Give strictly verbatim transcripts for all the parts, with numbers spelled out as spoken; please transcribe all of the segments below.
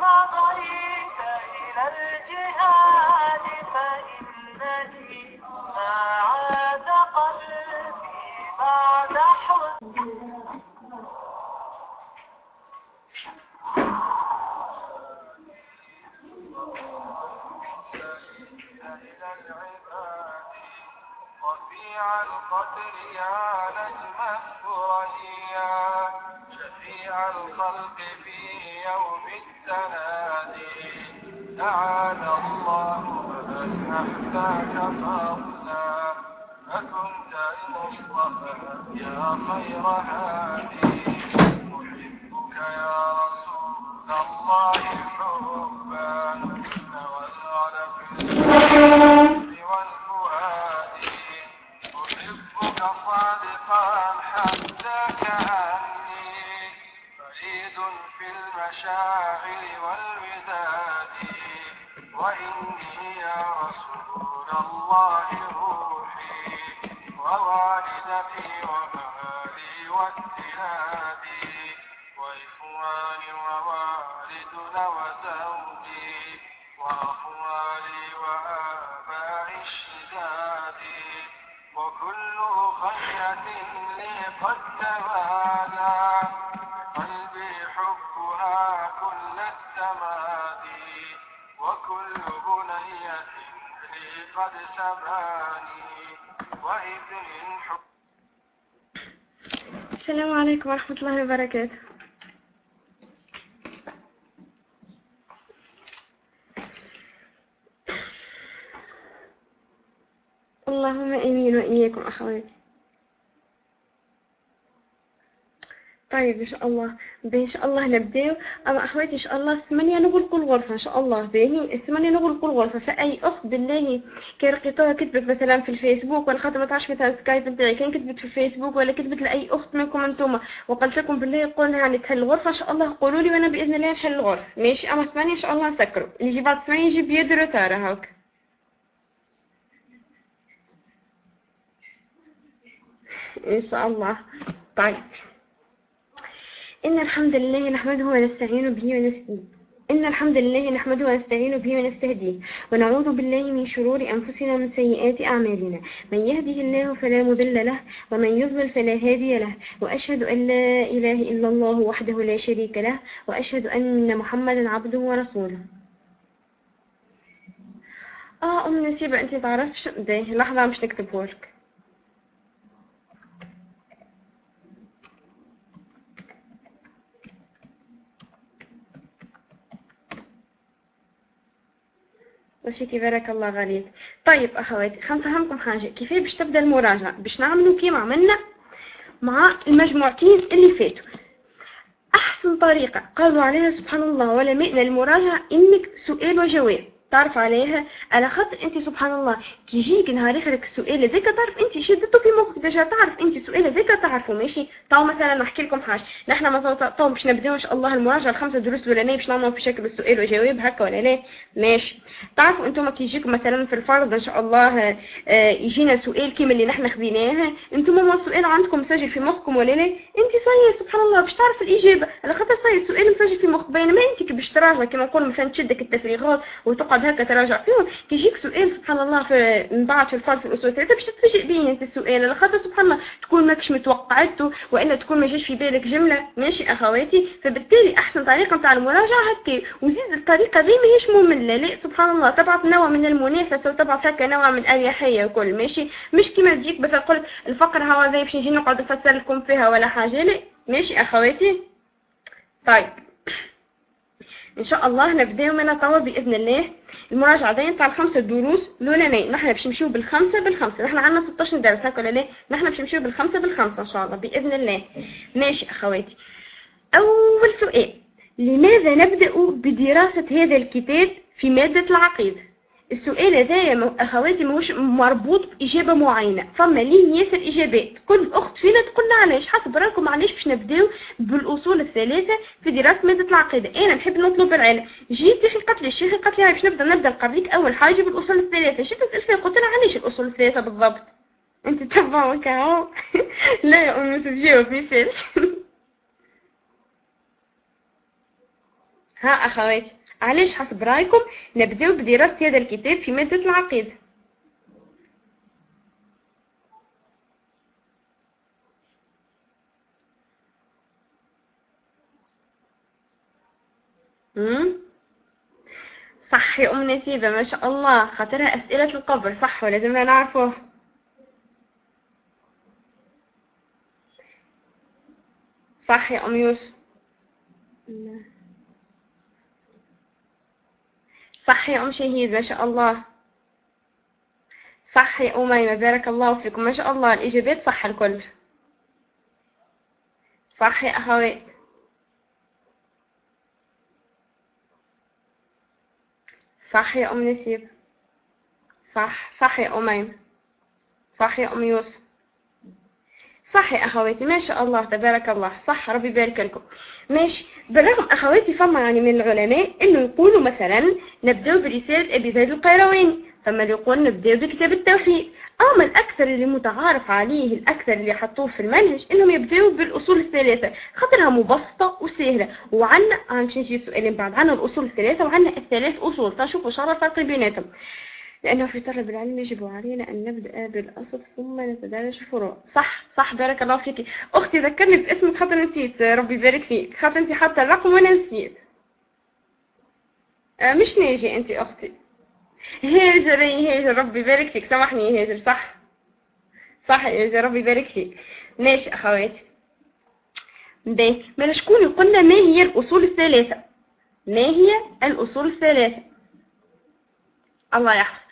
مضيت إلى الجهاد فإنني ما عاد قلبي بعد حزن. رفيع القدر يا نجم الثريا شفيع الخلق في يوم التنادي تعالى الله فمن أحداك فضلا فكنت المصطفى يا خير هادي أحبك يا رسول الله حبا والغلا في القلب والفؤاد أحبك صادقا حتى كأني فريد في المشاعر والوداد وإني يا رسول الله روحي ووالدتي ومالي واجتهادي وإخواني ووالدنا وزوجي وأخوالي وآباء الشداد وكل خيرة لي قد تمادى قلبي حبها كل التمادي وكل بنية لي قد سباني وابن حب. السلام عليكم ورحمة الله وبركاته. اللهم امين واياكم اخواتي. طيب ان شاء الله ان شاء الله نبداو. اما اخواتي ان شاء الله ثمانية نغلقوا الغرفه ان شاء الله. باهي ثمانية نغلقوا الغرفه. فاي اخت بالله كان لقيتوها كتبت مثلا في الفيسبوك ولا خاطر ما تعرفش مثلا سكايب نتاعي كان كتبت في الفيسبوك ولا كتبت لاي اخت منكم انتم وقلت لكم بالله قولنا يعني تحل الغرفه ان شاء الله قولوا لي وانا باذن الله نحل الغرفه ماشي. اما ثمانية ان شاء الله نسكروا اللي يجي بعد ثمانية يجي بيد روتار هاك ان شاء الله. طيب إن الحمد لله نحمده ونستعين به ونستهديه إن الحمد لله نحمده ونستعين به ونستهديه ونعوذ بالله من شرور أنفسنا ومن سيئات أعمالنا من يهده الله فلا مضل له ومن يضلل فلا هادي له وأشهد أن لا إله إلا الله وحده لا شريك له وأشهد أن محمدا عبده ورسوله. آه أم نسيبة أنت تعرفش ده لحظة مش نكتبهولك. وشيكي بارك الله غاليك. طيب اخواتي خنفهمكم حاجه كيفاه باش تبدا المراجعه باش نعملوا كيما عملنا مع المجموعتين اللي فاتوا. احسن طريقه قالوا عليها سبحان الله علماء المراجعه انك سؤال وجواب تعرف عليها على خاطر انت سبحان الله كي يجيك نهار اخر السؤال هذاك تعرف انت شدته في مخك ديجا تعرف انت السؤال هذاك تعرفه ماشي. تو مثلا نحكي لكم حاجه نحن مثلا تو باش نبداو ان شاء الله المراجعه الخمسه دروس الاولانيه باش نعملوا في شكل السؤال وجواب هكا ولا لا ماشي. تعرفوا انتم كي يجيكم مثلا في الفرض ان شاء الله يجينا سؤال كيما اللي نحن خذيناه انتم ما السؤال عندكم مسجل في مخكم ولا لا انت صاير سبحان الله باش تعرف الاجابه على خاطر صاير السؤال مسجل في مخك بينما انت كي باش تراجع كيما نقول مثلا تشدك التفريغات وتقعد هكا تراجع فيهم كي يجيك سؤال سبحان الله في من بعد في الفرض في الاصول الثلاثه باش تتفاجئ به انت السؤال على خاطر سبحان الله تكون ماكش متوقعته والا تكون ما جاش في بالك جمله ماشي اخواتي. فبالتالي احسن طريقه نتاع المراجعه هكا وزيد الطريقه دي ماهيش ممله لا سبحان الله تبعث نوع من المنافسه وتبعث هكا نوع من الاريحيه وكل ماشي مش كيما تجيك بس نقول الفقره هو هذا باش نجي نقعد نفسر لكم فيها ولا حاجه لا ماشي اخواتي. طيب ان شاء الله نبداو من توا باذن الله المراجعه دي نتاع الخمسه دروس الاولانيه نحن باش نمشيو بالخمسه بالخمسه نحن عندنا ستة عشر درس هكا ولا لا نحن باش نمشيو بالخمسه بالخمسه ان شاء الله باذن الله ماشي اخواتي. اول سؤال لماذا نبدا بدراسه هذا الكتاب في ماده العقيده؟ السؤال هذا اخواتي ماهوش مربوط باجابه معينه فما ليه ياسر اجابات كل اخت فينا تقول لنا علاش حسب رايكم علاش باش نبداو بالاصول الثلاثه في دراسه ماده العقيده. انا نحب نطلب العلم جيت اخي قالت لي الشيخ قالت لي باش نبدا نبدا نقريك اول حاجه بالاصول الثلاثه شفت تسال فيها قلت لها علاش الاصول الثلاثه بالضبط انت تبعوك اهو لا يا ام يوسف جاوب ميسالش ها أخواتي، علاش حسب رأيكم نبدأو بدراسة هذا الكتاب في مادة العقيدة؟ امم صح يا أم نسيبة، ما شاء الله، خاطرها أسئلة القبر، صح ولازمنا نعرفوه. صح يا أم يوسف. صح يا أم شهيد، ما شاء الله. صح يا أميمة، بارك الله فيكم، ما شاء الله، الإجابات صح الكل. صح يا أخوات. صح يا أم نسيب. صح صح يا أميمة. صح يا أم يوسف. صح يا أخواتي، ما شاء الله تبارك الله، صح، ربي يبارك لكم. ماشي. بالرغم أخواتي فما يعني من العلماء إنه يقولوا مثلا نبدأ برسالة أبي زيد القيرواني، فما اللي يقول نبدأ بكتاب التوحيد. أما الأكثر اللي متعارف عليه، الأكثر اللي حطوه في المنهج، إنهم يبدأوا بالأصول الثلاثة، خاطرها مبسطة وسهلة. وعنا هنمشي نجي سؤالين بعد، عنا الأصول الثلاثة وعنا الثلاث أصول، تشوفوا إن شاء الله الفرق بيناتهم. لأنه في طلب العلم يجب علينا أن نبدأ بالأصل ثم نتدرج الفروع. صح صح، بارك الله فيك أختي، ذكرني باسمك خاطر نسيت، ربي يبارك فيك، خاطر أنت حاطة الرقم وأنا نسيت. آه مش ناجي أنت أختي. هاجر، يا هاجر، ربي يبارك فيك، سامحني يا هاجر، صح صح يا هاجر، ربي يبارك فيك. ماشي أخواتي. باهي، ما شكون يقولنا ما هي الأصول الثلاثة؟ ما هي الأصول الثلاثة؟ الله يحفظك.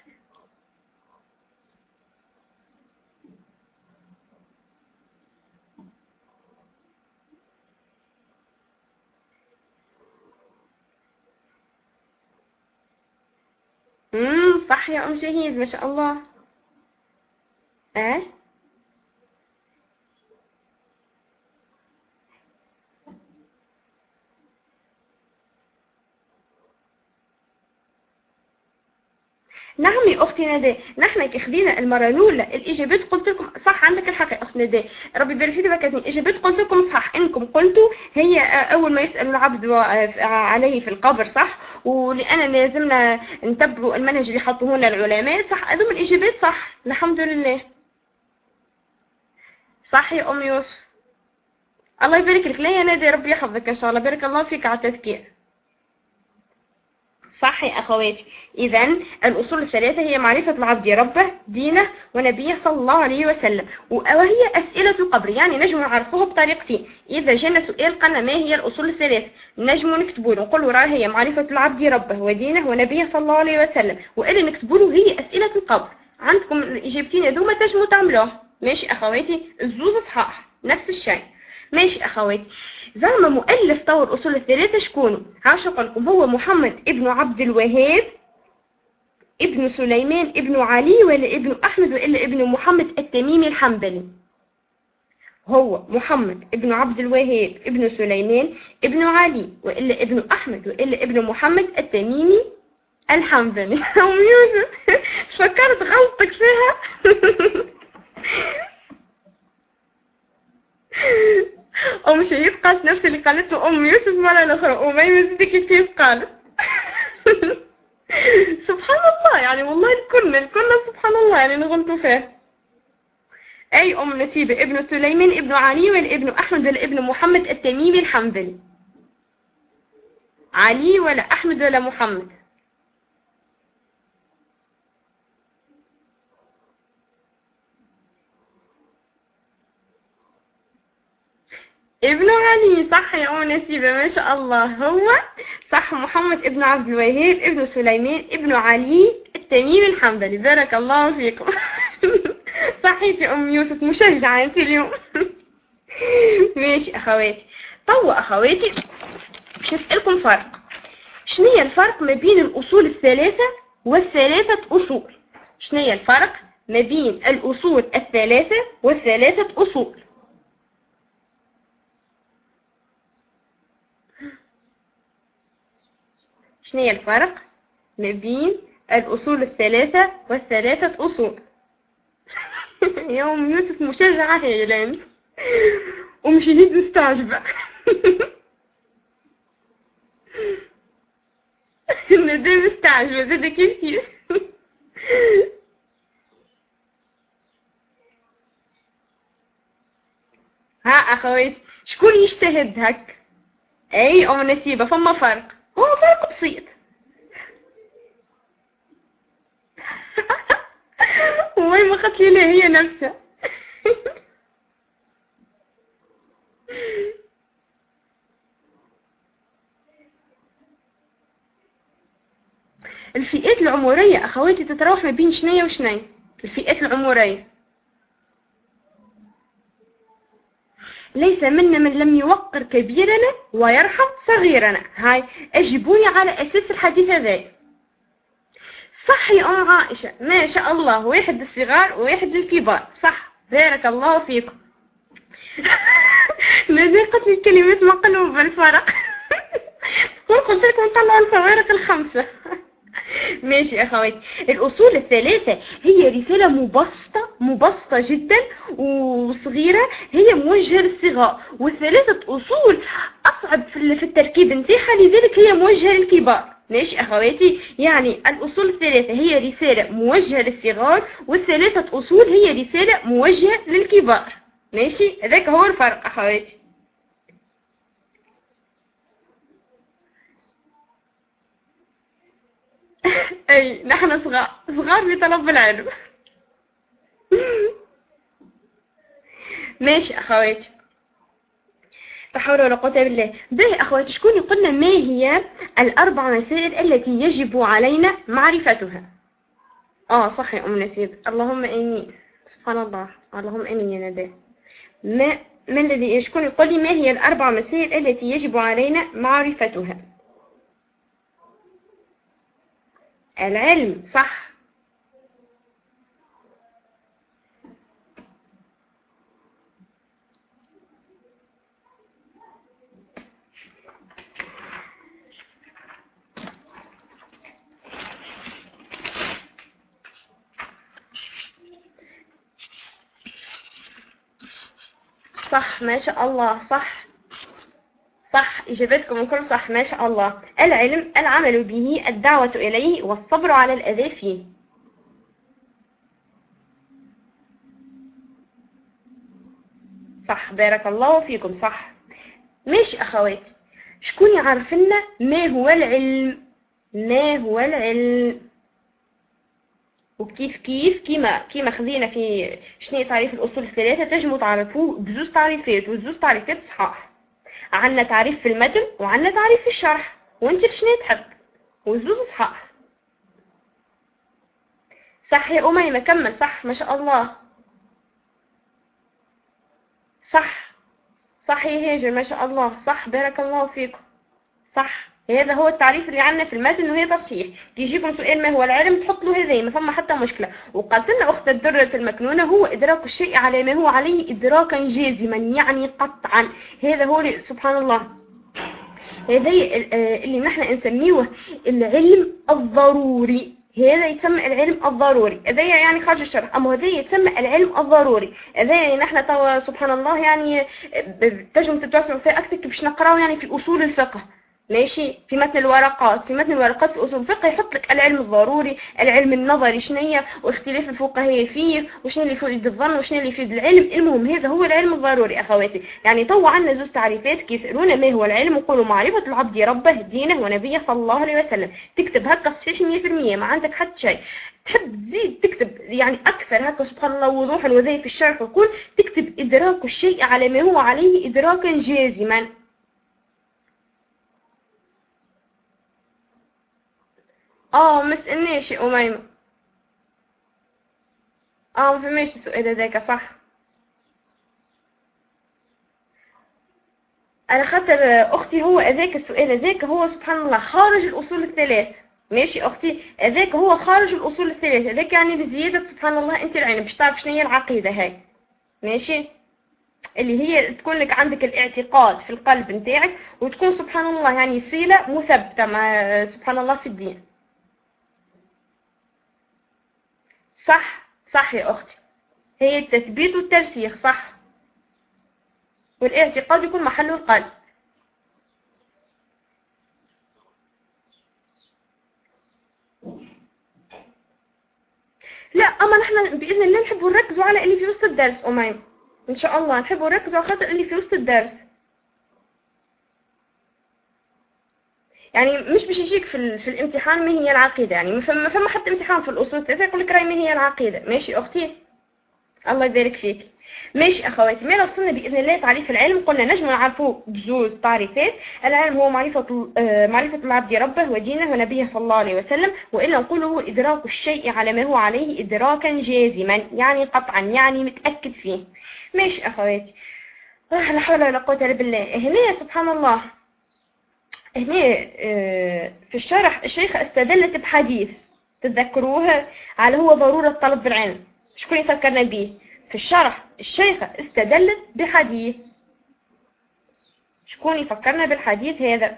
امم صح يا أم شهيد، ما شاء الله. اه نعم يا اختي ندى، نحن كخدينا المره الاولى الاجابات قلت لكم صح، عندك الحق يا اخت ندى، ربي يبارك فيك، بكاتني الاجابات قلت لكم صح، انكم قلتوا هي اول ما يسال العبد عليه في القبر، صح، ولأنا لازمنا نتبعوا المنهج اللي حطوه لنا العلماء، صح، هذوم الاجابات صح، الحمد لله. صح يا ام يوسف، الله يبارك لك. لا يا ندى، ربي يحفظك ان شاء الله، بارك الله فيك على التذكير. صح يا أخواتي. إذا الأصول الثلاثة هي معرفة العبد ربه، دينه، ونبيه صلى الله عليه وسلم، وهي أسئلة القبر، يعني نجم نعرفوها بطريقتين. إذا جانا سؤال قلنا ما هي الأصول الثلاثة، نجم نكتبوا له نقولوا راه هي معرفة العبد ربه ودينه ونبيه صلى الله عليه وسلم، وإلا نكتبوا له هي أسئلة القبر. عندكم الإجابتين هذوما تنجموا تعملوه. ماشي أخواتي، الزوز صحاح نفس الشيء. ماشي أخواتي. زعما مؤلف طور أصول الثلاثة شكونه؟ هاشق لكم، هو محمد ابن عبد الوهاب ابن سليمان ابن علي، ولا ابن أحمد، وإلا ابن محمد التميمي الحنبلي؟ هو محمد ابن عبد الوهاب ابن سليمان ابن علي، وإلا ابن أحمد، وإلا ابن محمد التميمي الحنبلي. أم يوسف فكرت غلطك فيها. أم شهيد قالت نفس اللي قالت له أم يوسف مرة الأخرى، أميمة زيدك كيف قالت. سبحان الله، يعني والله الكل الكل سبحان الله، يعني نغلطوا فيه. أي أم نسيبة، ابن سليمان ابن علي، ولا ابن أحمد، ولا ابن محمد التميمي الحنبلي؟ علي ولا أحمد ولا محمد؟ ابن علي، صح يا أم نسيبة، ما شاء الله، هو صح، محمد ابن عبد الوهاب ابن سليمان ابن علي التميمي الحنبلي، بارك الله فيكم. صحيح يا أم يوسف، مشجعة أنت اليوم. ماشي أخواتي. طو أخواتي باش نسألكم فرق، شنو هي الفرق ما بين الأصول الثلاثة والثلاثة أصول؟ شنو هي الفرق ما بين الأصول الثلاثة والثلاثة أصول؟ شنو هي الفرق ما بين الأصول الثلاثة والثلاثة أصول؟ يا أم يوسف مشجعة هيلان، ومش هيد مستعجبة. زاد مستعجل زاد كيف كيف. ها اخواتي شكون يجتهد هك؟ اي ام نسيبة فما فرق، هو فرق بسيط. وين ما قتلي لها هي نفسها. الفئات العمرية اخواتي تتراوح ما بين شنية وشنية. الفئات العمرية ليس منا من لم يوقر كبيرنا ويرحم صغيرنا. هاي اجيبوني على اساس الحديث هذا. صح يا ام عائشة ما شاء الله، واحد الصغار وواحد الكبار، صح بارك الله فيكم. لذلك الكلمات ما قلوا بالفرق. قلت لكم نطلعوا الفوارق الخمسة. ماشي اخواتي. الاصول الثلاثة هي رسالة مبسطة مبسطة جدا وصغيرة، هي موجهة للصغار، والثلاثة اصول اصعب في التركيب نتاعها، لذلك هي موجهة للكبار. ماشي اخواتي، يعني الاصول الثلاثة هي رسالة موجهة للصغار، والثلاثة اصول هي رسالة موجهة للكبار. ماشي، هذاك هو الفرق اخواتي. اي نحن صغار صغار بطلب العلم. ماشي اخواتي، لا حول ولا قوة بالله. باهي اخواتي، شكون يقولنا ما هي الاربع مسائل التي يجب علينا معرفتها؟ اه صح يا ام نسيب، اللهم امين. سبحان الله، اللهم امين يا ندى. ما ما الذي شكون يقول لي ما هي الاربع مسائل التي يجب علينا معرفتها؟ العلم، صح. صح ما شاء الله، صح صح، إجابتكم الكل صح ما شاء الله. العلم، العمل به، الدعوة إليه، والصبر على الأذى فيه. صح بارك الله فيكم، صح. ماشي أخواتي، شكون يعرف لنا ما هو العلم؟ ما هو العلم؟ وكيف كيف كيما كيما خذينا في شنو تعريف الأصول الثلاثة، تجمو تعرفوه بزوز تعريفات، وزوز تعريفات صحاح. عندنا تعريف في المتن وعندنا تعريف في الشرح، وانت شنو تحب، وزوز صحاح. صح يا أميمة، كمل. صح ما شاء الله، صح صح يا هاجر ما شاء الله، صح بارك الله فيكم، صح. هذا هو التعريف اللي عندنا في المتن، وهذا صحيح. يجيكم سؤال ما هو العلم تحط له هذا، ما فما حتى مشكله. وقالت لنا اخت الدره المكنونه هو ادراك الشيء على ما هو عليه ادراكا جازما، يعني قطعا. هذا هو سبحان الله، هذا اللي نحن نسميه العلم الضروري. هذا يتسمى العلم الضروري، هذا يعني خارج الشرح، اما هذا يتسمى العلم الضروري. هذا يعني نحن توا سبحان الله يعني تنجم تتوسعوا فيه اكثر باش نقراو يعني في اصول الفقه. ماشي، في متن الورقات في متن الورقات في اصول الفقه يحط لك العلم الضروري، العلم النظري شنية، واختلاف الفقهاء فيه، وشنو اللي يفيد الظن وشنو اللي يفيد العلم. المهم هذا هو العلم الضروري اخواتي. يعني تو عندنا زوج تعريفات كي يسالونا ما هو العلم، يقولوا معرفه العبد ربه دينه ونبيه صلى الله عليه وسلم. تكتب هكا صحيح مية بالمية، ما عندك حتى شيء. تحب تزيد تكتب يعني اكثر هكا سبحان الله وضوحا، وذي في الشرح يقول تكتب ادراك الشيء على ما هو عليه ادراكا جازما. اه ما سألناش يا أميمة، اه ما فهماش السؤال هذاك، صح. انا خاطر اختي هو هذاك السؤال هذاك هو سبحان الله خارج الاصول الثلاث. ماشي اختي، هذاك هو خارج الاصول الثلاث، هذاك يعني بزيادة سبحان الله انت العين باش تعرف شنو هي العقيدة هاي. ماشي، اللي هي تكون لك عندك الاعتقاد في القلب نتاعك، وتكون سبحان الله يعني صلة مثبتة مع سبحان الله في الدين. صح صح يا اختي، هي التثبيت والترسيخ، صح. والاعتقاد يكون محله القلب. لا اما نحن باذن الله نحبوا نركزوا على اللي في وسط الدرس اميمه، ان شاء الله نحبوا نركزوا على خاطر اللي في وسط الدرس. يعني مش باش يجيك في, في الامتحان ما هي العقيده، يعني ما فما فما حتى امتحان في الاصول الثلاثه يقول لك راهي ما هي العقيده. ماشي اختي، الله يبارك فيك. ماشي اخواتي، ما وصلنا باذن الله تعريف العلم. قلنا نجم نعرفوه بزوز تعريفات. العلم هو معرفه معرفه العبد ربه ودينه ونبيه صلى الله عليه وسلم، والا نقول هو ادراك الشيء على ما هو عليه ادراكا جازما، يعني قطعا، يعني متاكد فيه. ماشي اخواتي، لا حول ولا قوه الا بالله. هنا سبحان الله، هنا في الشرح الشيخة استدلت بحديث تتذكروها على هو ضرورة طلب العلم. شكون يفكرنا به؟ في الشرح الشيخة استدلت بحديث. شكون يفكرنا بالحديث هذا؟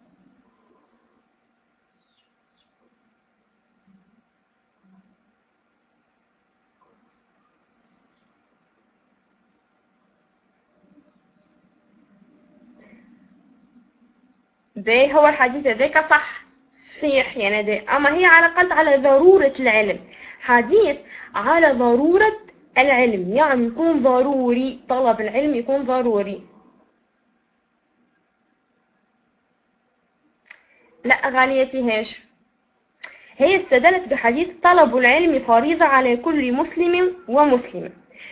باهي، هو الحديث هذاك صح صحيح يا ندى، اما هي على الاقل على ضرورة العلم. حديث على ضرورة العلم، يعني يكون ضروري، طلب العلم يكون ضروري. لا غاليتي هاش، هي استدلت بحديث طلب العلم فريضة على كل مسلم ومسلمة.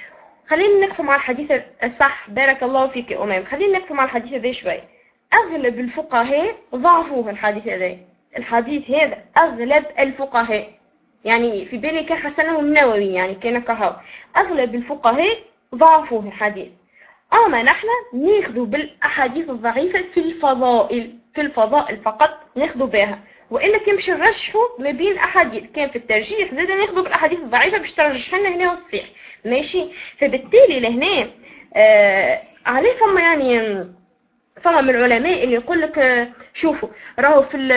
خلينا نقف مع الحديث الصح، بارك الله فيك يا أمام. خلينا نقف مع الحديث هذا شوي. أغلب الفقهاء ضعفوه الحديث هذا، الحديث هذا أغلب الفقهاء، يعني في بالي كان حسنه النووي، يعني كان كهو أغلب الفقهاء ضعفوه الحديث. أما نحن ناخذ بالأحاديث الضعيفة في الفضائل، في الفضائل فقط ناخذ بها، وإلا كان باش نرجحوا ما بين أحاديث، كان في الترجيح زاد ناخذ بالأحاديث الضعيفة باش ترجح لنا هنا والصحيح. ماشي، فبالتالي لهنا آه عليه فما يعني فما من العلماء اللي يقول لك شوفوا راهو في ال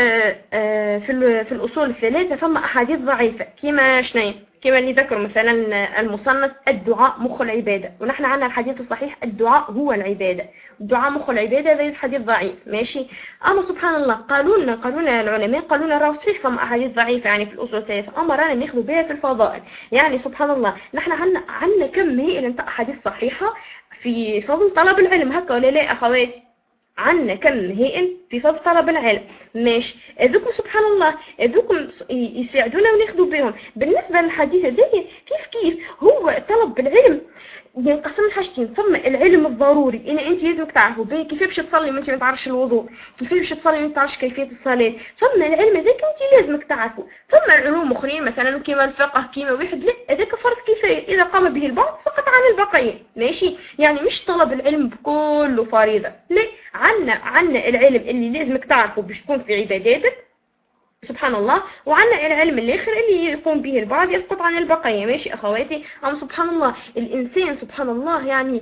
في ال في الاصول الثلاثه فما احاديث ضعيفه، كيما شنو كيما اللي ذكروا مثلا المصنف الدعاء مخ العباده، ونحن عندنا الحديث الصحيح الدعاء هو العباده، الدعاء مخ العباده هذا حديث ضعيف. ماشي، اما سبحان الله قالوا لنا قالوا لنا العلماء قالوا لنا راهو صحيح فما احاديث ضعيفه يعني في الاصول الثلاثه، اما رانا ناخذوا بها في الفضائل. يعني سبحان الله نحن عندنا عندنا كم هائل نتاع احاديث صحيحه في فضل طلب العلم، هكا ولا لا اخواتي؟ عنا كم هائل في فضل طلب العلم. ماشي، هذوكم سبحان الله هذوكم يساعدونا وناخذوا بهم. بالنسبه للحديث هذا كيف كيف هو طلب العلم ينقسم لحاجتين، ثم العلم الضروري ان انت لازمك تعرفوا به كيف باش تصلي وانت ما تعرفش الوضوء، كيف باش تصلي وانت ما تعرفش كيفيه الصلاه، ثم العلم هذاك انت لازمك تعرفوا. ثم العلوم اخرين مثلا كيما الفقه كيما واحد لا هذاك فرض كفايه، اذا قام به البعض سقط عن البقيه. ماشي، يعني مش طلب العلم بكله فريضه، لا، عنا عنا العلم اللي لازمك تعرفه باش تكون في عباداتك سبحان الله، وعنا العلم الاخر اللي يقوم به البعض يسقط عن البقيه. ماشي اخواتي، ام سبحان الله الانسان سبحان الله يعني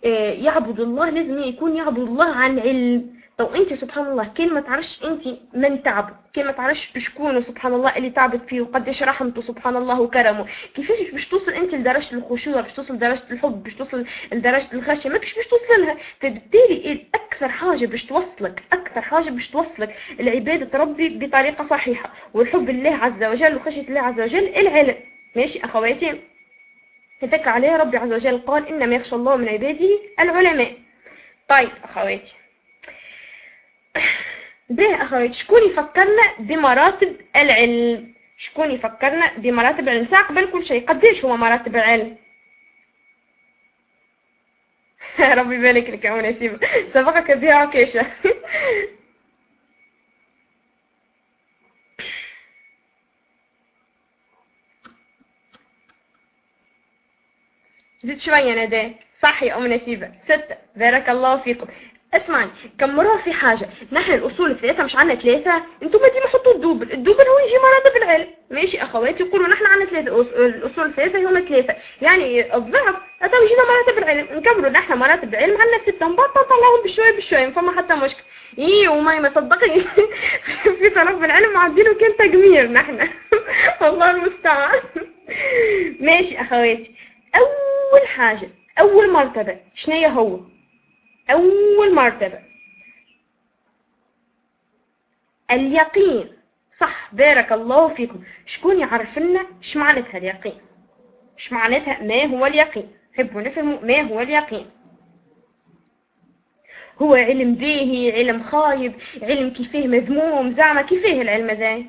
يعبد الله لازم يكون يعبد الله عن علم. طو انت سبحان الله كل ما تعرفش انت من تعبد، كل ما تعرفش بشكونه سبحان الله اللي تعبد فيه وقديش رحمته سبحان الله وكرمه، كيفاش باش توصل انت لدرجه الخشوع، باش توصل لدرجه الحب، باش توصل لدرجه الخشيه، ما باش باش توصل لها. فبالتالي اكثر حاجه باش توصلك اكثر حاجه باش توصلك العباده ربي بطريقه صحيحه والحب لله عز وجل وخشيه الله عز وجل العلم. ماشي اخواتي، هذاك عليه ربي عز وجل قال انما يخشى الله من عباده العلماء. طيب اخواتي، ده اخواتي شكون يفكرنا بمراتب العلم؟ شكون يفكرنا بمراتب العلم؟ ساعة قبل كل شيء قديش هو مراتب العلم؟ ربي يبارك لك يا مناسبة، سبقك بها عكاشة. زيد شوية ندى. صح يا ام نسيبة، ستة، بارك الله فيكم. اسمعني كمروها في حاجة، نحن الأصول الثلاثة مش عنا ثلاثة، انتم ديما حطوا الدوبل، الدوبل هو يجي مراتب العلم. ماشي أخواتي، يقولوا نحن عنا ثلاثة، الأصول الثلاثة هم ثلاثة، يعني الضعف هذا يجينا مراتب العلم، نكملوا نحن مراتب العلم عنا ستة، نبطل نطلعهم بشوية بشوية، ما فما حتى مشكلة. إيه وما ما صدقني في طلب العلم عدينه كان تجمير نحن. الله المستعان. ماشي أخواتي، أول حاجة أول مرتبة شنو هو؟ أول مرتبة اليقين. صح، بارك الله فيكم. شكون يعرف لنا ايش معناتها اليقين؟ ايش معناتها ما هو اليقين؟ نحبوا نفهموا ما هو اليقين. هو علم باهي، علم خايب، علم كيفاه مذموم، زعما كيفاه العلم ذا؟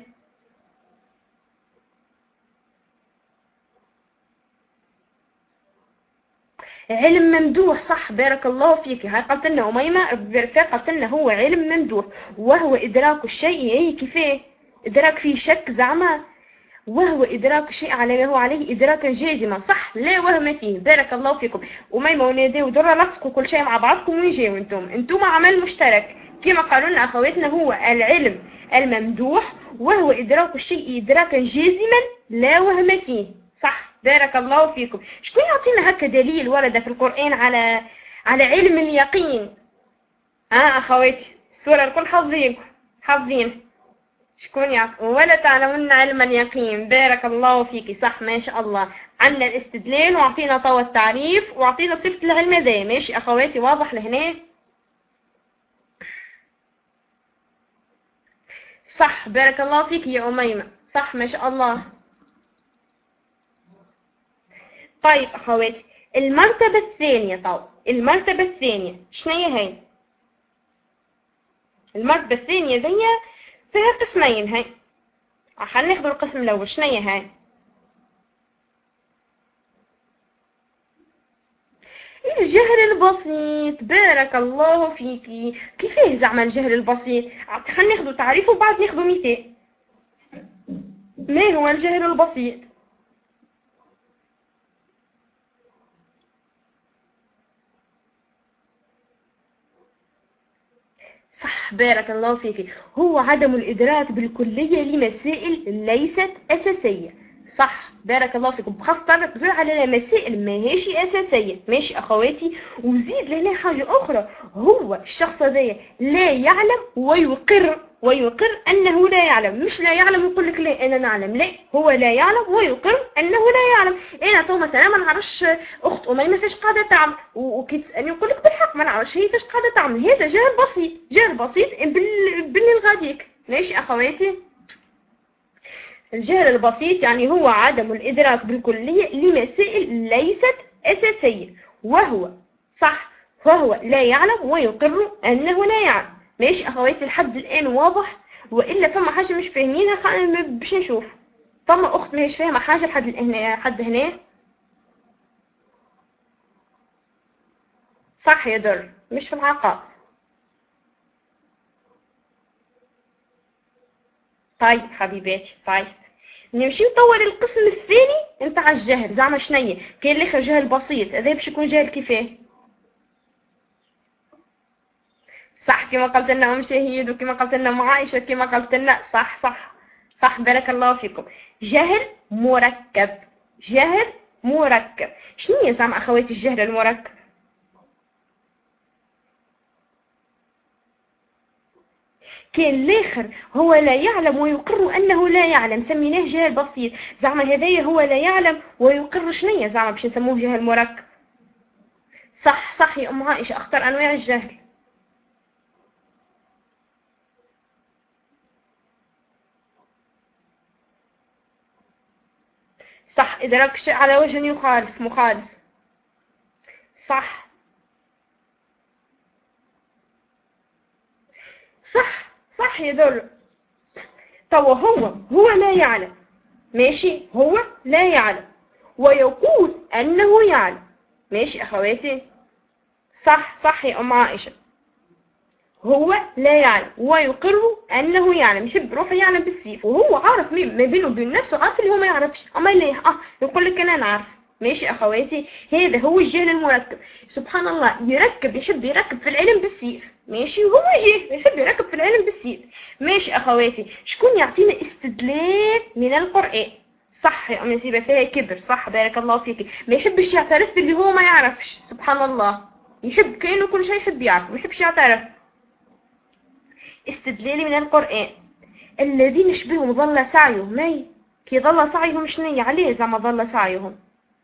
علم ممدوح، صح بارك الله فيك. هاي قالت لنا أميمة برفاق، قالت لنا هو علم ممدوح، وهو إدراك الشيء أي كيفاه إدراك فيه شك زعما، وهو إدراك الشيء على ما هو عليه إدراكا جازما، صح لا وهم فيه. بارك الله فيكم. أميمة ونادي ودرة لصقوا كل شيء مع بعضكم ويجاوا انتم انتم عمل مشترك كما قالوا لنا أخواتنا، هو العلم الممدوح وهو إدراك الشيء إدراكا جازما لا وهم فيه، صح بارك الله فيكم. شكون يعطينا هكا دليل ورد في القرآن على على علم اليقين؟ اه أخواتي السورة الكل حافظينكم حافظين. شكون يعطي؟ ولا تعلمون علم اليقين. بارك الله فيكي، صح ما شاء الله. عندنا الاستدلال وعطينا طوى التعريف وعطينا صفة العلم ذا. ماشي أخواتي واضح لهنا؟ صح بارك الله فيكي يا أميمة، صح ما شاء الله. طيب أخواتي المرتبة الثانية، طو المرتبة الثانية شنية هاي؟ المرتبة الثانية ذي فيها قسمين هاي. خلينا ناخذ القسم الأول. شنية هاي؟ الجهل البسيط. بارك الله فيكي. كيفاه زعما الجهل البسيط؟ خلينا ناخذ تعريفه وبعد ناخذ مثال. ما هو الجهل البسيط؟ صح بارك الله فيك. هو عدم الإدراك بالكلية لمسائل ليست أساسية. صح بارك الله فيكم. بخاصة بزول على مسائل ما هيش أساسية. ماشي أخواتي. وزيد لنا حاجة أخرى، هو الشخص هذا لا يعلم ويقر ويقر أنه لا يعلم. مش لا يعلم يقول لك لا أنا نعلم، لا هو لا يعلم ويقر أنه لا يعلم. أنا تو مثلا ما نعرفش أخت أميمة فاش قاعدة تعمل، وكي تسألني يقول لك بالحق ما نعرفش هي فاش قاعدة تعمل. هذا جهل بسيط، جهل بسيط باللي الغاديك. ماشي أخواتي. الجهل البسيط يعني هو عدم الإدراك بالكلية لمسائل ليست أساسية، وهو صح وهو لا يعلم ويقر أنه لا يعلم. ماشي أخواتي لحد الآن واضح؟ وإلا فما حاجة مش فاهمينها خلينا باش نشوف. فما أخت مش فاهمة حاجة لحد هنا حد هنا؟ صح يضر مش في العقاب. طيب حبيباتي. طيب نمشي نطور القسم الثاني نتاع الجهل. زعما شنية؟ كاين اللي جهل بسيط، هذا باش يكون جهل كيفاه؟ صح كما قلت لنا ام شهيد وكما قلت لنا ام عائشه وكما قلت لنا صح صح صح بارك الله فيكم. جهل مركب. جهل مركب. شنو هي زعما اخواتي الجهل المركب؟ كاين الاخر هو لا يعلم ويقر انه لا يعلم، سميناه جهل بسيط. زعما هذايا هو لا يعلم ويقر شنية زعما باش نسموه جهل مركب. صح صح يا ام عائشه. اختار انواع الجهل. صح إدراك الشيء على وجه يخالف مخالف. صح صح صح يدل. طب هو هو لا يعلم. ماشي هو لا يعلم ويقول أنه يعلم. ماشي أخواتي. صح صح يا أم عائشة. هو لا يعلم ويقر أنه يعلم. يحب روحه يعلم بالسيف وهو عارف ما بينه وبين نفسه، عارف اللي هو ما يعرفش، أما اللي آه يقول لك أنا نعرف. ماشي أخواتي. هذا هو الجهل المركب. سبحان الله يركب يحب يركب في العلم بالسيف. ماشي وهو جه يحب يركب في العلم بالسيف. ماشي أخواتي. شكون يعطينا استدلال من القرآن؟ صح يا أم نسيبة فيها كبر. صح بارك الله فيك. ما يحبش يعترف باللي هو ما يعرفش. سبحان الله يحب كأنه كل شيء يحب يعرف ما يحبش يعترف. استدلالي من القرآن. الذين يشبههم ضل سعيهم. ماي كي ضل سعيهم شنية عليه زعما ضل سعيهم؟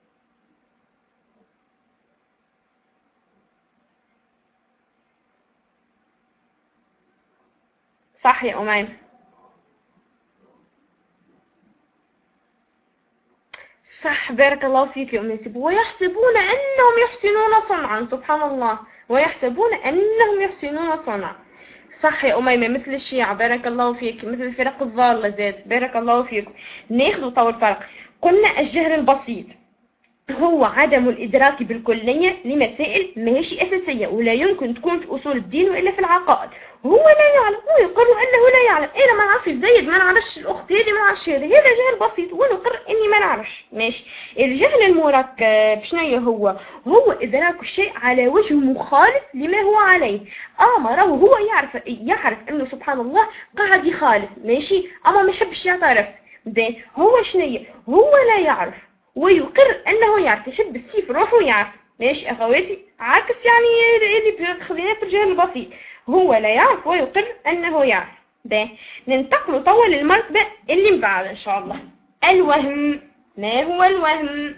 صح يا أمين. صح بارك الله فيك يا أم نسيب. ويحسبون أنهم يحسنون صنعا، سبحان الله، ويحسبون أنهم يحسنون صنعا. صح يا أميمة، مثل الشيعة بارك الله فيك، مثل الفرق الضالة زاد بارك الله فيكم. ناخذ طول فرق. قلنا الجهل البسيط هو عدم الإدراك بالكلية لمسائل ماهيش أساسية ولا يمكن تكون في أصول الدين وإلا في العقائد. هو لا يعلم، هو يقر أنه لا يعلم. أنا ما نعرفش زيد، ما نعرفش الأخت هذه، ما نعرفش هذا، هذا جهل بسيط ونقر إني ما نعرفش. ماشي. الجهل المركب شنو هو؟ هو إدراك الشيء على وجه مخالف لما هو عليه. أمره هو يعرف يعرف أنه سبحان الله قاعد يخالف، ماشي، أما ما يحبش يعترف. ده هو شنو؟ هو لا يعرف ويقر أنه يعرف، يحب السيف روحه يعرف. ماشي أخواتي، عكس يعني اللي خلينا في الجهل البسيط، هو لا يعرف ويقر أنه يعرف. ده ننتقل طول المرتبة اللي مبعد إن شاء الله. الوهم. ما هو الوهم؟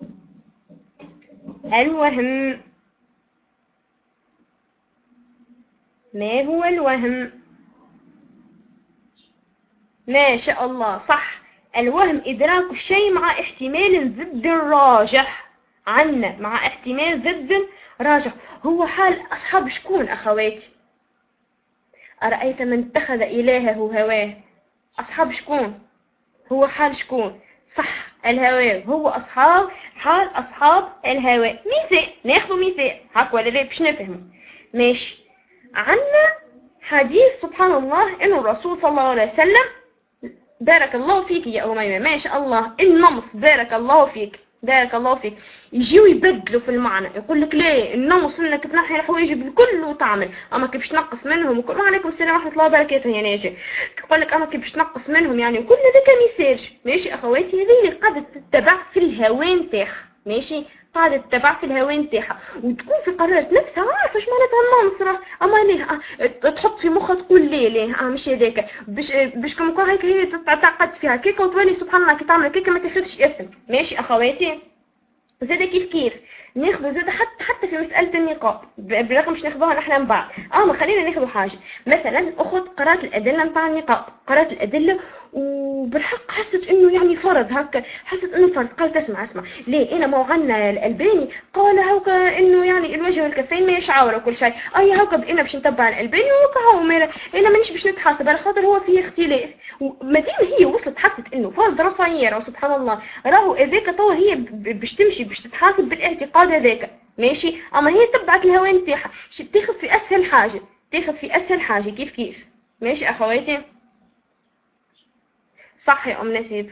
الوهم ما هو الوهم؟ ما شاء الله صح. الوهم إدراك الشيء مع احتمال ضد الراجح عنا، مع احتمال ضد راجح. هو حال أصحاب شكون أخواتي؟ أرأيت من اتخذ إلهه هواه؟ أصحاب شكون؟ هو حال شكون؟ صح الهواه، هو أصحاب حال أصحاب الهواه. مثال، ناخذ مثال هاك ولا لا باش نفهمه. ماشي. عنا حديث سبحان الله إنه الرسول صلى الله عليه وسلم بارك الله فيك يا أميمة، ما شاء الله النمص بارك الله فيك بارك الله فيك يجيو يبدلوا في المعنى، يقول لك ليه النمص انك تنحي الحوايج بالكل وتعمل، اما كيفاش تنقص منهم وكل. وعليكم السلام ورحمه الله وبركاته يا ناجي. يقول لك اما كيفاش تنقص منهم يعني وكل هذاك ميساج. ماشي اخواتي، هذه اللي قاعده تتبع في الهوان تاعها. ماشي، قاعدة تتبع في الهوان تاعها وتكون في قرارة نفسها عارفة اش معناتها النمصرة، اما ليه اه تحط في مخها تقول ليه ليه اه مش هذاك باش باش كم كون هيك هي تعقد فيها كيكه وتولي سبحان الله كي تعمل كيكه ما تاخذش اثم. ماشي اخواتي. زاد كيف كيف ناخذ زاد حتى حتى في مسألة النقاب، بالرغم مش ناخذوها نحن من بعد. اه ما خلينا ناخذوا حاجة مثلا اخذ قرأت الأدلة نتاع النقاب، قرأت الأدلة وبالحق حست انه يعني فرض هكا، حست انه فرض. قالت اسمع اسمع ليه انا موعنا الألباني قال هكا انه يعني الوجه والكفين ما يشعور وكل شيء، اي هكا بقينا باش نتبع الألباني وهكا هو مالا انا مانيش باش نتحاسب على خاطر هو فيه اختلاف. ما دام هي وصلت حست انه فرض راه صغيره وسبحان الله راهو هذاك توا هي باش تمشي باش تتحاسب بالاعتقاد هذاك. ماشي، اما هي تبعت الهوى نتاعها تاخذ في اسهل حاجه، تاخذ في اسهل حاجه كيف كيف. ماشي اخواتي. صح يا ام نسيب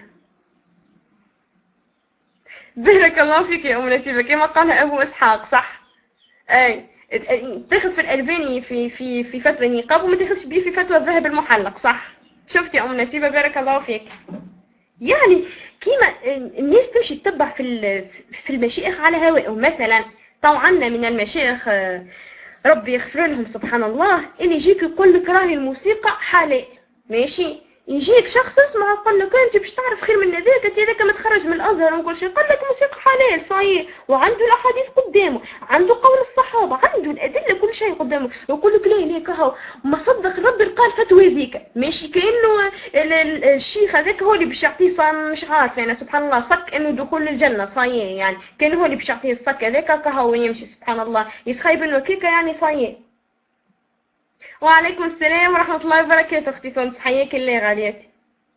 بارك الله فيك يا ام نسيبه كما قال ابو اسحاق. صح اي تاخذ في الألباني في في في فتوى النقاب وما تاخذش بيه في فتوى الذهب المحلق. صح شفت يا ام نسيبه بارك الله فيك. يعني كيما الناس تمشي تتبع في في المشايخ على هوائهم. مثلا طبعا من المشايخ ربي يغفر لهم سبحان الله اللي يجيك يقول لك راهي الموسيقى حلال. ماشي، يجيك شخص اسمه يقول لك انت باش تعرف خير من هذاك، انت هذاك متخرج من الازهر وكل شيء، يقول لك الموسيقى حلال صحيح وعنده الاحاديث قدامه، عنده قول الصحابه، عنده الادله كل شيء قدامه، يقول لك ليه ليه كهو ما صدق ربي قال فتوى ذيك. ماشي، كانه الشيخ هذاك هو اللي باش يعطيه صام مش عارف انا سبحان الله صك انه دخول الجنه صحيح، يعني كان هو اللي باش يعطيه الصك هذاك كهو يمشي سبحان الله يسخيب انه كيكه يعني صحيح. وعليكم السلام ورحمة الله وبركاته اختي سونس، حياك الله غالياتي.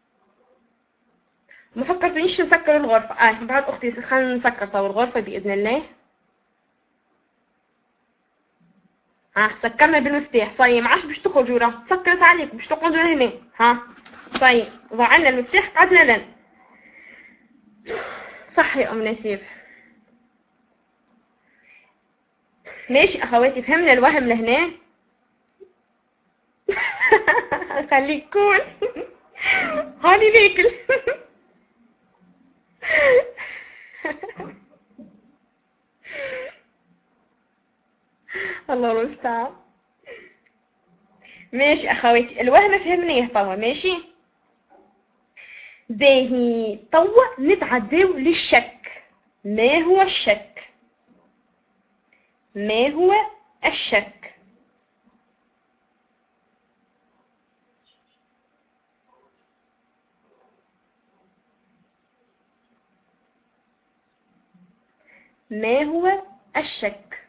ما فكرتنيش نسكر الغرفة. اه بعد اختي خلينا نسكر طول الغرفة بإذن الله. ها سكرنا بالمفتاح صاي، ما عادش باش تخرجوا راه سكرت عليكم باش تقعدوا هنا. ها صاي ضعنا المفتاح قعدنا لنا. صح يا ام نسيب. ماشي اخواتي فهمنا الوهم لهنا. خليك كول هاني ناكل. الله المستعان. ماشي اخواتي الوهم فهمناه طوا. ماشي باهي طوا نتعداو للشك. ما هو الشك؟ ما هو الشك؟ ما هو الشك؟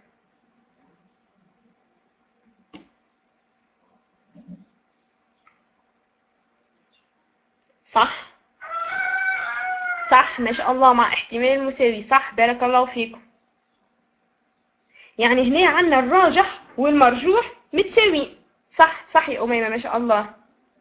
صح صح ما شاء الله، مع احتمال المساوي. صح، بارك الله فيكم. يعني هنا عندنا الراجح والمرجوح متساويين. صح صح يا أميمة، ما شاء الله.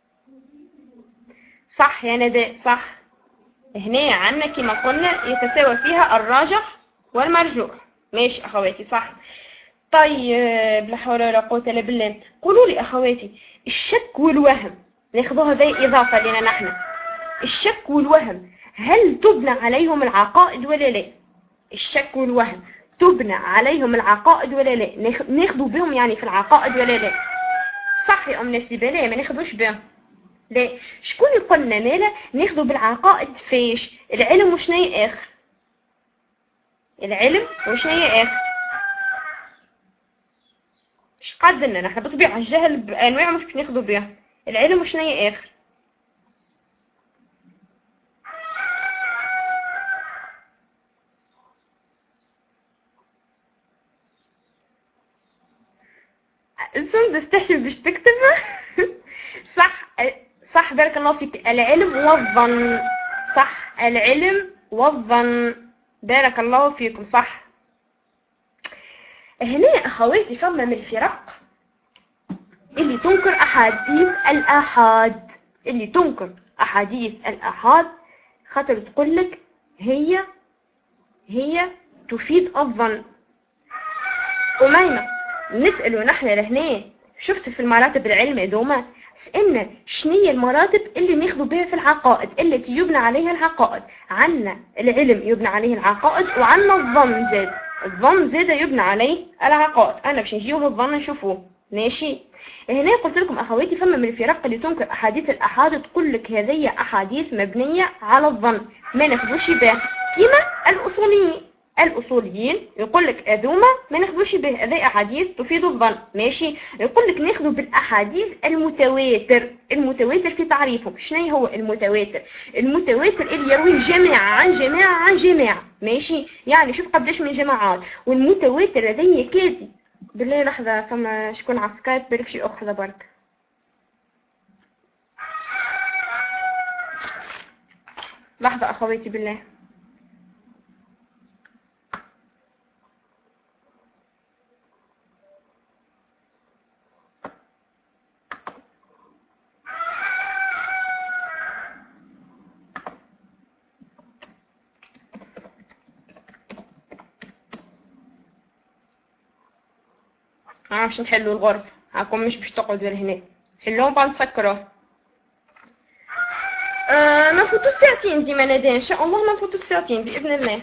صح يا نداء، صح. هنا عندنا كما قلنا يتساوى فيها الراجح والمرجوح. ماشي أخواتي، صح. طيب، لا حول ولا قوة إلا بالله. قولوا لي أخواتي، الشك والوهم ناخذوها زي إضافة لنا نحن. الشك والوهم هل تبنى عليهم العقائد ولا لا؟ الشك والوهم تبنى عليهم العقائد ولا لا؟ ناخذوا بهم يعني في العقائد ولا لا؟ صح يا أم نسيبة، لا ما ناخذوش بهم. لا، شكون يقولنا مالا ناخذوا بالعقائد؟ فيش العلم وشني آخر؟ العلم وشني آخر؟ اش قادنا نحن بطبيعة الجهل بأنواع مش ناخذوا بها. العلم وشني آخر؟ السم تستحشم باش تكتب. صح صح، بارك الله فيك. العلم والظن. صح، العلم والظن، بارك الله فيكم. صح. هنا اخواتي فما من الفرق اللي تنكر احاديث الاحاد، اللي تنكر احاديث الاحاد، خاطر تقول لك هي هي تفيد الظن. أميمة نسأله نحن لهنا، شفت في المراتب العلم دوما سألنا شنية المراتب اللي ناخذوا بها في العقائد التي يبنى عليها العقائد؟ عنا العلم يبنى عليه العقائد، وعنا الظن زاد. الظن زاد يبنى عليه العقائد. انا باش نجيو للظن نشوفوه. ماشي. هنا قلت لكم اخواتي فما من الفرق اللي تنكر احاديث الاحاد، تقول لك هذه احاديث مبنيه على الظن ما ناخذوش بها، كيما الاصوليين. الاصوليين يقول لك اذوما ما ناخذوش به، هذه احاديث تفيد الظن. ماشي. يقول لك ناخذوا بالاحاديث المتواتر. المتواتر في تعريفهم شنو هو المتواتر؟ المتواتر اللي يروي جماعه عن جماعه عن جماعه. ماشي. يعني شوف قداش من جماعات. والمتواتر هذا يكاد، بالله لحظه فما شكون على سكايب بالك شي اخرى برك. لحظه اخواتي بالله. معرفش نحلوا الغرفة، هاكم مش باش تقعدوا هنا، حلوهم بعد نسكروا. أه ما نفوتوا الساعتين ديما نادين، ان شاء الله ما نفوتوا الساعتين باذن الله.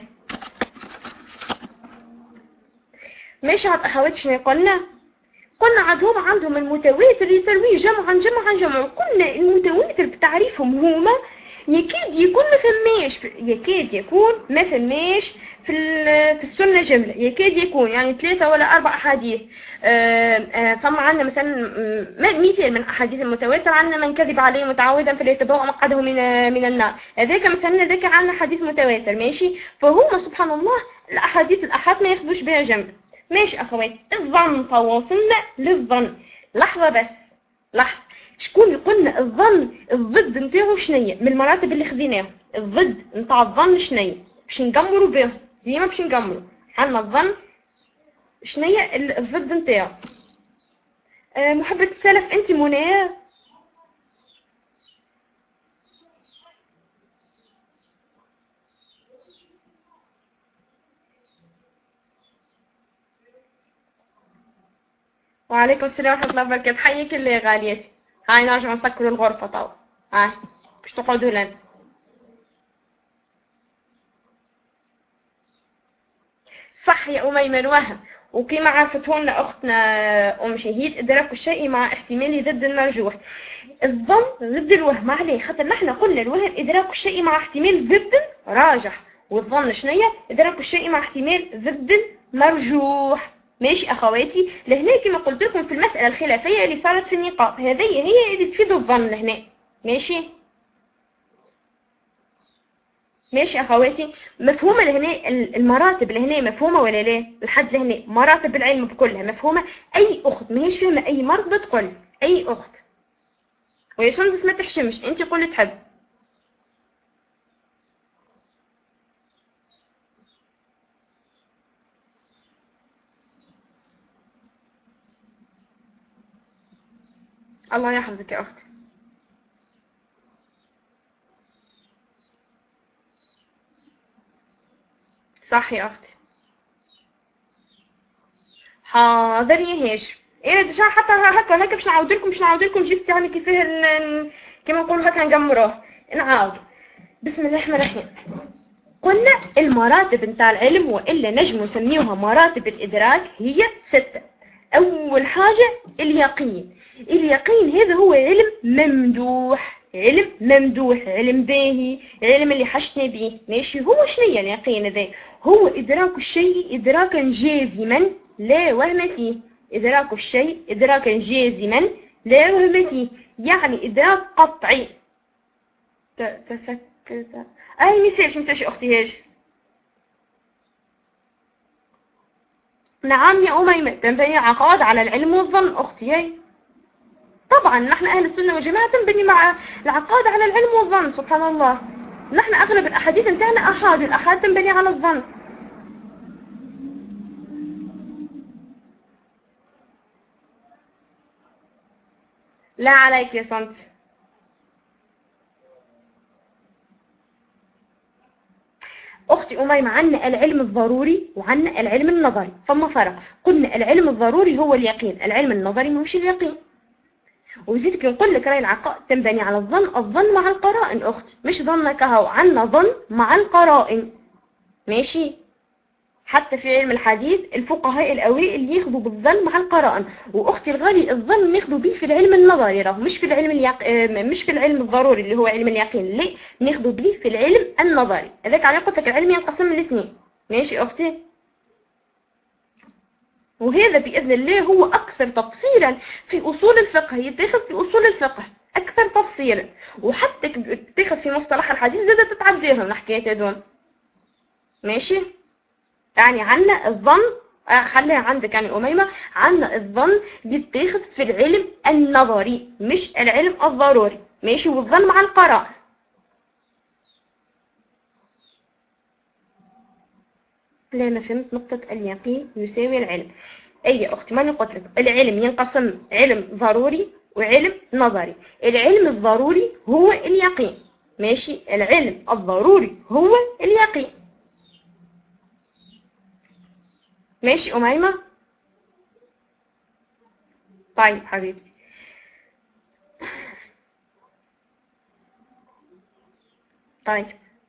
ماشي. عاد اخواتي شنو قلنا؟ قلنا عاد هما عندهم المتواتر يتروي جمع عن جمع عن جمع. قلنا المتواتر بتعريفهم هما يكاد يكون ما فماش، يكاد يكون ما فماش في في السنه جمله، يكاد يكون يعني ثلاثه ولا اربع احاديث. فما عندنا مثلا مثال من احاديث المتواتر، عندنا من كذب عليه متعودا فليتبوأ مقعده من من النار، هذاك مثلا هذاك عندنا حديث متواتر. ماشي. فهما سبحان الله الاحاديث الاحاد ما ياخذوش بها جمله. ماشي اخواتي. الظن، فواصلنا للظن. لحظه بس، لحظه. شكون يقولنا الظن الضد نتاعو شنية من المراتب اللي خذيناهم؟ الضد نتاع الظن شنية باش نقمروا به؟ ديما باش نقمروا عندنا الظن شنية الضد نتاعو. أه محبة السلف انت منى. وعليكم السلام ورحمة الله وبركاته. حياك الله يا غاليتي. هاي نرجع نسكروا الغرفة طبعا. هاي باش تقعدوا لنا. صح يا أميمة الوهم، وكما عرفتهن أختنا أم شهيد إدراك الشيء مع احتمال ضد المرجوح. الظن ضد الوهم. عليه خاطر نحن قلنا الوهم إدراك الشيء مع احتمال ضد راجح، والظن شنية إدراك الشيء مع احتمال ضد المرجوح. ماشي أخواتي. لهنا كما قلت لكم في المسألة الخلافية اللي صارت في النقاط، هذه هي اللي تفيد الظن لهنا. ماشي ماشي اخواتي؟ مفهومه لهنا المراتب لهنا مفهومه ولا لا؟ لحد لهنا مراتب العلم بكلها مفهومه. اي اخت ماهيش فاهمه اي مرض تقول اي اخت، ويا سندس ما تحشمش انت قولي تحب. الله يحفظك يا اختي. صح يا اختي. حاضر يا هاشم. ايه ديجا حتى هكا هكا باش نعاود لكم باش نعاود لكم جيست يعني كيفاه كيما نقولوا هكا نقمروه. نعاود. بسم الله الرحمن الرحيم. قلنا المراتب نتاع العلم والا نجم نسميوها مراتب الادراك هي ستة. اول حاجة اليقين. اليقين هذا هو علم ممدوح، علم ممدوح، علم باهي، علم اللي حشنا به. ماشي؟ هو شنيا اليقين هذا؟ هو ادراك الشيء ادراكا جازما لا وهم فيه. ادراك الشيء ادراكا جازما لا وهم فيه، يعني ادراك قطعي. تسكت. اي مثال مثالش اختي هاج. نعم يا أميمة، تنبني عقائد على العلم والظن أختي. هاي طبعا نحن أهل السنة والجماعة تنبني مع العقائد على العلم والظن. سبحان الله، نحن أغلب الأحاديث نتاعنا أحاد، الأحاد تنبني على الظن. لا عليك يا صنت. أختي أميمة، عنا العلم الضروري وعنا العلم النظري، فما فرق. قلنا العلم الضروري هو اليقين، العلم النظري ماهوش اليقين. وزيدك نقول لك راي العقائد تنبني على الظن، الظن مع القرائن أختي، مش ظنك هو، عنا ظن مع القرائن. ماشي؟ حتى في علم الحديث الفقهاء الأوائل اللي ياخذوا بالظن مع القرائن. واختي الغالي الظن ناخذوا به في العلم النظري، راه مش في العلم اليق... مش في العلم الضروري اللي هو علم اليقين، لا ناخذوا به في العلم النظري. هذاك على قلت لك العلم ينقسم لاثنين. ماشي اختي؟ وهذا بإذن الله هو أكثر تفصيلا في أصول الفقه، يتاخذ في أصول الفقه أكثر تفصيلا، وحتى تاخذ في مصطلح الحديث زادت تتعديهم الحكايات هذول. ماشي؟ يعني عنا الظن، خليها عندك يعني أميمة، عنا الظن يتاخذ في العلم النظري مش العلم الضروري. ماشي؟ والظن مع القراء. لا ما فهمت نقطة اليقين يساوي العلم. أي يا أختي ماني قلت لك العلم ينقسم علم ضروري وعلم نظري. العلم الضروري هو اليقين. ماشي؟ العلم الضروري هو اليقين. ماشي أميمة؟ طيب حبيبتي. طيب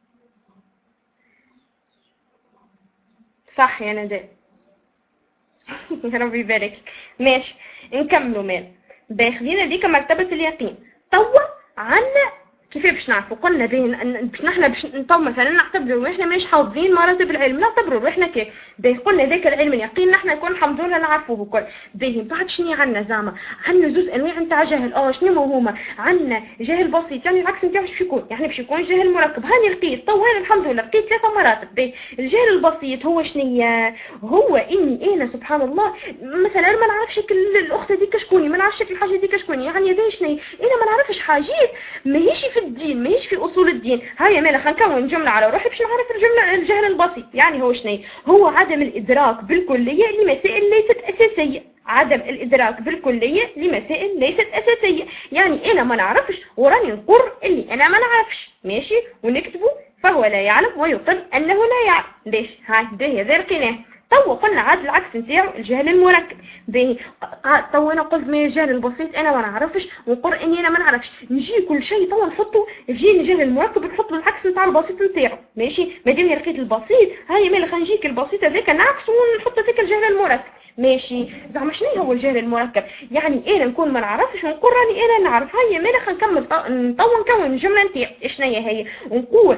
صح يا نداء. يا رب يبارك. ماشي نكملوا مال باخذين ديك مرتبة اليقين. توا عنا كيف باش نعرفوا؟ قلنا بين باش نحنا باش نطو مثلا نعتبروا احنا مانيش حافظين مراتب العلم، نعتبروا روحنا كيف باهي. قلنا ذاك العلم اليقين نحنا نكون الحمد لله نعرفوه الكل باهي. بعد شنو عندنا زعما؟ عندنا زوج انواع نتاع جهل. اه شنو هما؟ عندنا جهل بسيط يعني العكس نتاعو باش يكون، يعني باش يكون جهل مركب. هاني لقيت تو هذا الحمد لله لقيت ثلاثه مراتب باهي. الجهل البسيط هو شنيا؟ هو اني انا سبحان الله مثلا ما نعرفش الاخت هذيك شكوني، ما نعرفش الحاجه هذيك شكوني، يعني هذا شنو انا ما نعرفش حاجات ماهيش في الدين ماهيش في اصول الدين. هيا مالا خلينا نكون جمله على روحي باش نعرف الجمله. الجهل البسيط يعني هو شنو؟ هو عدم الادراك بالكليه لمسائل ليست اساسيه. عدم الادراك بالكليه لمسائل ليست اساسيه، يعني انا ما نعرفش وراني نقر اللي انا ما نعرفش. ماشي؟ ونكتبه فهو لا يعلم ويقر انه لا يعلم. ليش؟ هاي ده هذا لقيناه. تو قلنا عاد العكس نتاعو الجهل المركب. باهي تو انا قلت ما الجهل البسيط انا ما نعرفش ونقر اني انا ما نعرفش، نجي كل شيء تو نحطه يجي الجهل المركب نحط له العكس نتاع البسيط نتاعو. ماشي؟ ما دام لقيت البسيط هاي مالي خلينا نجيك البسيط هذاك نعكس ونحط هذاك الجهل المركب. ماشي؟ زعما شنو هو الجهل المركب؟ يعني انا نكون ما نعرفش ونقول راني انا نعرف. هيا مالي خلينا نكمل تو نكون الجمله نتاع شنو هي ونقول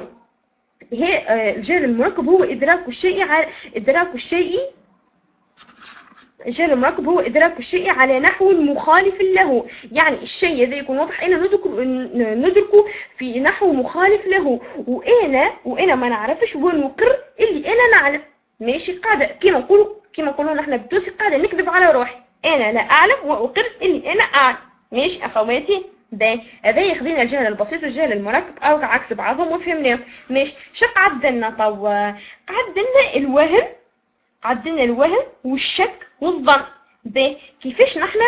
هي الجهل المركب هو إدراك الشيء ع... إدراك الشيء الجهل المركب هو إدراك الشيء على نحو مخالف له، يعني الشيء هذا يكون واضح أنا ندركه في نحو مخالف له، وأنا وأنا ما نعرفش ونقر اللي أنا نعلم. ماشي، قاعدة كما نقولوا كما نقولوا نحن بالتونسي قاعدة نكذب على روحي، أنا لا أعلم وأقر اللي أنا أعلم. ماشي أخواتي، ده هذا يخدينا الجهل البسيط والجهل المركب أو عكس بعضهم وفهمناه. ماشي، شو قعدنا طو قعدنا الوهم قعدنا الوهم والشك والظن. ده كيفاش نحن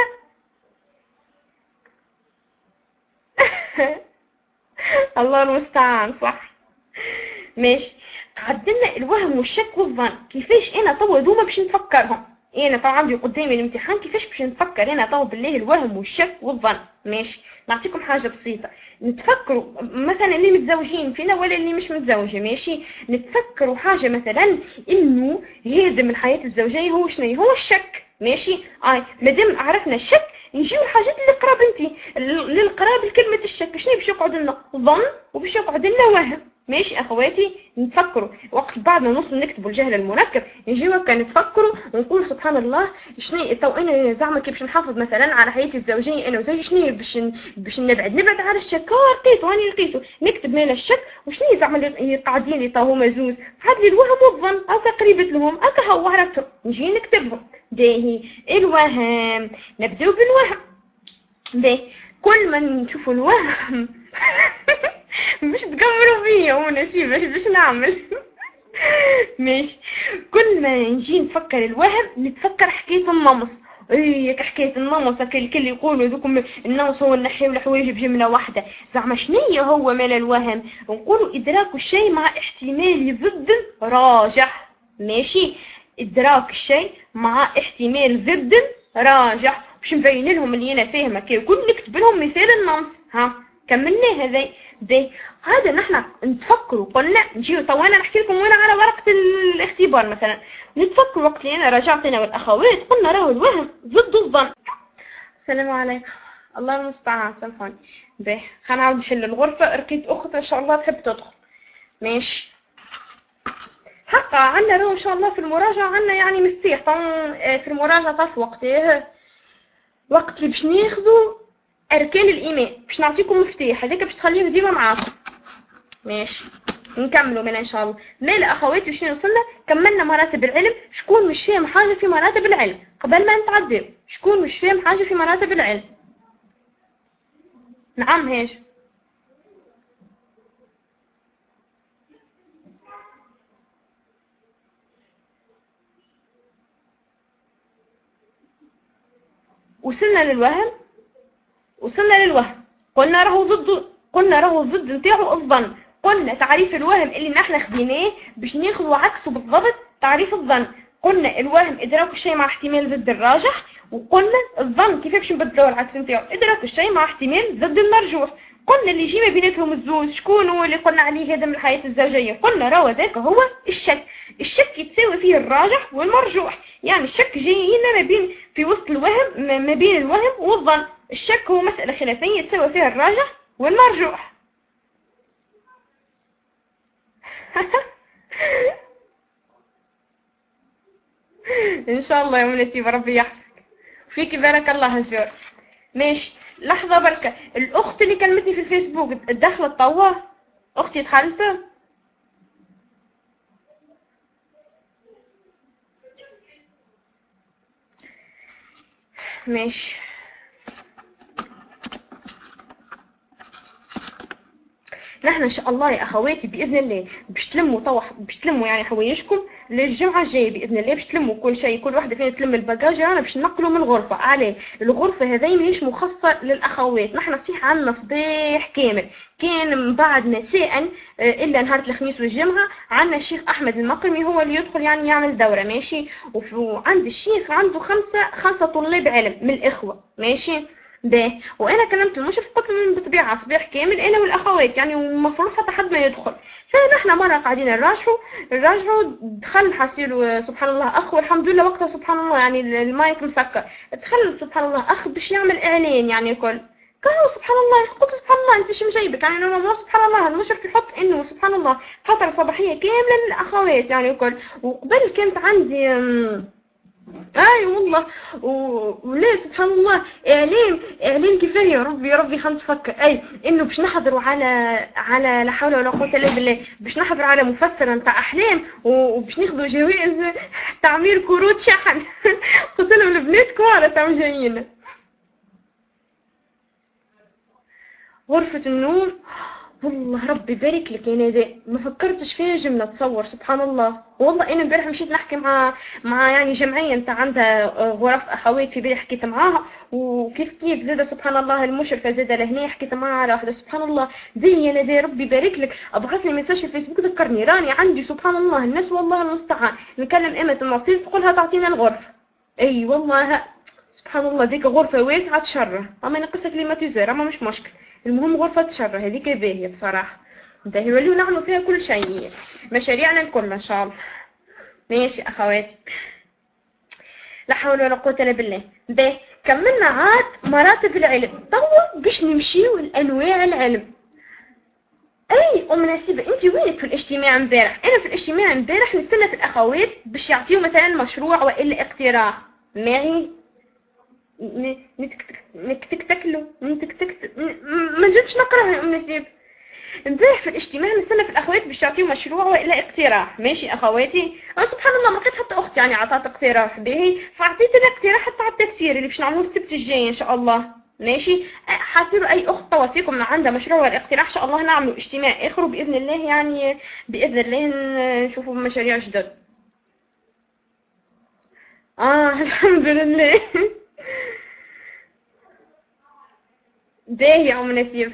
الله المستعان، صح. ماشي، قعدنا الوهم والشك والظن، كيفاش انا تو هذوما باش نفكرهم؟ انا طبعا عندي قدامي الامتحان، كيفاش باش نفكر انا تو بالله الوهم والشك والظن؟ ماشي، نعطيكم حاجه بسيطه نتفكروا مثلا اللي متزوجين فينا ولا اللي مش متزوجه. ماشي، نتفكروا حاجه مثلا انه هذا من حياه الزوجيه هو شنو هو الشك. ماشي، اي مادام عرفنا الشك نجيو الحاجات اللي قراب انت للقراب لكلمه الشك، شنو باش يقعد لنا ظن وباش يقعد لنا وهم. ماشي اخواتي، نفكروا وقت بعد ما نوصل نكتبوا الجهل المركب نجيو هكا نتفكروا ونقول سبحان الله شنو تو انا زعما كي باش نحافظ مثلا على حياتي الزوجيه انا وزوجي، شنو باش باش نبعد نبعد على الشك. لقيته راني لقيته نكتب مال الشك وشنو زعما اللي قاعدين لي تو هما زوز عاد لي الوهم والظن هكا قريبت لهم هكا هو عرفتهم نجي نكتبهم. باهي الوهم، نبداو بالوهم. باهي كل ما نشوفوا الوهم مش تقمروا فيا ونسي باش باش نعمل. ماشي، كل ما نجي نفكر الوهم نتفكر حكايه النمص. ايه حكايه النمص الكل يقولوا ذوكم النمص هو نحيو الحوايج بجمله واحده. زعما شنية هو مال الوهم؟ نقولوا ادراك الشيء مع احتمال ضد راجح. ماشي، ادراك الشيء مع احتمال ضد راجح. باش نبين لهم اللي انا فاهمه كي يكون نكتب لهم مثال النمص. ها كملنا هذا ده هذا نحن نتفكروا قلنا نجيو تو انا نحكي لكم وانا على ورقه الاختبار مثلا نتفكر وقت اللي انا راجعت انا والاخوات قلنا راهو الوهم ضد الظن. السلام عليكم، الله المستعان، سامحوني. باهي خلينا نعاود نحل الغرفه. رقيت اخت ان شاء الله تحب تدخل. ماشي، حقا عندنا راهو ان شاء الله في المراجعه عندنا يعني مفتاح في المراجعه طاف وقتها وقت اللي باش ناخذوا اركان الايمان باش نعطيكم مفتاح هذاك باش تخليه ديما معاكم. ماشي، نكملوا من ان شاء الله. مال اخواتي وشنو وصلنا؟ كملنا مراتب العلم. شكون مش فاهم حاجه في مراتب العلم قبل ما نتعداو؟ شكون مش فاهم حاجه في مراتب العلم؟ نعم هاج. وصلنا للوهم وصلنا للوهم قلنا راهو ضد قلنا راهو ضد نتاعو الظن. قلنا تعريف الوهم اللي نحنا خديناه باش ناخذوا عكسه بالضبط تعريف الظن. قلنا الوهم ادراك الشيء مع احتمال ضد الراجح، وقلنا الظن كيف باش نبدلوه العكس نتاعو ادراك الشيء مع احتمال ضد المرجوح. قلنا اللي يجي ما بيناتهم الزوز شكون هو اللي قلنا عليه هذا من الحياه الزوجيه؟ قلنا راهو ذاك هو الشك. الشك يتساوي فيه الراجح والمرجوح، يعني الشك جاي هنا ما بين في وسط الوهم ما بين الوهم والظن. الشك هو مسألة خلافية يتساوي فيها الراجح والمرجوح. ان شاء الله يا منتي ربي يحفظك فيك بارك الله هجور. ماشي، لحظة بركة. الاخت اللي كلمتني في الفيسبوك دخلت طوا؟ اختي دخلت؟ ماشي، نحن ان شاء الله يا اخواتي باذن الله باش تلموا طوح باش تلموا يعني حوايجكم للجمعه الجايه باذن الله، باش تلموا كل شيء كل واحده فينا تلم الباجاج. انا باش ننقلوا من الغرفه عليه. الغرفه هذه ماهيش مخصصه للاخوات، نحن صحيح عندنا صباح كامل كان من بعد مساء الا نهار الخميس والجمعه عندنا الشيخ احمد المقرمي هو اللي يدخل يعني يعمل دوره. ماشي، وعند الشيخ عنده خمسه خمسه طلاب علم من الاخوه. ماشي ده، وانا كلمت المشرف قلت له بالطبيعه صباح كامل انا والاخوات يعني ومفروض حتى حد ما يدخل. فنحن مره قاعدين نراجعوا نراجعوا دخل حسيلو سبحان الله اخ، والحمد لله وقتها سبحان الله يعني المايك مسكر. دخل سبحان الله اخ باش يعمل اعلان يعني الكل قالوا سبحان الله. قلت سبحان الله انت شو مجيبك يعني انا سبحان الله المشرف يحط انه سبحان الله فتره صباحيه كامله للاخوات يعني الكل. وقبل كانت عندي اي والله. وليه سبحان الله اعلام اعلام كيفاه يا ربي يا ربي خلينا نفكر. اي انه باش نحضروا على على لا حول ولا قوه الا بالله، باش نحضروا على مفسر نتاع احلام وباش ناخذوا جوائز تعمير كروت شحن. قلت لهم البنات كوارا تو جايين. غرفة النوم والله ربي بارك لك يا ناداء، ما فكرتش فيها جملة تصور سبحان الله. والله انا امبارح مشيت نحكي مع مع يعني جمعيه نتاع عندها غرف اخوات، في بالي حكيت معاها وكيف كيف زاده سبحان الله المشرفه زاده لهنا حكيت معاها على واحده سبحان الله. دي يا ناداء ربي بارك لك، ابعث لي ميساج في الفيسبوك ذكرني راني عندي سبحان الله الناس والله المستعان نكلم امة النصير تقولها تعطينا الغرفه. اي والله سبحان الله ديك غرفه واسعه تشره، اما نقصها كليماتيزور اما مش مشكل. المهم غرفة الشر هذيك باهية بصراحة، ده يوليو نعملوا فيها كل شيء مشاريعنا الكل ان شاء الله. ماشي اخواتي لا حول ولا قوة الا بالله. ده كملنا عاد مراتب العلم، طول باش نمشيو لانواع العلم. اي ام نسيبة انت وينك في الاجتماع امبارح؟ انا في الاجتماع امبارح نستنى في الاخوات باش يعطيو مثلا مشروع والا اقتراح معي نتكتكلو نتكتك ما نجمش نقرا يا ام نسيب. امبارح في الاجتماع نستنى في الاخوات باش يعطيو مشروع والا اقتراح. ماشي اخواتي أه سبحان الله ما لقيت حتى اختي يعني عطات اقتراح باهي، فعطيت لها اقتراح حتى على التفسير اللي باش نعملوه السبت الجاي ان شاء الله. ماشي حاسيروا اي اخت توافيكم من عندها مشروع ولا اقتراح ان شاء الله نعملوا اجتماع اخر باذن الله، يعني باذن الله نشوفوا مشاريع جدد. اه الحمد لله. باهي يا ام نسيب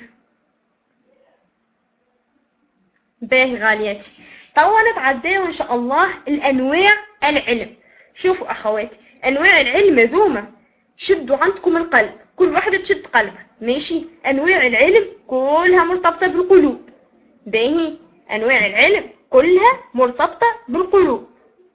باهي غالياتي. طبعا نتعداو ان شاء الله الانواع العلم. شوفوا اخواتي انواع العلم ذوما شدوا عندكم القلب، كل واحدة تشد قلبها. ماشي انواع العلم كلها مرتبطة بالقلوب. باهي انواع العلم كلها مرتبطة بالقلوب.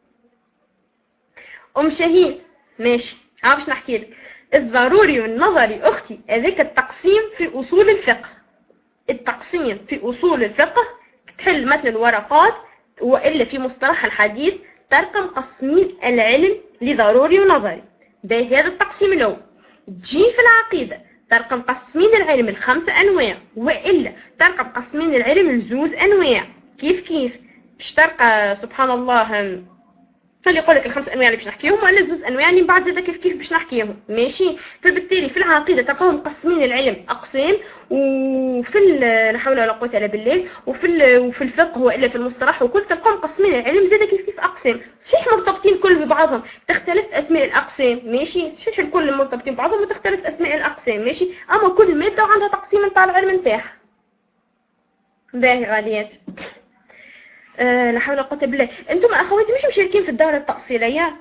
ام شاهين ماشي عارفش نحكي لك الضروري والنظري اختي هذاك التقسيم في اصول الفقه. التقسيم في اصول الفقه تحل مثل الورقات والا في مصطلح الحديث ترقم قسمين العلم لضروري ونظري. ده هذا التقسيم الاول. تجي في العقيده ترقم قسمين العلم الخمسه انواع والا ترقم قسمين العلم الزوز انواع. كيف كيف باش ترقى سبحان الله فاللي يقول لك الخمس انواع اللي باش نحكيهم ولا زوز انواع اللي بعد زاد كيف كيف باش نحكيهم. ماشي فبالتالي في العقيده تلقاهم مقسمين العلم اقسام، وفي لا حول ولا قوه الا بالله وفي وفي الفقه والا في المصطلح وكل تلقاهم مقسمين العلم زاد كيف كيف اقسام. صحيح مرتبطين كل ببعضهم تختلف اسماء الاقسام. ماشي صحيح الكل مرتبطين ببعضهم وتختلف اسماء الاقسام. ماشي اما كل ماده عندها تقسيم نتاع العلم نتاعها. باهي غاليات أه لا حول ولا قوه الا بالله. انتم اخواتي مش مشاركين في الدوره التأصيليه؟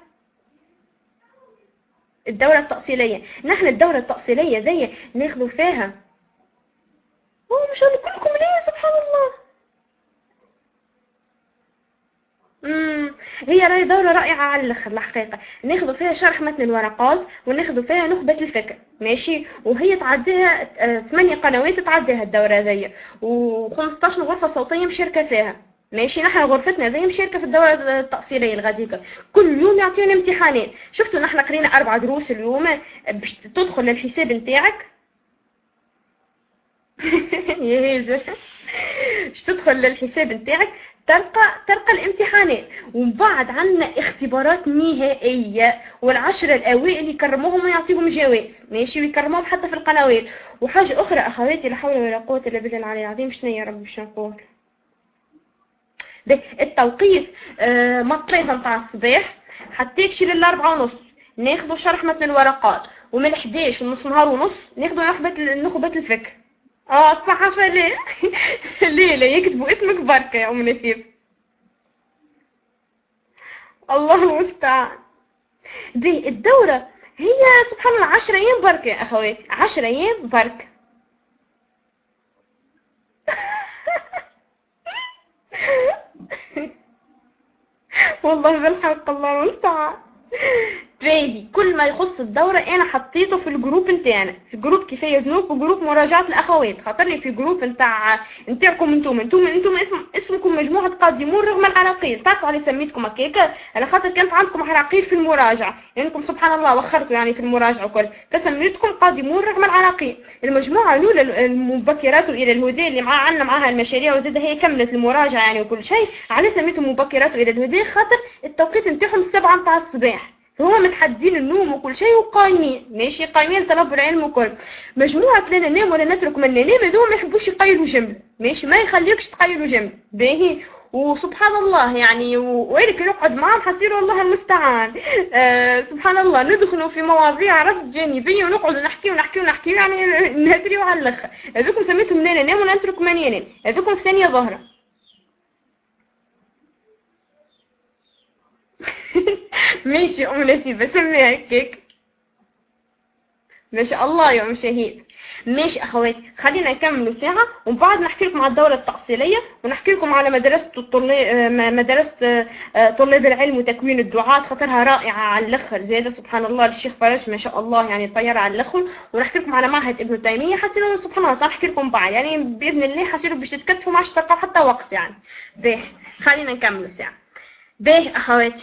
الدوره التأصيليه نحن الدوره التأصيليه زي ناخذوا فيها اوه ما شاء الله كلكم ليه سبحان الله. امم هي راهي دوره رائعه على الاخر الحقيقه. ناخذوا فيها شرح متن الورقات وناخذوا فيها نخبه الفكر. ماشي وهي تعديها ثمانية قنوات تعديها الدوره هذيا و15 غرفه صوتيه مشاركه فيها. ماشي نحن غرفتنا زي مشاركه في الدوره التأصيليه الغاديكا كل يوم يعطيونا امتحانات. شفتوا نحن قرينا اربع دروس اليوم باش تدخل للحساب نتاعك. يا هيجه باش تدخل للحساب نتاعك تلقى تلقى الامتحانات ومن بعد عندنا اختبارات نهائيه والعشره الاوائل يكرموهم ويعطيهم جوائز. ماشي ويكرموهم حتى في القنوات. وحاجه اخرى اخواتي لا حول ولا قوه الا بالله العلي العظيم شنو يا رب باش نقول ده التوقيت آه مطلعها نتاع الصباح حتى يكشي للأربعة ونص ناخذوا شرح متن الورقات ومن حداش ونص نهار ونص ناخذوا نخبة نخبة الفكر. اه الصحافة ليه ليه لا يكتبوا اسمك بركة يا ام نسيب. الله المستعان. دي الدورة هي سبحان الله عشر ايام بركة يا اخواتي عشر ايام بركة. والله بالحق الله المستعان. باهي كل ما يخص الدورة انا حطيته في الجروب نتاعنا، في جروب كفاية ذنوب وجروب مراجعة الاخوات، خاطر لي في جروب نتاع نتاعكم انتم انتم انتم اسم اسمكم مجموعة قادمون رغم العراقيل، تعرفوا على سميتكم هكاك على خاطر كانت عندكم عراقيل في المراجعة، لانكم يعني سبحان الله وخرتوا يعني في المراجعة وكل، فسميتكم قادمون رغم العراقيل. المجموعة الاولى المبكرات الى الهدى اللي معاه عندنا معاها المشاريع وزاد هي كملت المراجعة يعني وكل شيء، على سميتهم مبكرات الى الهدى خاطر التوقيت نتاعهم السبعة نتاع الصباح، هما متحدين النوم وكل شيء وقايمين ماشي قايمين طلب العلم وكل. مجموعة لا ننام ولا نترك من ننام هذوما ما يحبوش يقيلوا جملة ماشي، ما يخليكش تقيلوا جملة باهي، وسبحان الله يعني ويلك نقعد معاهم حسير والله المستعان. آه سبحان الله ندخلوا في مواضيع رد جانبية ونقعدوا نحكي ونحكي ونحكي يعني ندري وعلى الاخر. هذوكم سميتهم لا ننام ولا نترك من ينام، هذوكم ثانية ظهرة. ماشي ام نسيبة سميها هكاك ما شاء الله يا ام شهيد. ماشي اخواتي خلينا نكملوا ساعة ومن بعد نحكي لكم على الدورة التأصيلية ونحكي لكم على مدرسة الطلاب مدرسة طلاب العلم وتكوين الدعاة، خاطرها رائعة على الاخر زيادة سبحان الله. الشيخ فرج ما شاء الله يعني طيارة على الاخر. ونحكي لكم على معهد ابن تيمية حسينا سبحان الله نحكي لكم بعد يعني باذن الله حسيروا باش تتكتفوا ما عادش تلقاو حتى وقت يعني. باهي خلينا نكملوا ساعة. باهي اخواتي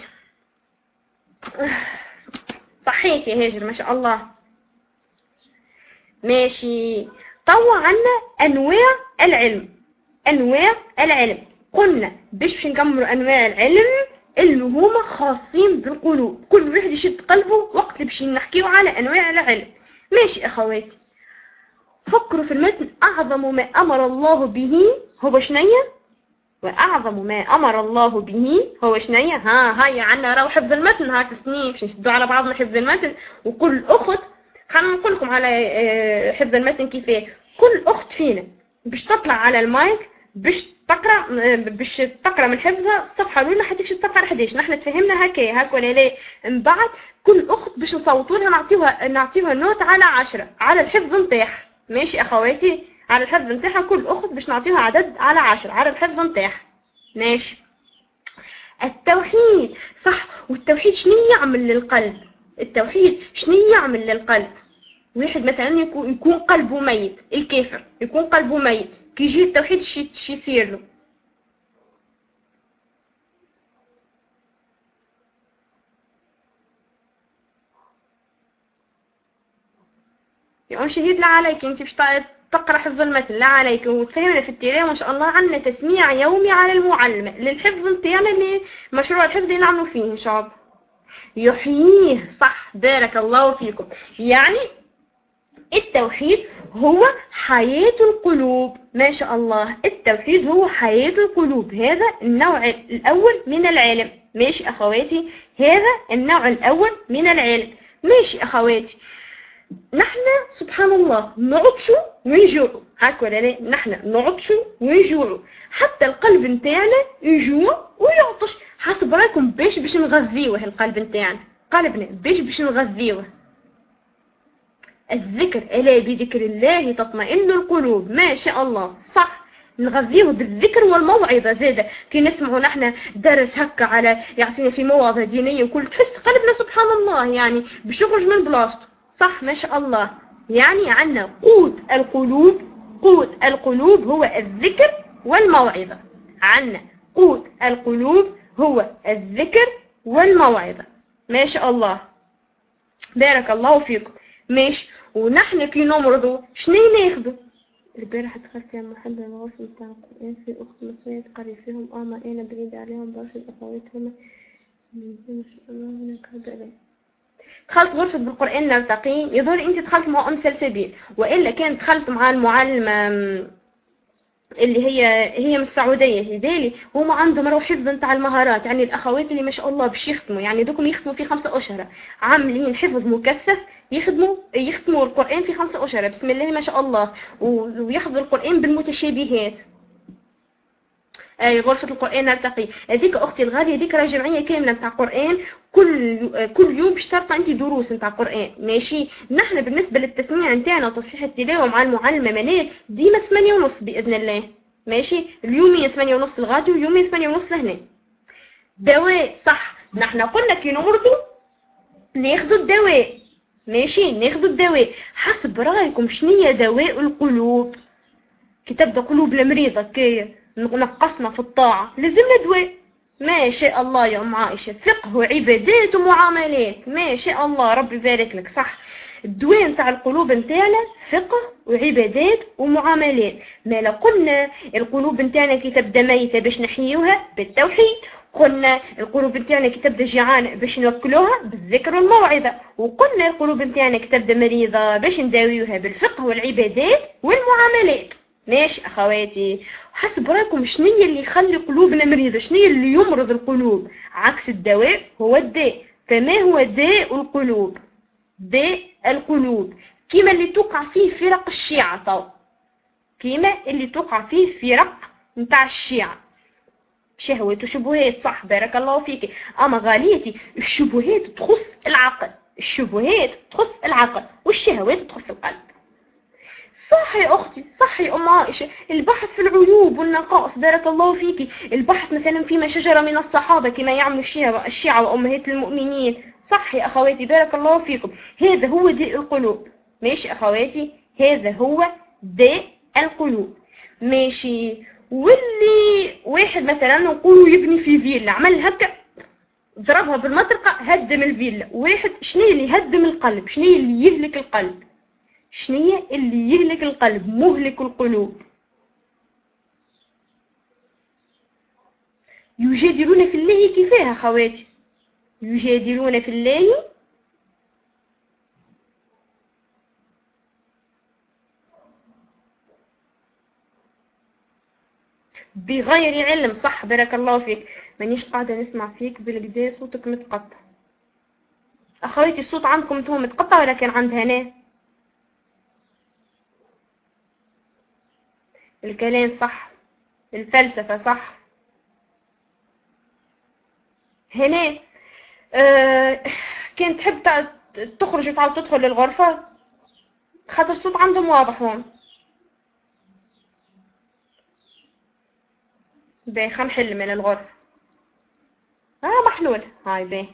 صحيت يا هاجر ما شاء الله. ماشي طوى عنا انواع العلم، انواع العلم قلنا باش باش نكملوا انواع العلم اللي هما خاصين بالقلوب، كل واحد يشد قلبه وقت اللي باش نحكيو على انواع العلم. ماشي اخواتي فكروا في المتن. اعظم ما امر الله به هو شنيا؟ واعظم ما امر الله به هو شنيا؟ ها هيا عنا راهو حفظ المتن هاك سنين باش نشدوا على بعضنا حفظ المتن. وكل اخت خلينا نقول لكم على حفظ المتن كيفاه. كل اخت فينا باش تطلع على المايك باش تقرا باش تقرا من حفظها الصفحه الاولى حتى تمشي الصفحه احد عشر. نحن تفهمنا هكا هاك ولا لا؟ من بعد كل اخت باش نصوتوا لها نعطيوها نعطيوها نوت على عشرة على الحفظ نتاعها. ماشي اخواتي على الحفظ نتاعها كل اخت باش نعطيوها عدد على عشرة على الحفظ نتاعها. ماشي. التوحيد صح. والتوحيد شنو يعمل للقلب؟ التوحيد شنو يعمل للقلب؟ واحد مثلا يكون يكون قلبه ميت، الكافر يكون قلبه ميت كي يجي التوحيد شي شي يصير له؟ يا ام شهيد لا عليك انت باش تقرا حفظ المتن لا عليك وتفهمنا في التلاوه ما شاء الله. عندنا تسميع يومي على المعلمه للحفظ نتاعنا اللي مشروع الحفظ اللي نعملوا فيه ان شاء الله. يحييه صح بارك الله فيكم. يعني التوحيد هو حياة القلوب ما شاء الله. التوحيد هو حياة القلوب. هذا النوع الأول من العلم. ماشي أخواتي هذا النوع الأول من العلم. ماشي أخواتي نحن سبحان الله نعطشوا ونجوعوا هاك ولا لا؟ نحن نعطشوا ونجوعوا حتى القلب نتاعنا يجوع ويعطش. حسب رايكم باش باش نغذيوه القلب نتاعنا قلبنا باش باش نغذيوه؟ الذكر ألا بذكر الله تطمئن القلوب. ما شاء الله صح نغذيه بالذكر والموعظة زادة. كي نسمعوا نحن درس هكا على يعطينا في مواضيع دينية وكل تحس قلبنا سبحان الله يعني باش يخرج من بلاصته صح ما شاء الله. يعني عندنا قوت القلوب. قوت القلوب هو الذكر والموعظة. عندنا قوت القلوب هو الذكر والموعظة ما شاء الله بارك الله فيكم. ماشي. ونحن كي نمرضوا شنو ناخذوا؟ البارح دخلت يا محمد الغرفة نتاع القرآن في أخت مصرية تقري فيهم اه ما أنا بعيد عليهم برشا الأخوات هما ما شاء الله هناك هذا. دخلت غرفة بالقرآن نلتقي يظهر أنت دخلت مع أم سلسبيل وإلا كانت دخلت مع المعلمة اللي هي هي من السعودية هذالي هما عندهم روح حفظ نتاع المهارات. يعني الأخوات اللي ما شاء الله باش يختموا يعني دوكم يختموا في خمسة أشهر عاملين حفظ مكثف يخدموا يختموا القرآن في خمسة أشهر بسم الله ما شاء الله ويحفظوا القرآن بالمتشابهات. أي غرفة القرآن نلتقي هذيك أختي الغالية هذيك راه جمعية كاملة نتاع قرآن كل كل يوم باش تلقى أنت دروس نتاع قرآن. ماشي. نحن بالنسبة للتسميع نتاعنا وتصحيح التلاوة مع المعلمة منال ديما ثمانية ونص بإذن الله. ماشي. اليومية ثمانية ونص الغادي واليومية ثمانية ونص لهنا. دواء صح. نحن قلنا كي نمرضوا ناخدوا الدواء، ماشي ناخدوا الدواء حسب رايكم شنية دواء القلوب؟ كي تبدا قلوب المريضة كي نقصنا في الطاعة لازمنا دواء. ما شاء الله يا ام عائشة، فقه وعبادات ومعاملات، ما شاء الله ربي يبارك لك. صح، الدواء نتاع القلوب نتاعنا فقه وعبادات ومعاملات. ما لو قلنا القلوب نتاعنا كي تبدا ميتة باش نحيوها بالتوحيد، قلنا القلوب نتاعنا كي تبدا جيعانة باش نوكلوها بالذكر والموعظة، وقلنا القلوب نتاعنا كي تبدا مريضة باش نداويوها بالفقه والعبادات والمعاملات. ماشي اخواتي، حسب رايكم شنية اللي يخلي قلوبنا مريضة؟ شنية اللي يمرض القلوب؟ عكس الدواء هو الداء. فما هو داء القلوب؟ داء القلوب كيما اللي توقع فيه فرق الشيعة، طو كيما اللي توقع فيه فرق نتاع الشيعة، شهوات وشبهات. صح بارك الله فيك. اما غاليتي الشبهات تخص العقل، الشبهات تخص العقل والشهوات تخص القلب. صح يا اختي، صح يا ام عائشة، البحث في العيوب والنقائص بارك الله فيك، البحث مثلا فيما شجر من الصحابة كما يعمل الشيعة الشيعة وامهات المؤمنين. صح يا اخواتي بارك الله فيكم، هذا هو داء القلوب. ماشي اخواتي، هذا هو داء القلوب. ماشي. واللي واحد مثلا نقولوا يبني في فيلا، عمل هكا ضربها بالمطرقة هدم الفيلا. واحد شنو اللي يهدم القلب؟ شنو اللي يهلك القلب؟ شنو اللي يهلك القلب؟ مهلك القلوب. يجادلون في الله كيفاه خواتي؟ يجادلون في الله بغير علم. صح بارك الله فيك. مانيش قاعدة نسمع فيك بالكدا، صوتك متقطع. اخواتي الصوت عندكم انتم متقطع ولا كان عند هنا؟ الكلام صح، الفلسفة صح. هنا آه كانت تحب تخرج وتعاود تدخل للغرفة خاطر الصوت عندهم واضح هون. باهي خلينا نحل من الغرفة. اه محلول. هاي باهي.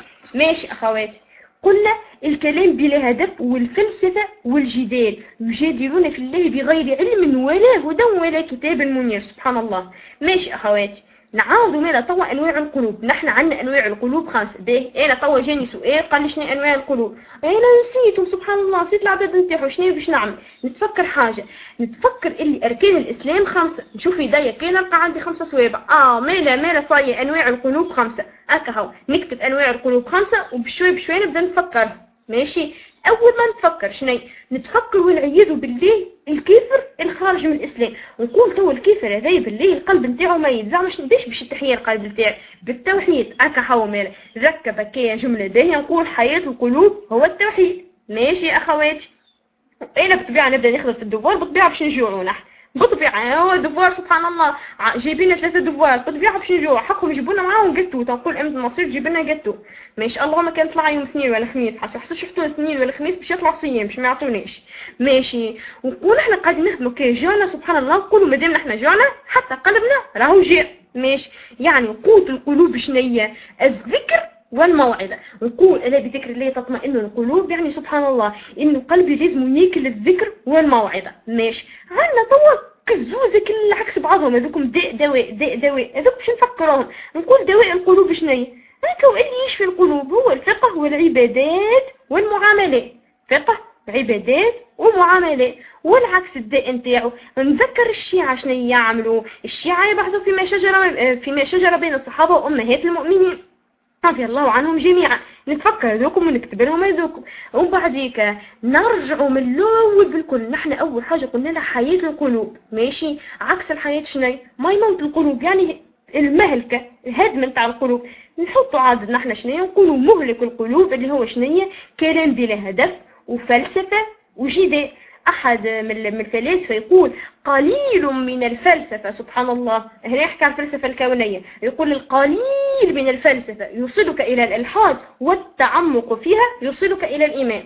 ماشي اخواتي، قلنا الكلام بلا هدف والفلسفة والجدال. يجادلون في الله بغير علم ولا هدى ولا كتاب منير. سبحان الله. ماشي اخواتي، نعاودوا مالا توا انواع القلوب. نحن عندنا انواع القلوب خمسه. باهي انا توا جاني سؤال قال لي شنو انواع القلوب، انا نسيتهم سبحان الله، نسيت العدد نتاعو. شنو باش نعمل؟ نتفكر حاجه، نتفكر اللي اركان الاسلام خمسه. نشوف يديا كان نلقى عندي خمسه صوابع. اه مالا مالا صاي انواع القلوب خمسه. هكا هو نكتب انواع القلوب خمسه وبشوي بشوي نبدا نتفكر. ماشي. اول ما نتفكر شنو نتفكر؟ والعياذ بالله الكافر الخارج من الاسلام. ونقول تو الكافر هذا بالله القلب نتاعو ميت. زعما شنو باش باش تحيا القلب نتاعي؟ بالتوحيد. هكا هو مالا ركب هكايا جمله باهيه نقول حياه القلوب هو التوحيد. ماشي اخواتي. انا بالطبيعه نبدا نخدم في الدوار بالطبيعه باش نجوعوا نحن بالطبيعه. هو دوار سبحان الله جايبين ثلاثه دوار بالطبيعه باش نجوع. حقهم يجيبوا لنا معاهم قتو. تنقول امتى المصير تجيب لنا قتو. ما شاء الله ما كان طلع يوم اثنين ولا خميس، حتى حتى شفتوا اثنين ولا خميس باش يطلع صيام باش ما يعطوناش. ماشي. ونحن قاعدين نخدموا كي جوعنا سبحان الله نقولوا مادام نحن جوعنا حتى قلبنا راهو جاء. ماشي. يعني قوت القلوب شنية؟ الذكر والموعظة. نقول ألا بذكر الله تطمئن القلوب، يعني سبحان الله إنه قلبي لازم ياكل الذكر والموعظة. ماشي. عندنا توا كزوزة كل عكس بعضهم. هذوكم داء دواء داء دواء، هذوك باش نفكرهم. نقول دواء القلوب شنية؟ هكا واللي يشفي القلوب هو الفقه والعبادات والمعاملات. فقه عبادات ومعاملات. والعكس الداء نتاعو نذكر الشيعة شنو يعملوا. الشيعة يبحثوا فيما شجر فيما شجر بين الصحابة وأمهات المؤمنين رضي الله عنهم جميعا. نتفكر ذوكم ونكتب لهم هذوكم. وبعديك نرجعوا من الاول بالكل. نحن اول حاجه قلنا لها حياه القلوب. ماشي. عكس الحياه شنو؟ ما يموت القلوب، يعني المهلكه الهدم نتاع القلوب. نحطوا عدد نحن شنو نقولوا مهلك القلوب اللي هو شنو؟ كلام بلا هدف وفلسفه وجدال. أحد من الفلاسفة يقول قليل من الفلسفة. سبحان الله. هنا يحكي عن الفلسفة الكونية. يقول القليل من الفلسفة يوصلك إلى الإلحاد، والتعمق فيها يوصلك إلى الإيمان.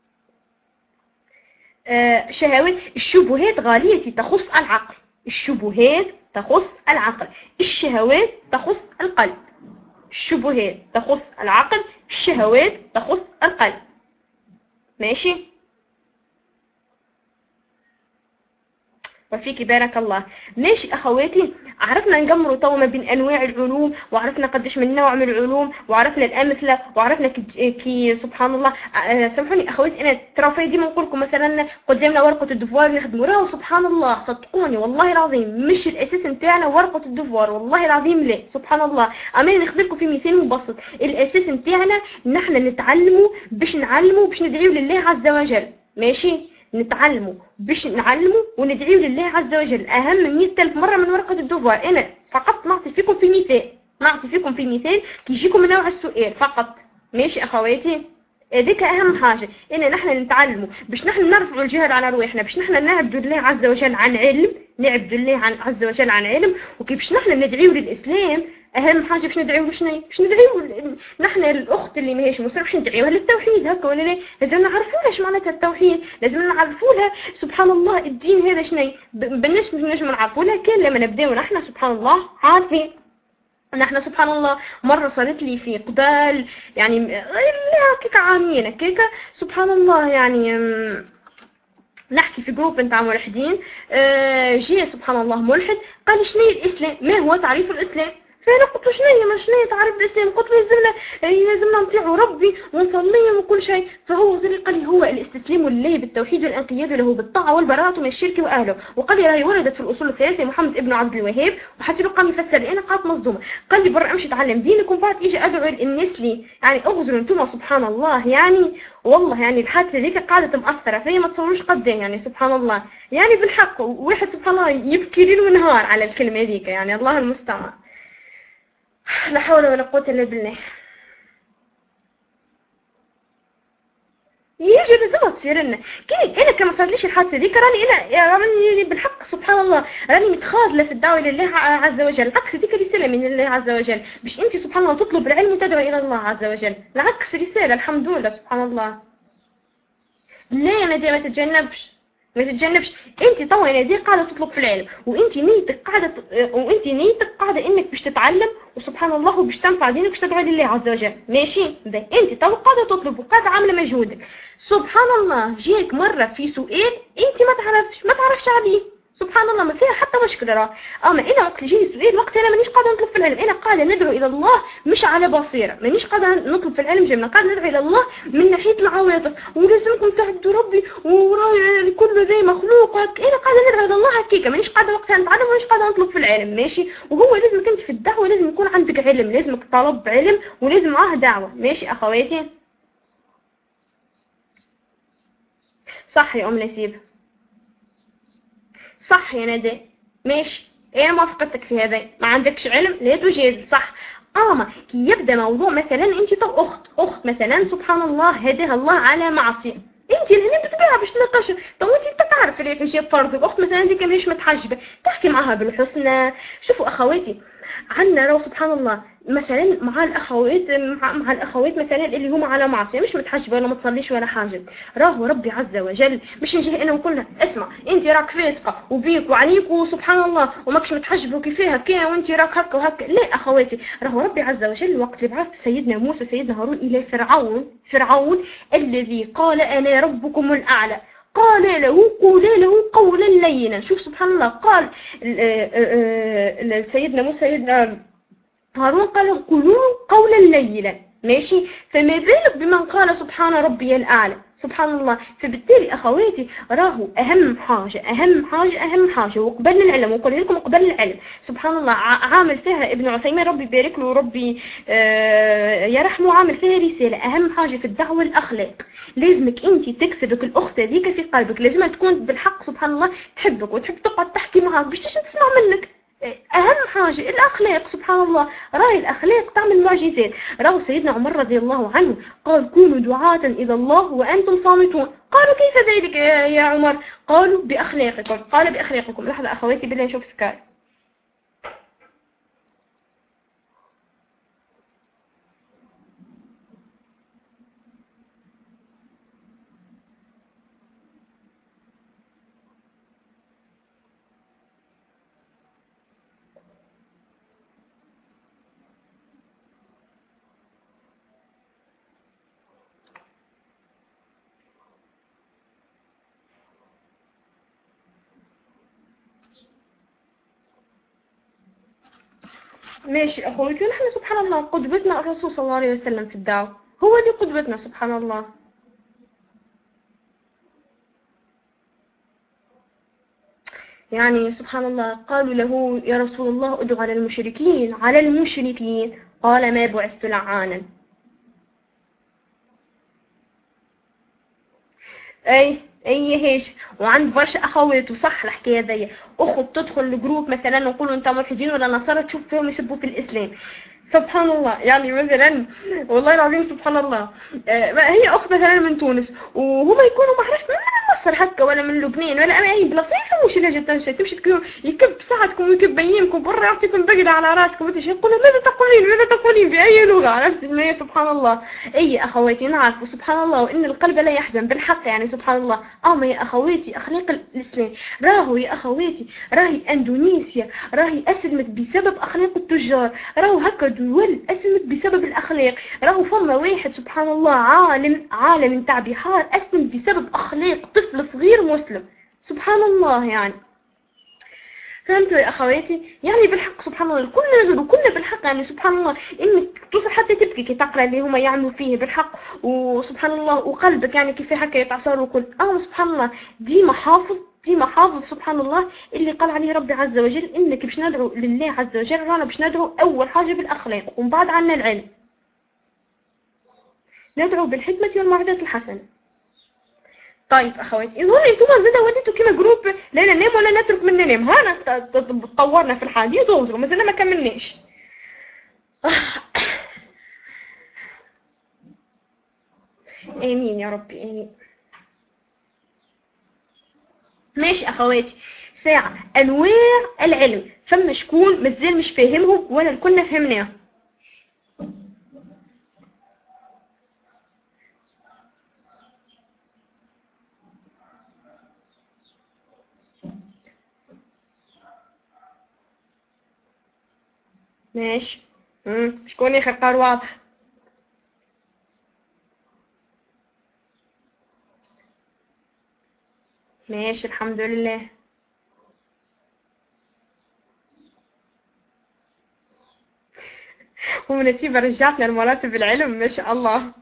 آه شهوات الشبهات غالية تخص العقل. الشبهات تخص العقل، الشهوات تخص القلب. الشبهات تخص العقل، الشهوات تخص القلب. ماشي. وفيك بارك الله. ماشي اخواتي، عرفنا نجمروا تو ما بين انواع العلوم، وعرفنا قديش من نوع من العلوم، وعرفنا الامثله، وعرفنا كي, كي سبحان الله. أه سامحوني اخواتي، انا ترى في ديما نقول لكم مثلا قدامنا ورقه الدفوار نخدموا راهو سبحان الله، صدقوني والله العظيم مش الاساس نتاعنا ورقه الدفوار، والله العظيم لا سبحان الله. اما نخدم لكم في مثال مبسط، الاساس نتاعنا نحن نتعلموا باش نعلموا باش ندعيو لله عز وجل. ماشي، نتعلموا باش نعلموا وندعيو لله عز وجل، اهم من مئة ألف مره من ورقه الدفوار. انا فقط نعطي فيكم في مثال، نعطي فيكم في مثال كي يجيكم من نوع السؤال فقط. ماشي اخواتي، هذيك اهم حاجه، ان نحن نتعلموا باش نحن نرفعوا الجهل على رواحنا، باش نحن نعبدوا الله عز وجل عن علم، نعبدوا الله عن عز وجل عن علم، وكيفاش نحن ندعيو للاسلام. اهم حاجه باش ندعيو شنو؟ باش ندعيو نحن الاخت اللي ماهيش مسلمه باش ندعيوها للتوحيد، هكا ولا لا؟ لازم نعرفوا لها اش معناتها التوحيد، لازم نعرفوا لها سبحان الله الدين هذا شنو. بالناس مش نجم نعرفوا لها كان لما نبداو نحن سبحان الله عارفين. نحن سبحان الله مرة صارت لي في قبال يعني لا كيكا عامين كيكا سبحان الله، يعني نحكي في جروب نتاع ملحدين، جاء سبحان الله ملحد قال شنو الاسلام، ما هو تعريف الاسلام؟ فانا قلت له شنو ما شنو تعرف الاسلام؟ قلت له لازمنا لازمنا نطيعوا ربي ونصلي وكل شيء. فهو زري قال لي هو الاستسلام لله بالتوحيد والانقياد له بالطاعه والبراءه من الشرك واهله. وقال لي راهي وردت في الاصول الثلاثه محمد ابن عبد الوهاب، وحسيت قام يفسر لي انا قاعد مصدومه. قال لي برا امشي تعلم دينك ومن بعد اجي ادعو الناس لي، يعني اغزروا انتم سبحان الله. يعني والله يعني الحادثه ذيك قاعده مأثره فيا ما تصوروش قدام، يعني سبحان الله يعني بالحق واحد سبحان الله يبكي ليل ونهار على الكلمه ذيك، يعني الله المستعان. لا حول ولا قوة إلا بالله. يجي لازم تصير لنا كي انا كما صارليش الحادثه ذيك راني انا راني بالحق سبحان الله راني متخاذله في الدعوه لله عز وجل، عكس ذيك رساله من الله عز وجل باش انت سبحان الله تطلب العلم وتدعو الى الله عز وجل، العكس رساله الحمد لله سبحان الله. لا انا دي ما تتجنبش ما تتجنبش انت طوا انا دي قاعده تطلب في العلم، وانت نيتك قاعده وانت نيتك قاعده انك باش تتعلم وسبحان الله وباش تنفع دينك باش تدعو لله عز وجل. ماشي ده انت طوا قاعده تطلب وقاعده عامله مجهودك. سبحان الله جيك مره في سؤال انت ما تعرفش ما تعرفش عليه سبحان الله ما فيها حتى مشكله راه. اما انا وقت يجيني سؤال وقت انا مانيش قاعده نطلب في العلم، انا قاعده ندعو الى الله مش على بصيره، مانيش قاعده نطلب في العلم جمله، قاعده ندعو الى الله من ناحيه العواطف ولازمكم تعبدوا ربي وراي كل ذي مخلوق. انا قاعده ندعو الى الله هكيكه، مانيش قاعده وقتها نتعلم ومانيش قاعده نطلب في العلم. ماشي، وهو لازمك انت في الدعوه لازم يكون عندك علم، لازمك طلب علم ولازم معاه دعوه. ماشي اخواتي صح يا ام نسيب صح يا ندى ماشي، انا موافقتك في هذا، ما عندكش علم لا تجادل صح. اما كي يبدا موضوع مثلا انت طب اخت اخت مثلا سبحان الله هداها الله على معصيه، انت اللي بتبيعها باش تناقش، طب انت تعرف اللي الحجاب فرض، الاخت مثلا دي كان مش متحجبه تحكي معها بالحسنى. شوفوا اخواتي عندنا لو سبحان الله مثلا مع الاخوات مع, مع الاخوات مثلا اللي هم على معصيه مش متحجبه ولا ما تصليش ولا حاجه، راهو ربي عز وجل مش نجي انا ونقول لها اسمع انت راك فاسقه وبيك وعليك وسبحان الله وماكش متحجبه كيفاه هكا وانت راك هكا وهكا. لا اخواتي راهو ربي عز وجل وقت اللي بعث سيدنا موسى سيدنا هارون الى فرعون فرعون الذي قال انا ربكم الاعلى قال له قولا له قولا لينا. شوف سبحان الله قال سيدنا موسى سيدنا هارون قال قولوا قولا لينا. ماشي، فما بالك بمن قال سبحان ربي الأعلى سبحان الله. فبالتالي أخواتي راهو أهم حاجة أهم حاجة أهم حاجة وقبل العلم، وقل لكم قبل العلم سبحان الله عامل فيها ابن عثيمين ربي يبارك له ربي آه يرحمه، عامل فيها رسالة أهم حاجة في الدعوة الأخلاق. لازمك أنت تكسبك الأخت ذيك في قلبك، لازم تكون بالحق سبحان الله تحبك وتحب تقعد تحكي معك باش تسمع منك. اهم حاجه الاخلاق سبحان الله، راهي الاخلاق تعمل معجزات. راهو سيدنا عمر رضي الله عنه قال كونوا دعاة الى الله وانتم صامتون. قالوا كيف ذلك يا عمر؟ قالوا باخلاقكم. قال باخلاقكم. لحظه اخواتي بالله نشوف سكاي. ماشي أخوتي، ونحن سبحان الله قدوتنا الرسول صلى الله عليه وسلم في الدعوة، هو اللي قدوتنا سبحان الله. يعني سبحان الله قالوا له يا رسول الله ادعو على المشركين على المشركين، قال ما بعثت لعانا. اي اي هيش. وعند برشا اخوات وصح الحكايه ذي، اخت تدخل الجروب مثلا نقولوا انت ملحدين ولا نصارى، تشوف فيهم يسبوا في الاسلام. سبحان الله. يعني مثلا والله العظيم سبحان الله، آه هي اخت مثلا من تونس وهما يكونوا ما عرفت من مصر هكا ولا من لبنان ولا اي بلاصه، يفهموش اللهجه التونسيه، تمشي يكب ساعتكم ويكب ايامكم برا يعطيكم بقله على راسكم وانت يقولوا ماذا تقولين ماذا تقولين باي لغه، عرفت شنو هي؟ سبحان الله. اي اخواتي نعرف سبحان الله وان القلب لا يحزن بالحق، يعني سبحان الله. اما يا اخواتي اخلاق الاسلام، راهو يا اخواتي راهي اندونيسيا راهي اسلمت بسبب اخلاق التجار، راهو هكا دول اسلمت بسبب الاخلاق، راهو فما واحد سبحان الله عالم عالم نتاع بحار اسلم بسبب اخلاق طفل صغير مسلم، سبحان الله. يعني فهمتوا يا اخواتي؟ يعني بالحق سبحان الله الكل نجد وكلنا بالحق، يعني سبحان الله انك توصل حتى تبكي كي تقرا اللي هما يعملوا فيه بالحق، وسبحان الله وقلبك يعني كيف هكا يتعصر وكل. اه سبحان الله ديما حافظ ديما حافظ سبحان الله اللي قال عليه ربي عز وجل انك باش ندعو لله عز وجل، رانا باش ندعو اول حاجه بالاخلاق ومن بعد عنا العلم، ندعو بالحكمه والموعظه الحسنه. طيب اخواتي يظن انتم زاده وليتوا كيما جروب لا ننام ولا نترك من ننام، هانا تطورنا في الحال يدوزوا مازلنا ما كملناش. امين يا ربي امين. ماشي اخواتي، ساعة انواع العلم، فما شكون مازال مش فاهمهم ولا الكلنا فهمناهم. ماشي. امم شكون ياخذ قرار واضح؟ ماشي الحمد لله. ونسيبة رجعتنا لمراتب العلم ما شاء الله،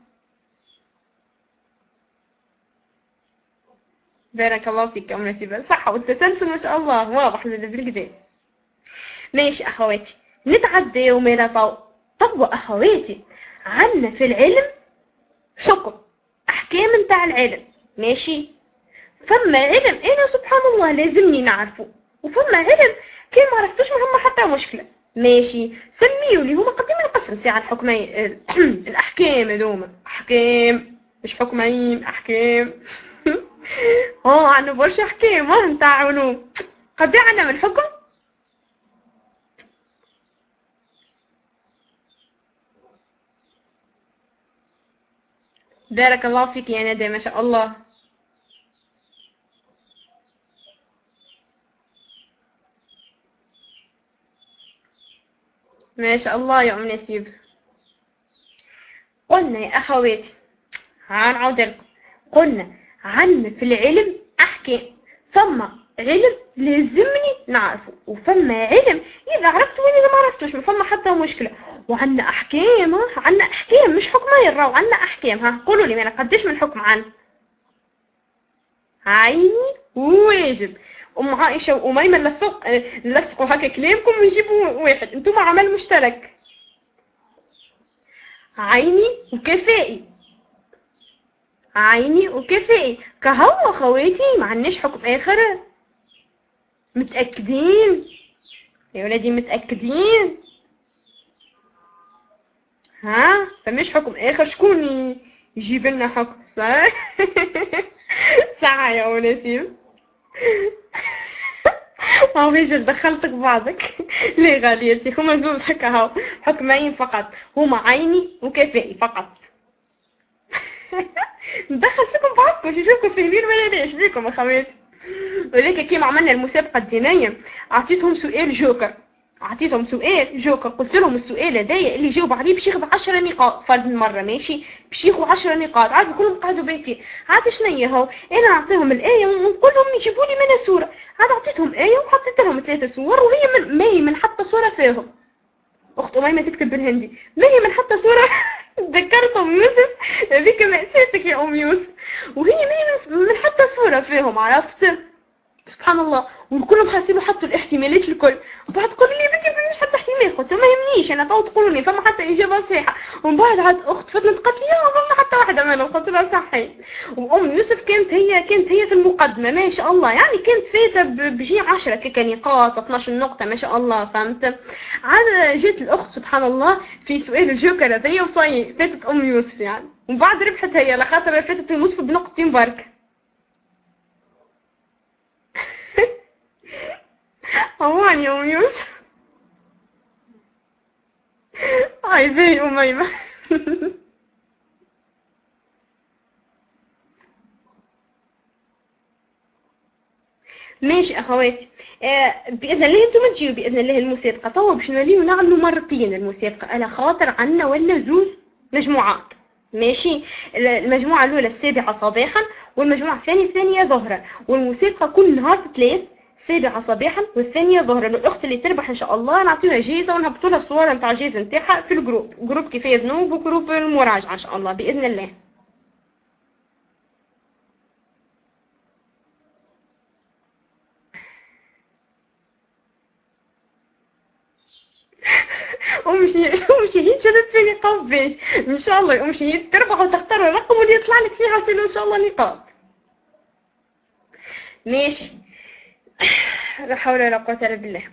بارك الله فيك ام نسيبة. صح والتسلسل ما شاء الله واضح بالكدا. ماشي اخواتي نتعدى يومين طو طب اخواتي عندنا في العلم حكم احكام نتاع العلم. ماشي فما علم انا سبحان الله لازمني نعرفه، وفما علم كي ما عرفتوش ما هم حتى مشكله. ماشي سميوا لي هما قديم القسم ساعه الحكمين الاحكام هذوما احكام مش حكمين احكام. اه عندنا برشا احكام ها نتاع علوم. قد عندنا من حكم بارك الله فيك يا ندى ما شاء الله. ما شاء الله يا ام نسيب. قلنا يا اخواتي هنعاود لكم، قلنا عندنا في العلم احكام، ثم علم لازمني نعرفه، وفما علم اذا عرفته واذا ما عرفتوش ما فما حتى مشكله. وعندنا احكام عندنا احكام مش حكمين، راهو عندنا احكام. ها قولوا لي انا قديش من حكم عن عيني وواجب. ام عائشه واميمه لصق لصقوا هكا كلامكم ونجيبوا واحد انتم عمل مشترك. عيني وكفائي عيني وكفائي كهو خواتي ما عندناش حكم اخر. متاكدين يا ولادي متاكدين؟ ها فمش حكم اخر شكون يجيب لنا حكم صح؟ ساعة يا ونسيم. هاو ماشي دخلتك بعضك. ليه غاليتي هما زوز هكا هاو حكمين فقط، هما عيني وكفائي فقط. ندخل فيكم بعضكم شوفكم فاهمين ولا لا؟ ايش بيكم يا خواتي؟ ولكن كيما عملنا المسابقة الدينية اعطيتهم سؤال جوكر، اعطيتهم سؤال جوكر قلت لهم السؤال هذايا اللي جاوب عليه باش ياخذ عشرة نقاط فرد مرة. ماشي باش ياخذوا عشرة نقاط عاد كلهم قعدوا بايتين. عاد شنيا هو انا نعطيهم الايه ونقول لهم يجيبوا لي منها سوره، عاد اعطيتهم ايه وحطيت لهم ثلاثه صور وهي من ما هي من حتى صوره فيهم. اخت اميمه تكتب بالهندي، ما هي من حتى صوره تذكرت ام يوسف بك مأساتك يا ام يوسف، وهي ما هي من حتى صوره فيهم، عرفت؟ سبحان الله. وكلهم حاسبوا حطوا الاحتمالات الكل، وبعد تقولوا لي بنتي مش حتى احتمال، قلت ما يهمنيش انا تو تقولوا لي فما حتى اجابه صحيحه. ومن بعد عاد اخت فاطمه قالت لي لا فما حتى واحده منهم، قلت لها صحيح. وام يوسف كانت هي كانت هي في المقدمه ما شاء الله، يعني كانت فايته بشي عشرة كيكا نقاط اثناش نقطه ما شاء الله، فهمت؟ عاد جات الاخت سبحان الله في سؤال الجوكر هذيا وصاي فاتت ام يوسف يعني، ومن بعد ربحت هي لخاطر فاتت ام يوسف بنقطتين برك. أمان يا أم يوسف. هاي زي أميمة. ماشي أخواتي، آه بإذن الله انتم تجيوا بإذن الله المسابقة، طوا باش نوليو نعملوا مرتين المسابقة على خاطر عنا ولا زوز مجموعات. ماشي، المجموعة الأولى السابعة صباحا، والمجموعة الثانية الثانية ظهرا، والمسابقة كل نهار ثلاث، السابعة صباحا والثانية ظهرا. الأخت اللي تربح إن شاء الله نعطيها جائزة ونهبطوا لها الصور نتاع الجائزة نتاعها في الجروب، جروب كفاية ذنوب وجروب المراجعة إن شاء الله بإذن الله. أم شهيد أم شهيد شدت في نقاط باش إن شاء الله أم شهيد تربح وتختار الرقم واللي يطلع لك فيه حاصل إن شاء الله نقاط. ماشي، لا حول ولا قوة إلا بالله.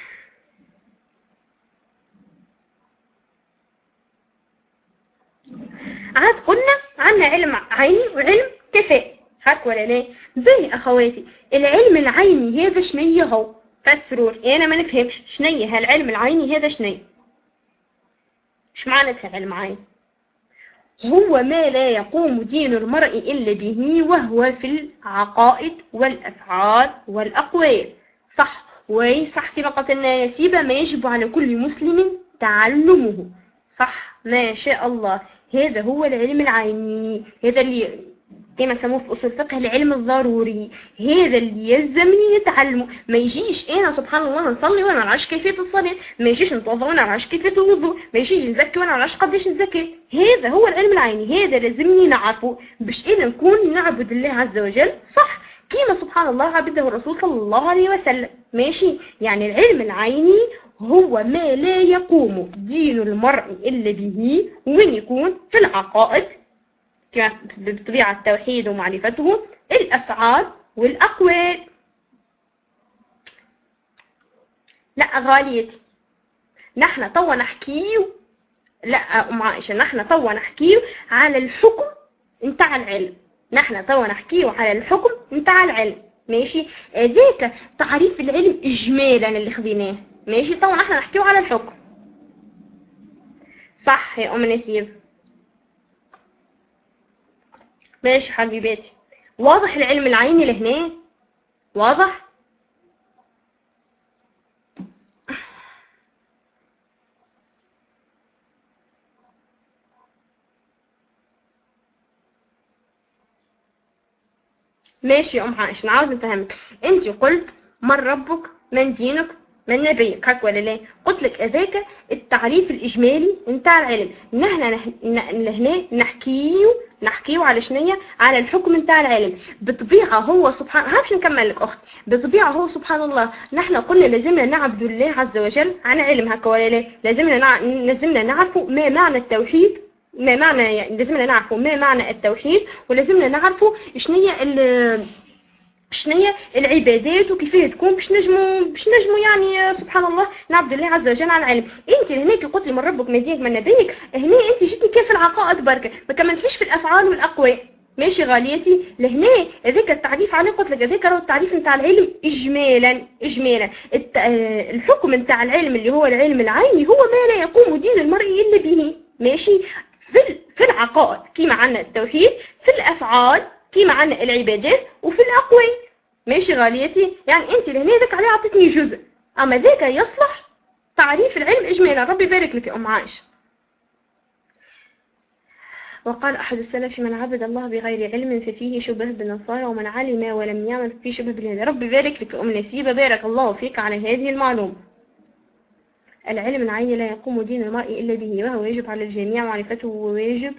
عاد قلنا عنا علم عيني وعلم كفاء، هاك ولا لا؟ باهي أخواتي، العلم العيني هذا شنية هو؟ فسروا لي أنا ما نفهمش شنية هالعلم العيني هذا شنية؟ ايش معنى العلم عيني؟ هو ما لا يقوم دين المرء إلا به، وهو في العقائد والأفعال والأقوال. صح وي صح كما قلنا نسيبة ما يجب على كل مسلم تعلمه. صح ما شاء الله، هذا هو العلم العيني، هذا اللي كما سموه في أصول الفقه العلم الضروري، هذا اللي يلزمني نتعلمه. ما يجيش انا سبحان الله نصلي وانا نعرفش كيفيه الصلاه، ما يجيش نتوضا وانا نعرفش كيفيه الوضوء، ما يجيش نزكي وانا نعرفش قداش الزكاه. هذا هو العلم العيني، هذا لازمني نعرفه باش انا نكون نعبد الله عز وجل صح كيما سبحان الله عبده الرسول صلى الله عليه وسلم. ماشي، يعني العلم العيني هو ما لا يقوم دين المرء الا به، وين يكون في العقائد بطبيعة التوحيد ومعرفته، الأفعال والأقوال. لا غاليتي، نحن توا نحكيو، لا أم عائشة نحن توا نحكيو على الحكم نتاع العلم، نحن توا نحكيو على الحكم نتاع العلم. ماشي، ذاك تعريف العلم إجمالا اللي خذيناه. ماشي، توا نحن نحكيو على الحكم. صح يا أم نسيب؟ ماشي حبيباتي، واضح العلم العيني لهنا؟ واضح؟ ماشي يا ام عائشة، نعاود نفهمك. انت قلت من ربك من دينك من نبيك، هاك ولا لا؟ قلت لك اذاك التعريف الاجمالي نتاع العلم. نحن لهنا نحكيو نحكيو على شنية؟ على الحكم نتاع العلم. بطبيعة هو سبحان ها باش نكمل لك اختي، بطبيعة هو سبحان الله نحن قلنا لازمنا نعبد الله عز وجل عن علم، هاك ولا لا؟ لازمنا نع... لازمنا نعرفوا ما معنى التوحيد، ما معنى يعني لازمنا نعرفوا ما معنى التوحيد، ولازمنا نعرفوا شنية ال شنية العبادات وكيفيه تكون باش نجموا باش نجموا يعني سبحان الله نعبد الله عز وجل على العلم. انت هناك قلت لي من ربك ما دينك من نبيك، هنا انت جيتي كيف العقائد بركه، ما كملتيش في الافعال والاقوال. ماشي غاليتي، لهنا هذاك التعريف عليه قلت لك هذاك هو التعريف نتاع العلم اجمالا. اجمالا الحكم نتاع العلم اللي هو العلم العيني هو ما لا يقوم دين المرء الا به. ماشي، في في العقائد كيما عندنا التوحيد، في الافعال كيما عندنا العبادات، وفي الاقوال. ماشي غاليتي، يعني انت لهنا ذاك عليه عطيتني جزء، اما ذاك يصلح تعريف العلم اجمالا. ربي يبارك لك يا ام عائشه. وقال احد السلف من عبد الله بغير علم ففيه شبه بالنصارى، ومن علم ولم يعمل فيه شبه بالهدى. ربي يبارك لك يا ام نسيبه، بارك الله فيك على هذه المعلومه. العلم العيني لا يقوم دين المرء إلا به، وهو يجب على الجميع معرفته، ويجب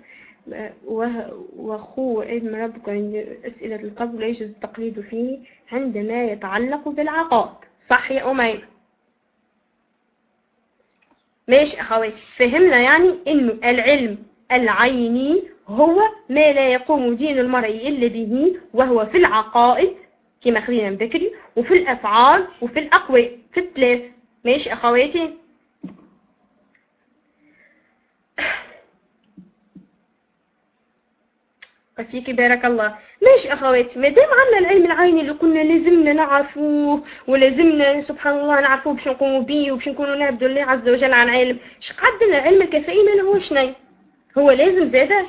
وخو علم ربك عند أسئلة القبر لا يجوز التقليد فيه عندما يتعلق بالعقائد. صح يا أمي؟ ماشي أخواتي، فهمنا يعني إنه العلم العيني هو ما لا يقوم دين المرء إلا به، وهو في العقائد كما خلينا بكري، وفي الأفعال، وفي الأقوال، في الثلاث. ماشي أخواتي؟ فيك بارك الله. ماشي أخواتي، ما دام عندنا العلم العيني اللي قلنا لازمنا نعرفوه، ولازمنا سبحان الله نعرفوه باش نقوموا به وباش نكونوا نعبدوا الله عز وجل عن علم، شقد لنا العلم الكفائي ما هو شنو؟ هو لازم زاده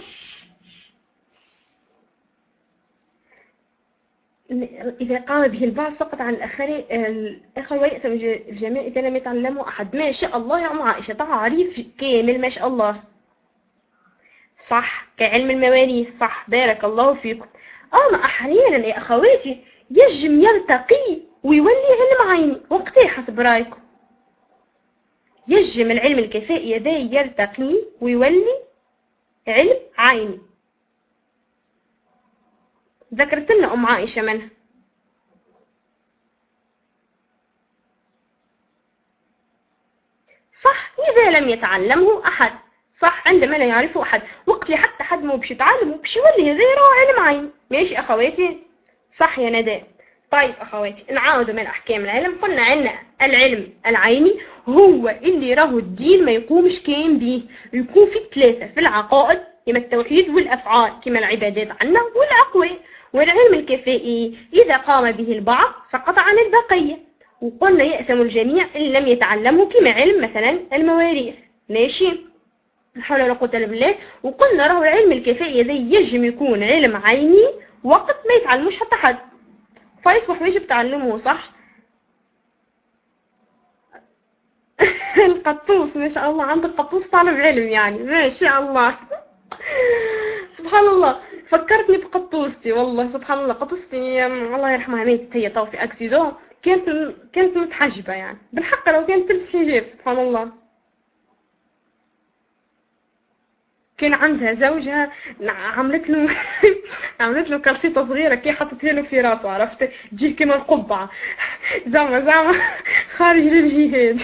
إذا قام به البعض سقط عن الآخرين الآخر ويأثم الجميع إذا لم يتعلموا أحد. ما شاء الله يا أم عائشة، تعريف كامل ما شاء الله. صح، كعلم المواريث. صح، بارك الله فيكم. أما أحيانا يا أخواتي يجم يرتقي ويولي علم عيني، وقتها حسب رأيكم يجم العلم الكفائي ذا يرتقي ويولي علم عيني؟ ذكرت لنا أم عائشة منها. صح، إذا لم يتعلمه أحد. صح، عندما لا يعرفه أحد، وقت اللي حتى حد ما باش يتعلمه باش يولي هذا يراه علم عين. ماشي أخواتي؟ صح يا ندى. طيب أخواتي، نعاودوا من أحكام العلم. قلنا عندنا العلم العيني هو اللي راه الدين ما يقومش كاين به، يكون في الثلاثة، في العقائد كما التوحيد، والأفعال كما العبادات عنا، والأقوال. والعلم الكفائي إذا قام به البعض سقط عن البقية، وقلنا يأثم الجميع إن لم يتعلموا كما علم مثلا المواريث. ماشي، نحاول ولا قوة إلا بالله. وقلنا راهو العلم الكفائي ذا يجم يكون علم عيني وقت ما يتعلموش حتى حد، فيصبح يجب تعلمه. صح. القطوس ما شاء الله، عندك قطوس طالب علم يعني، ما شاء الله. سبحان الله، فكرتني بقطوستي والله. سبحان الله، قطوستي الله يرحمها ماتت هي طاو في اكسيدون، كانت كانت متحجبه يعني بالحق، لو كانت تلبس حجاب سبحان الله. كان عندها زوجها عملت له عملت له كرسيطه صغيره كي حطتها له في راسه، عرفت تجي كما القبعه زعما زعما خارج للجهاد.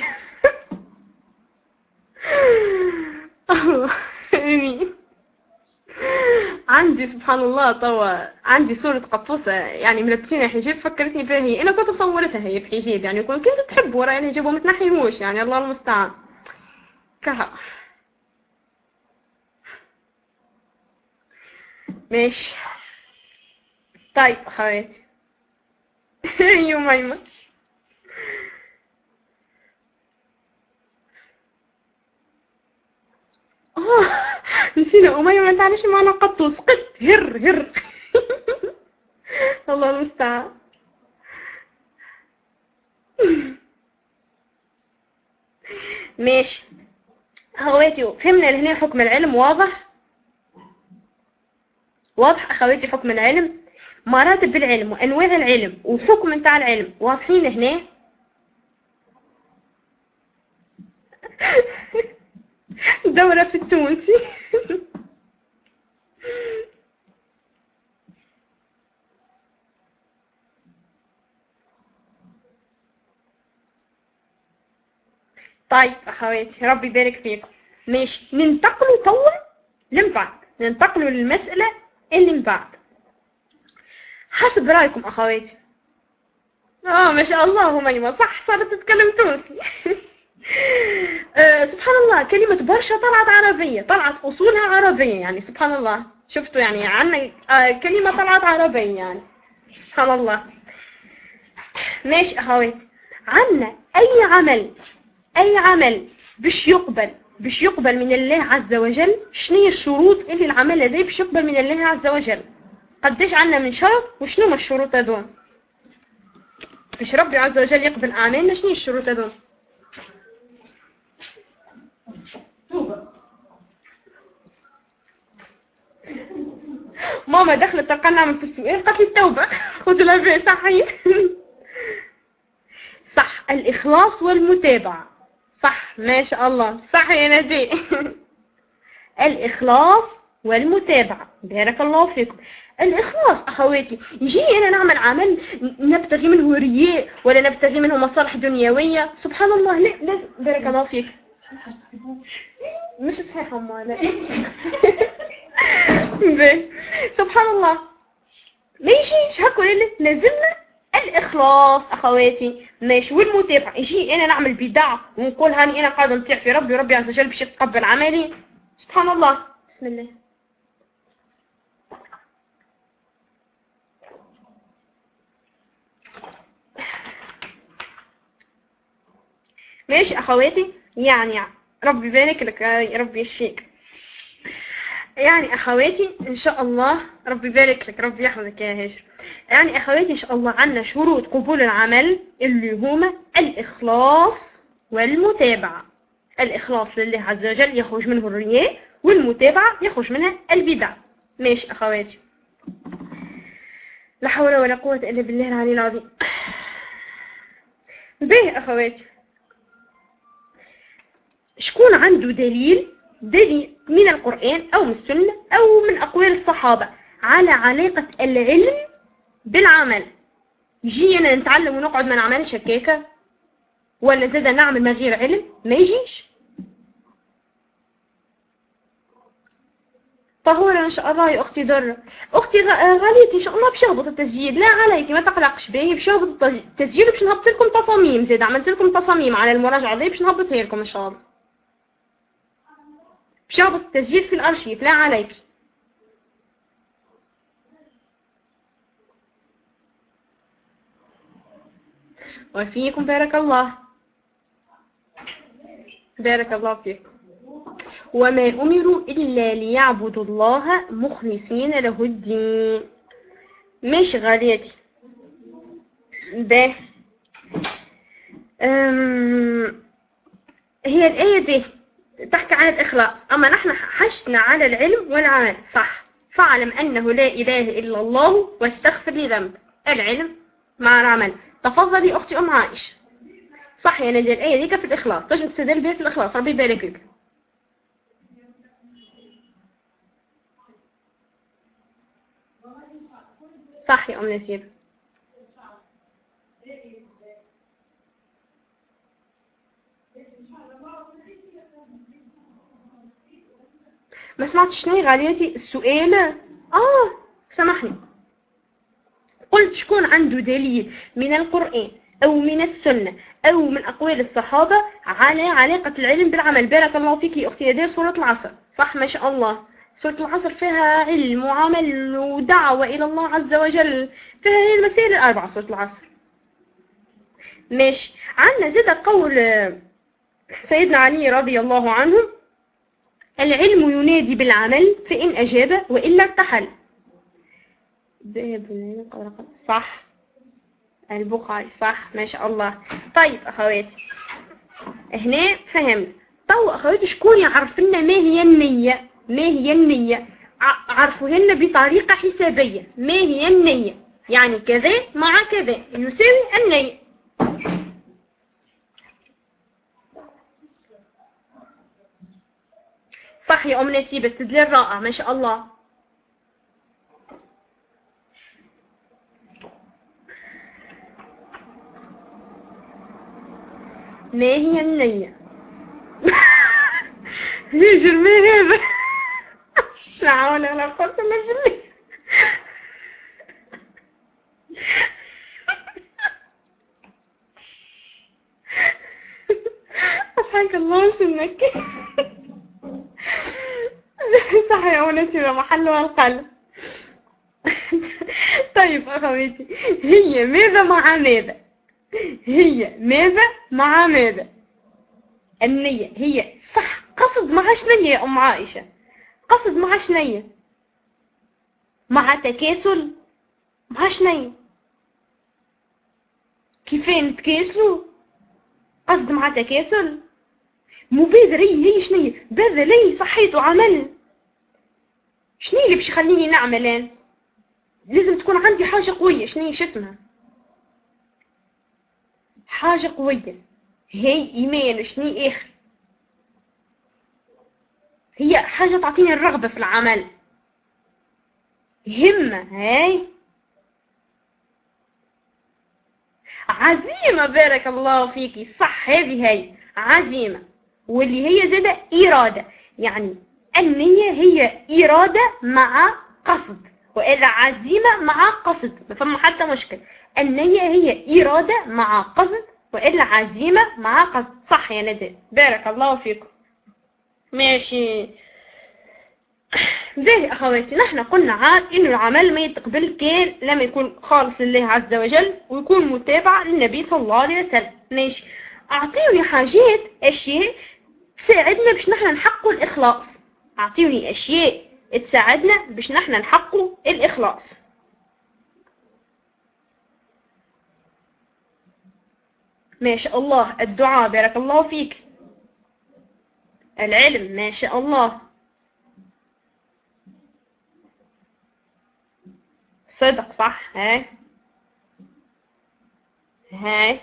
امين. عندي سبحان الله طوا عندي صورة قطوسة يعني ملبسينها حجاب، فكرتني بها هي. انا كنت صورتها هي بحجاب يعني، كنت تحب وراي الحجاب وما تنحيهوش يعني، الله المستعان. كها ماشي. طيب اخواتي. يا ميمة اه نسينا أميمة، ما تعرفش معنا قطوس قط هر هر. الله المستعان. ماشي اخواتي، فهمنا لهنا حكم العلم. واضح واضح اخواتي، حكم العلم، مراتب العلم وانواع العلم وحكم نتاع العلم واضحين هنا. دورة في التونسي. طيب اخواتي، ربي يبارك فيكم. ماشي، ننتقلوا توا من بعد، ننتقلوا للمسألة اللي من بعد حسب رايكم اخواتي. اه ما شاء الله ميمة، صح صارت تتكلم تونسي. آه سبحان الله، كلمة برشا طلعت عربية، طلعت أصولها عربية يعني. سبحان الله، شفتوا يعني عنا آه كلمة طلعت عربية يعني. سبحان الله. ماشي أخواتي، عنا أي عمل أي عمل باش يقبل باش يقبل من الله عز وجل، شنو هي الشروط اللي العمل هذا باش يقبل من الله عز وجل؟ قداش عنا من شرط وشنو هما الشروط هذول باش ربي عز وجل يقبل أعمالنا؟ شنو هي الشروط هذول؟ ماما دخلت تلقى نعمل في السؤال قالت لي التوبة. خذ الأباء صحيح. صح، الإخلاص والمتابعة. صح ما شاء الله، صح يا ندي. الإخلاص والمتابعة، بارك الله فيكم. الإخلاص أخواتي، يجي أنا نعمل عمل نبتغي منه رياء ولا نبتغي منه مصالح دنيوية، سبحان الله. لا لا، بارك الله فيك. مش صحيح أما لا. سبحان الله، ما يجيش هكا، لازمنا الإخلاص أخواتي، ماشي. والمتابعة، يجي أنا نعمل بدع ونقول هاني أنا قاعدة نطيع في ربي وربي عز وجل باش يتقبل عملي، سبحان الله. بسم الله. ماشي أخواتي، يعني ربي يبارك لك يا ربي يشفيك. يعني أخواتي إن شاء الله ربي يبارك لك، ربي يحفظك يا هاجر. يعني أخواتي إن شاء الله عندنا شروط قبول العمل اللي هما الإخلاص والمتابعة. الإخلاص لله عز وجل يخرج منه الرياء، والمتابعة يخرج منها البدع. ماشي أخواتي، لا حول ولا قوة إلا بالله العلي العظيم. به أخواتي، شكون عنده دليل دليل من القرآن أو من السنة أو من أقوال الصحابة على علاقة العلم بالعمل؟ يجي أنا نتعلم ونقعد ما نعملش هكاكا، ولا زاد نعمل من غير علم؟ ما يجيش. طهورة إن شاء الله يا أختي درة. أختي غاليتي إن شاء الله باش يهبط التسجيل، لا عليكي ما تقلقش باهي، باش يهبط التسجيل وباش نهبط لكم تصاميم، زاد عملت لكم تصاميم على المراجعة دي باش نهبطها لكم إن شاء الله. باش يهبط التسجيل في الأرشيف، لا عليكي. وفيكم بارك الله، بارك الله فيكم. وما أمروا إلا ليعبدوا الله مخلصين له الدين. ماشي غاليتي. ده هي الآية دي تحكي عن الإخلاص، أما نحن حشنا على العلم والعمل، صح. فاعلم أنه لا إله إلا الله واستغفر لذنب. العلم مع العمل. تفضلي أختي أم عائشة. صح يا نادية، الآية دي في الإخلاص، تجد تستدل بها في الإخلاص، ربي يبارك لك. صح يا أم نسيب. ما سمعتش شنو غاليتي السؤال؟ اه سامحني. قلت شكون عنده دليل من القرآن او من السنة او من اقوال الصحابة على علاقة العلم بالعمل. بارك الله فيك يا اختي. هذه سورة العصر، صح ما شاء الله. سورة العصر فيها علم وعمل ودعوة الى الله عز وجل، فيها هذه المسائل الاربعة سورة العصر. ماشي. عندنا زاد قول سيدنا علي رضي الله عنه: العلم ينادي بالعمل فإن أجاب وإلا ارتحل. صح. البخاري، صح ما شاء الله. طيب أخواتي، هنا فهمنا. طو أخواتي، شكون يعرف لنا ما هي النية؟ ما هي النية؟ عرفوهن بطريقة حسابية. ما هي النية؟ يعني كذا مع كذا يساوي النية. صح يا أم نسيبة، استدلال رائع ما شاء الله. ما هي النية؟ هيجر ما هذا؟ لا حول ولا قوة إلا بالله. أضحك الله سنك. صح يا أم نسيبة، محلها القلب. طيب أخواتي، هي ماذا مع ماذا؟ هي ماذا مع ماذا؟ النية هي صح. قصد مع شنية يا أم عائشة؟ قصد مع شنية؟ مع تكاسل؟ مع شنية؟ كيفين نتكاسلوا؟ قصد مع تكاسل؟ مبادرية هي شنية؟ بذلي صحيت وعمل. شنية اللي باش يخليني نعمل أنا؟ لازم تكون عندي حاجة قوية. شنية؟ شو اسمها؟ حاجة قوية. هي ايمان شني اخر، هي حاجة تعطيني الرغبة في العمل، همة، هاي عزيمة. بارك الله فيكي، صح، هذه هي عزيمة. واللي هي زادة إرادة، يعني النية هي إرادة مع قصد، وإلا عزيمة مع قصد ما فما حتى مشكل. النية هي إرادة مع قصد، وإلا عزيمة مع قصد. صح يا ندى، بارك الله فيكم. ماشي. باهي أخواتي، نحن قلنا عاد إنه العمل ما يتقبل كان لما يكون خالص لله عز وجل ويكون متابع للنبي صلى الله عليه وسلم. ماشي. أعطيوني حاجات، أشياء تساعدنا باش نحن نحققوا الإخلاص. أعطيوني أشياء تساعدنا باش نحن نحققوا الإخلاص. ما شاء الله. الدعاء، بارك الله فيك. العلم، ما شاء الله. صدق، صح. هاي هاي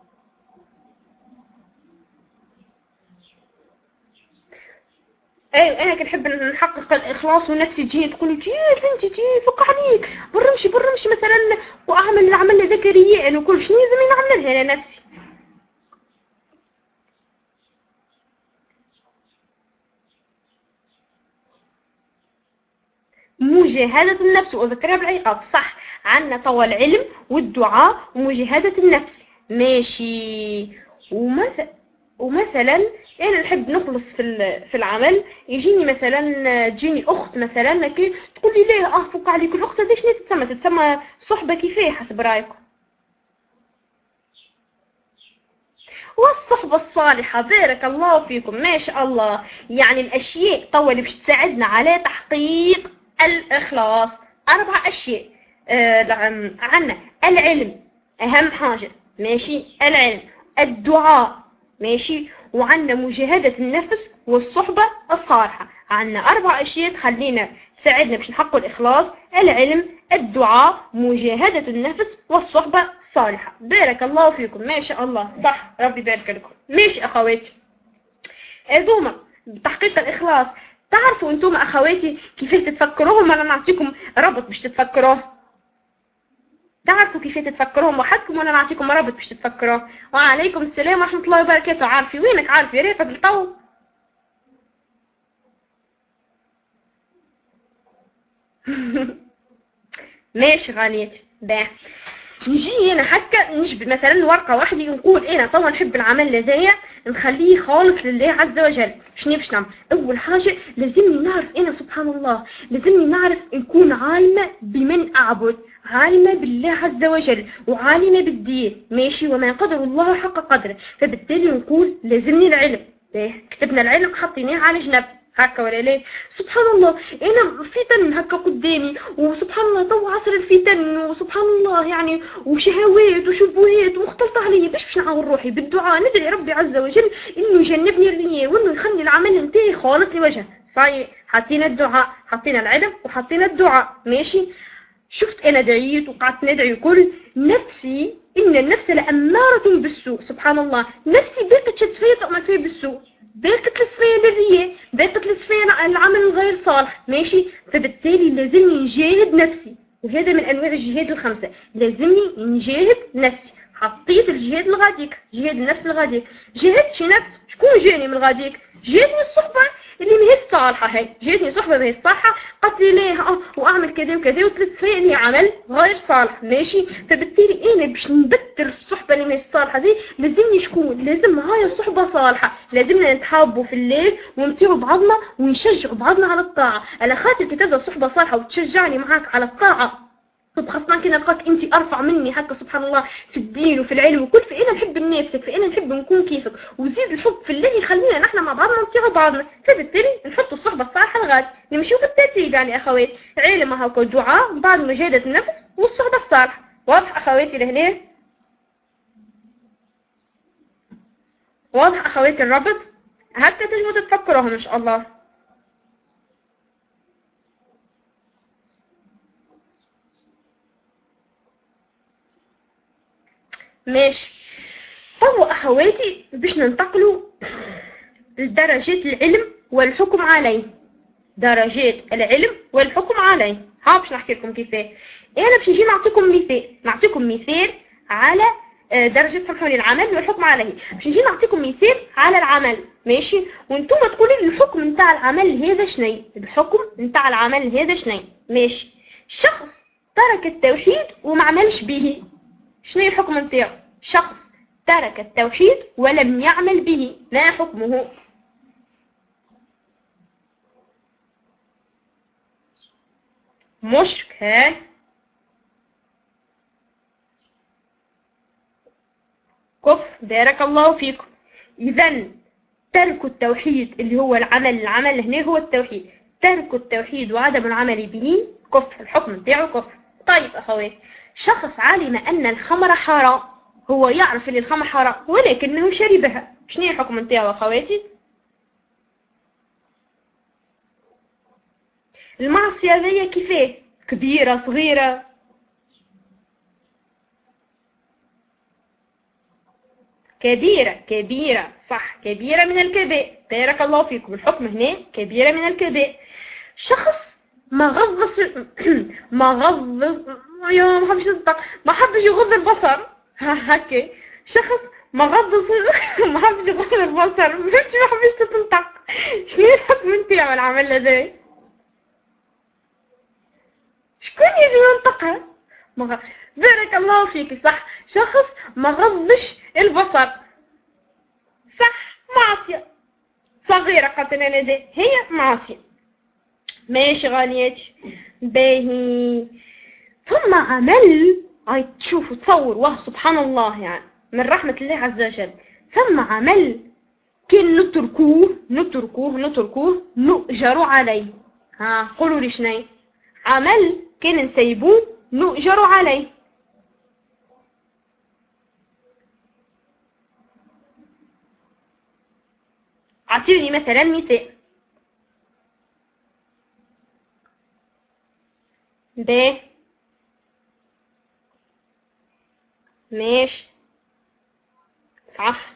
ايوه، انا كنحب نحقق الاخلاص، ونفسي تجي تقول لي انت تجي فك عليك برمشي برمشي مثلا واعمل العمل ذكريا انا وكل شنو لازم نعملها لنفسي. مجاهدة النفس وذكرها بالعقاب. صح، عنا طوى العلم والدعاء ومجاهدة النفس. ماشي. ومثلا ومثلا انا نحب نخلص في في العمل، يجيني مثلا تجيني اخت مثلا كي تقول لي ليه اه فك عليك الاخت هذه شنو تتسمى تتسمى صحبه كيفاه حسب رايكم؟ والصحبة الصالحة. بارك الله فيكم، ما شاء الله. يعني الأشياء طول اللي باش تساعدنا على تحقيق الإخلاص أربع أشياء. آه عنا العلم، أهم حاجة. ماشي. العلم، الدعاء، ماشي، وعنا مجاهدة النفس والصحبة الصالحة. عنا أربع أشياء تخلينا تساعدنا باش نحقق الإخلاص: العلم، الدعاء، مجاهدة النفس والصحبة الصالحة. بارك الله فيكم، ما شاء الله. صح، ربي يبارك لكم. ماشي أخواتي، هذوما بتحقيق الإخلاص. تعرفوا أنتم أخواتي كيفاش تتفكروهم؟ أنا نعطيكم ربط باش تتفكروه. تعرفوا كيف تتفكروهم وحدكم ولا نعطيكم رابط باش تتفكروه؟ وعليكم السلام ورحمة الله وبركاته. عارفي وينك؟ عارفي رافق الطو. ماشي غاليتي. باه نجي انا هكا نجبد مثلا ورقه واحده ونقول انا طبعا نحب العمل لديا نخليه خالص لله عز وجل. شنو باش نعمل؟ اول حاجه لازمني نعرف انا سبحان الله، لازمني نعرف نكون عالمه بمن اعبد، عالمه بالله عز وجل وعالمه بالدين. ماشي. وما قدر الله حق قدره. فبالتالي نقول لازمني العلم. كتبنا العلم حطيناه على جنب هكا ولا ليه؟ سبحان الله انا فتن هكا قدامي، وسبحان الله تو عصر الفتن، وسبحان الله يعني وشهوات وشبهات ومختلطة علي. باش باش نعاون روحي بالدعاء، ندعي ربي عز وجل انه يجنبني الرياء وانه يخلي العمل نتاعي خالص لوجهه. صحيح، حطينا الدعاء، حطينا العلم وحطينا الدعاء. ماشي. شفت انا دعيت وقعدت ندعي كل نفسي ان النفس لأمارة بالسوء. سبحان الله، نفسي باقت شد فيا تؤمر فيا بالسوء، باقت لسفيا للرياء، باقت لسفيا العمل الغير صالح. ماشي. فبالتالي لازمني نجاهد نفسي، وهذا من انواع الجهاد الخمسة. لازمني نجاهد نفسي. حطيت الجهاد الغاديك، جهاد النفس الغاديك. جاهدت شي نفس، شكون جاني من الغاديك؟ جاتني الصحبة اللي ماهيش صالحة. هاي جاتني صحبة ماهيش صالحة، قالت لي ليه اه واعمل كذا وكذا وثلاث فيا عمل غير صالح. ماشي. فبالتالي انا باش نبتر الصحبة اللي ماهيش صالحة دي لازمني شكون؟ لازم معايا صحبة صالحة. لازمنا نتحابوا في الليل ونطيعوا بعضنا ونشجعوا بعضنا على الطاعة. على خاطر كي تبدا صحبة صالحة وتشجعني معاك على الطاعة، خاصة كي نلقاك انت ارفع مني هكا سبحان الله في الدين وفي العلم وكل، فانا نحب نفسك، فانا نحب نكون كيفك، وزيد الحب في الله يخلينا نحن مع بعضنا نطيعوا بعضنا. فبالتالي نحطوا الصحبة الصالحة الغاد. نمشيو بالترتيب يعني اخوات: علم هكا، دعاء، بعد مجاهدة النفس والصحبة الصالحة. واضح اخواتي لهنا؟ واضح اخواتي الرابط؟ هكا تجمعوا تتفكروهم ان شاء الله. ماشي. طب أخواتي باش ننتقلوا لدرجات العلم والحكم عليه. درجات العلم والحكم عليه، ها باش نحكي لكم كيفاه. انا باش نجي نعطيكم مثال نعطيكم مثال على درجات سامحوني العمل والحكم عليه. باش نجي نعطيكم مثال على العمل ماشي، وانتم تقولوا لي الحكم نتاع العمل هذا شنو. الحكم نتاع العمل هذا شنو ماشي. شخص ترك التوحيد وما عملش به، شنو الحكم نتاعو؟ شخص ترك التوحيد ولم يعمل به، ما حكمه؟ مشرك. ها كفر. بارك الله فيكم. اذا ترك التوحيد اللي هو العمل العمل هنا هو التوحيد، ترك التوحيد وعدم العمل به كفر، الحكم بتاعه كفر. طيب اخوات، شخص علم ان الخمر حرام، هو يعرف ان الخمر حرام ولكنه شربها، شنو الحكم بتاعه اخواتي؟ المعصية هذه كيفاه؟ كبيرة صغيرة؟ كبيرة. كبيرة صح، كبيرة من الكبائر. بارك الله فيكم. الحكم هنا كبيرة من الكبائر. شخص ما غض ما غض يا ما حبش ما حبش يغض البصر هكا. شخص ما غض ما حبش يغض البصر، مش ما حبش تنطق. شنو الحكم نتاعو العمل هذا؟ شكون يجي ينطقها؟ مغ... بارك الله فيك صح. شخص ما غضش البصر، صح، معصية صغيرة قلتنا لدي، هي معصية. ماشي غالياتي. باهي. ثم عمل، هاي تشوفوا تصور واه سبحان الله يعني من رحمة الله عز وجل. ثم عمل كن نتركوه نتركوه نتركوه نؤجر عليه. ها قولوا لي شنو عمل كان نسيبوه نؤجر عليه؟ اعطيني مثلا مثال. ب ماشي صح.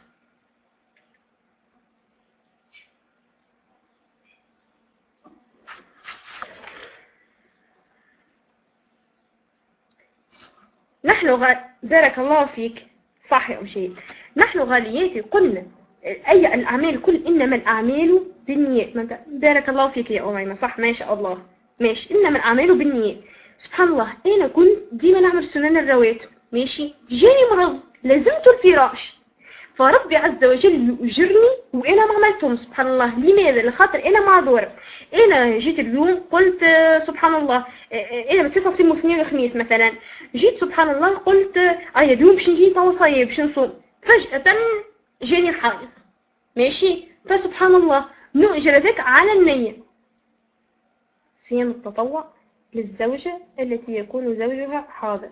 نحن غ... بارك الله فيك صح يا أمشي. نحن غالياتي قلنا أي الأعمال كل إنما الأعمال بالنيات. بارك الله فيك يا أميمة صح ما شاء الله ماشي. إنما الأعمال بالنيات. سبحان الله أنا كنت ديما نعمل سنن الرواتب ماشي، جاني مرض لازمت الفراش، فربي عز وجل يؤجرني وأنا ما عملتهم. سبحان الله. لماذا؟ لخاطر أنا معذورة. أنا جيت اليوم قلت سبحان الله أنا بس نصوم اثنين وخميس مثلا، جيت سبحان الله قلت أي اليوم باش نجي توا صايب باش نصوم، فجأة جاني الحائض ماشي، فسبحان الله نؤجر ذاك على النية. صيام التطوع للزوجة التي يكون زوجها حاضر.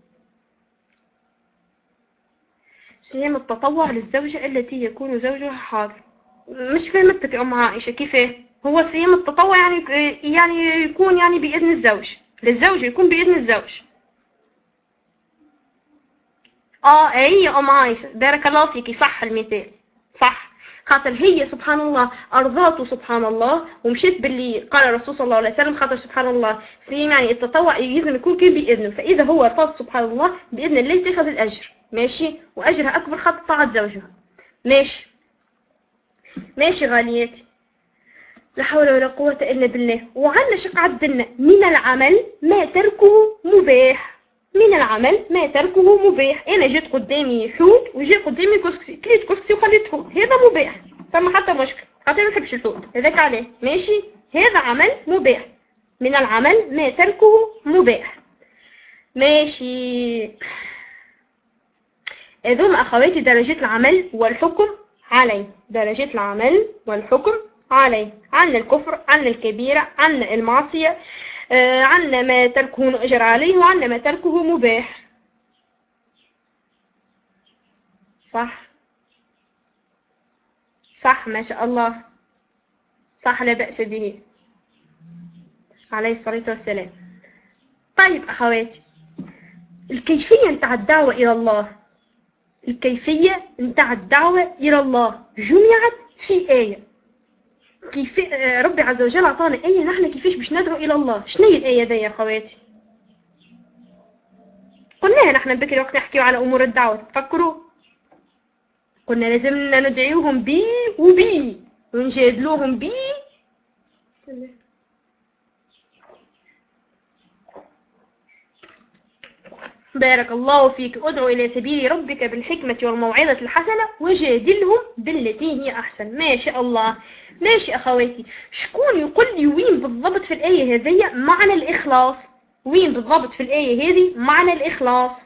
صيام التطوع للزوجة التي يكون زوجها حاضر. مش فهمتك يا أم عائشة كيفاه؟ هو صيام التطوع يعني يعني يكون يعني بإذن الزوج، للزوج يكون بإذن الزوج. اه اي يا أم عائشة بارك الله فيكي صح المثال صح. خاطر هي سبحان الله أرضاته سبحان الله ومشيت باللي قال الرسول صلى الله عليه وسلم. خاطر سبحان الله صيام يعني التطوع يلزم يكون كان بإذنه، فإذا هو رفض سبحان الله بإذن الله تاخذ الأجر ماشي، وأجرها أكبر خاطر طاعة زوجها ماشي. ماشي غالياتي. لا حول ولا قوة إلا بالله. وعنا شق عدلنا من العمل ما تركه مباح. من العمل ما تركه مباح. أنا جيت قدامي حوت وجي قدامي كرسي، كليت كرسي وخليت حوت، هذا مباح فما حتى مشكلة، خاطر ما نحبش الحوت هذاك عليه ماشي، هذا عمل مباح. من العمل ما تركه مباح ماشي. هذوم أخواتي درجات العمل والحكم عليه. درجات العمل والحكم عليه. عنا الكفر، عنا الكبيرة، عنا المعصية، آه عنا ما تركه نؤجر عليه، وعنا ما تركه مباح. صح صح ما شاء الله صح لا بأس به عليه الصلاة والسلام. طيب أخواتي الكيفية نتاع الدعوة إلى الله الكيفية نتاع الدعوة إلى الله جمعت في آية. كيف ربي عز وجل أعطانا آية نحن كيفاش باش ندعو إلى الله. شنو هي الآية دي يا خواتي؟ قلناها نحن بكري وقت نحكيو على أمور الدعوة، تفكروا؟ قلنا لازمنا ندعيوهم بي وبي ونجادلوهم بي. بارك الله فيك. ادعو إلى سبيل ربك بالحكمة والموعظة الحسنة وجادلهم بالتي هي أحسن. ما شاء الله. ماشي أخواتي، شكون يقول لي وين بالضبط في الآية هذه معنى الإخلاص؟ وين بالضبط في الآية هذه معنى الإخلاص؟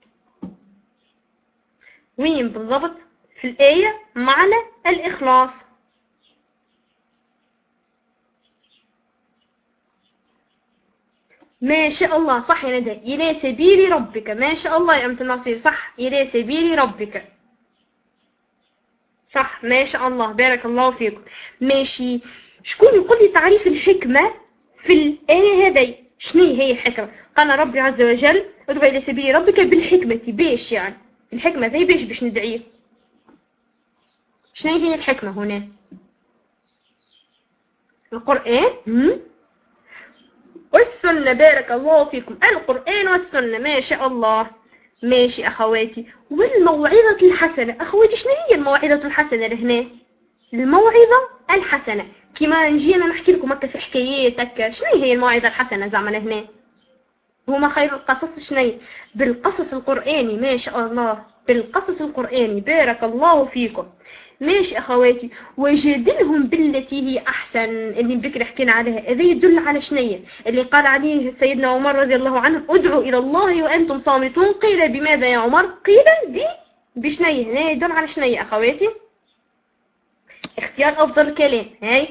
وين بالضبط في الآية معنى الإخلاص؟ ما شاء الله صح يا ندى. إلى سبيل ربك. ما شاء الله يا أمة النصير، صح، إلى سبيل ربك، صح، ما شاء الله، بارك الله فيكم. ماشي، شكون يقول لي تعريف الحكمة في الآية هذه؟ شنو هي الحكمة؟ قال ربي عز وجل ادعو إلى سبيل ربك بالحكمة. بيش يعني الحكمة ذي بيش باش ندعيه؟ شنو هي الحكمة هنا؟ القرآن والسنة. بارك الله فيكم. القرآن والسنة، ما شاء الله. ماشي أخواتي. والموعظة الحسنة. أخواتي شنو هي الموعظة الحسنة لهنا؟ الموعظة الحسنة كما نجينا نحكي لكم هكا في حكايات هكا. شنو هي الموعظة الحسنة زعما لهنا؟ هما خير القصص. شنو؟ بالقصص القرآني. ما شاء الله، بالقصص القرآني، بارك الله فيكم. ماشي أخواتي. وجادلهم بالتي هي أحسن اللي بكرة حكينا عليها. هذا يدل على شنية اللي قال عليه سيدنا عمر رضي الله عنه ادعوا إلى الله وأنتم صامتون. قيل بماذا يا عمر؟ قيل ب بشنية. هنا يدل على شنية أخواتي؟ اختيار أفضل الكلام. هاي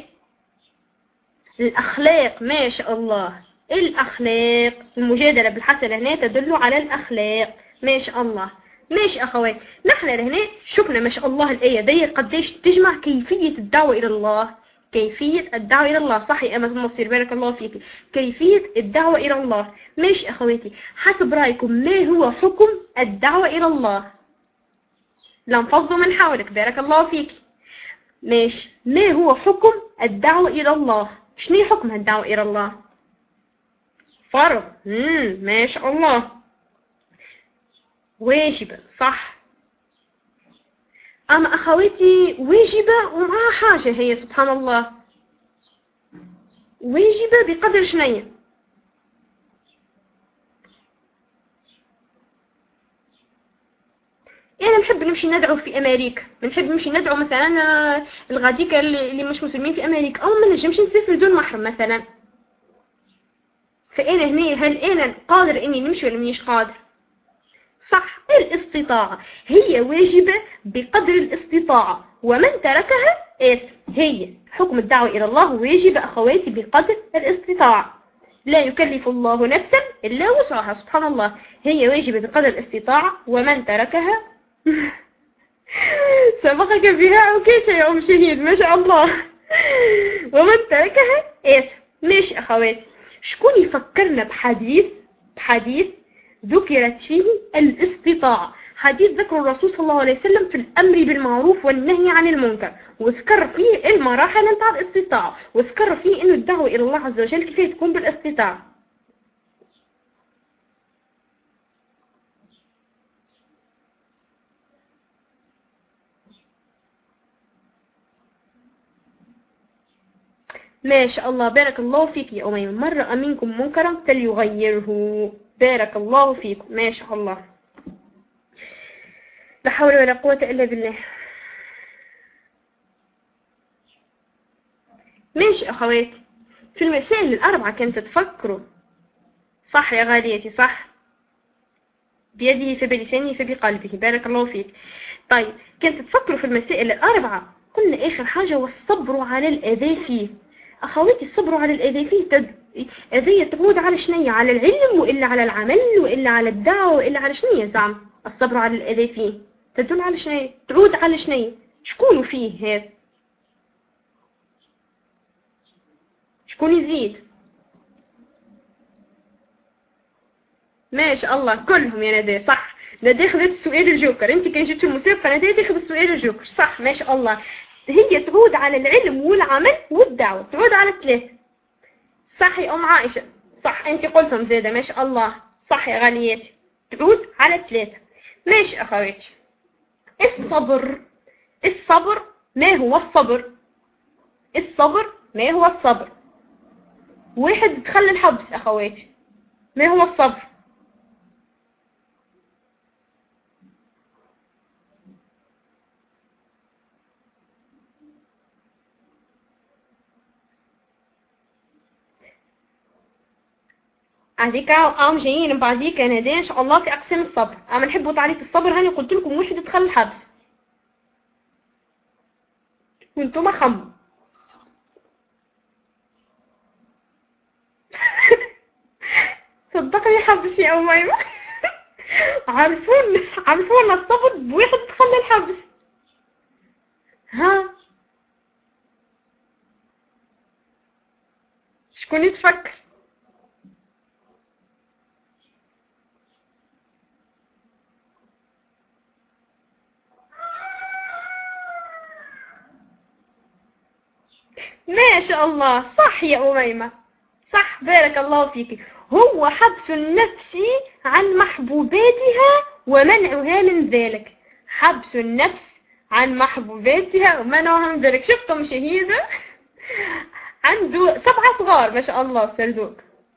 الأخلاق. ما شاء الله، الأخلاق. المجادلة بالحسنة هنا تدل على الأخلاق. ما شاء الله. ماشي أخوات، نحن لهنا شفنا ما شاء الله الآية دي قديش تجمع كيفية الدعوة إلى الله. كيفية الدعوة إلى الله، صح يا أمة النصير، بارك الله فيك. كيفية الدعوة إلى الله. ماشي أخواتي، حسب رأيكم ما هو حكم الدعوة إلى الله؟ لنفضوا من حولك، بارك الله فيك. ماشي، ما هو حكم الدعوة إلى الله؟ شنو حكم الدعوة إلى الله؟ فرض. مم. ما شاء الله. واجبة، صح. أما أخواتي واجبة ومعها حاجة، هي سبحان الله واجبة بقدر شنية؟ أنا نحب نمشي ندعو في أمريكا، نحب نمشي ندعو مثلا الغاديكا اللي مش مسلمين في أمريكا، أو ما نجمش نسافر بدون محرم مثلا. فأنا هنا هل أنا قادر إني نمشي ولا مانيش قادر؟ صح، الاستطاعة هي واجبة بقدر الاستطاعة، ومن تركها إثم. هي حكم الدعوة إلى الله واجبة أخواتي بقدر الاستطاعة. لا يكلف الله نفسا إلا وسعها، سبحان الله. هي واجبة بقدر الاستطاعة، ومن تركها سبقك بها عكاشة يا أم شهيد، ما شاء الله. ومن تركها إثم. ماشي أخواتي، شكون يفكرنا بحديث بحديث ذكرت فيه الاستطاعة؟ حديث ذكر الرسول صلى الله عليه وسلم في الأمر بالمعروف والنهي عن المنكر، وذكر فيه المراحل نتاع الاستطاعة، وذكر فيه إنه الدعوة إلى الله عز وجل كيف تكون بالاستطاعة. ما شاء الله، بارك الله فيك يا أمي. من رأى منكم منكرا فليغيره. بارك الله فيكم، ما شاء الله، لا حول ولا قوة إلا بالله. ماشي أخواتي، في المسائل الأربعة كنت تفكروا صح يا غاليتي؟ صح، بيده فبلسانه فبقلبه، بارك الله فيك. طيب كنت تفكروا في المسائل الأربعة، قلنا آخر حاجة والصبر على الأذى فيه. أخواتي الصبر على الأذى فيه تد... أذية تعود على شنية؟ على العلم وإلا على العمل وإلا على الدعوة وإلا على شنية زعم؟ الصبر على الأذى فيه تدل على شنية؟ تعود على شنية؟ شكون فيه هذا؟ شكون يزيد؟ ما شاء الله كلهم يا ندى، صح. ندى خذت السؤال الجوكر، انت كان جبت المسابقة ندى تاخذ السؤال الجوكر. صح ما شاء الله. هي تعود على العلم والعمل والدعوة، تعود على الثلاثة. صح يا ام عائشة، صح انت قلتهم زيادة ما شاء الله. صح يا غالياتي، تعود على الثلاثة. ماشي اخواتي. الصبر، الصبر ما هو الصبر؟ الصبر ما هو الصبر؟ واحد دخل الحبس اخواتي، ما هو الصبر؟ هذيك عام جايين بعديك انا دي ان شاء الله في اقسام الصبر. اما نحبوا تعريف الصبر هاني قلت لكم واحد دخل الحبس وانتم خموا. صدقني حبس يا أميمة. عرفون عرفون الصبر بواحد دخل الحبس. ها شكون يتفكر؟ ما شاء الله. صح يا أميمة، صح بارك الله فيك. هو حبس النفس عن محبوباتها ومنعها من ذلك. حبس النفس عن محبوباتها ومنعها من ذلك. شفتم شهيدة عنده سبعة صغار ما شاء الله سردوك.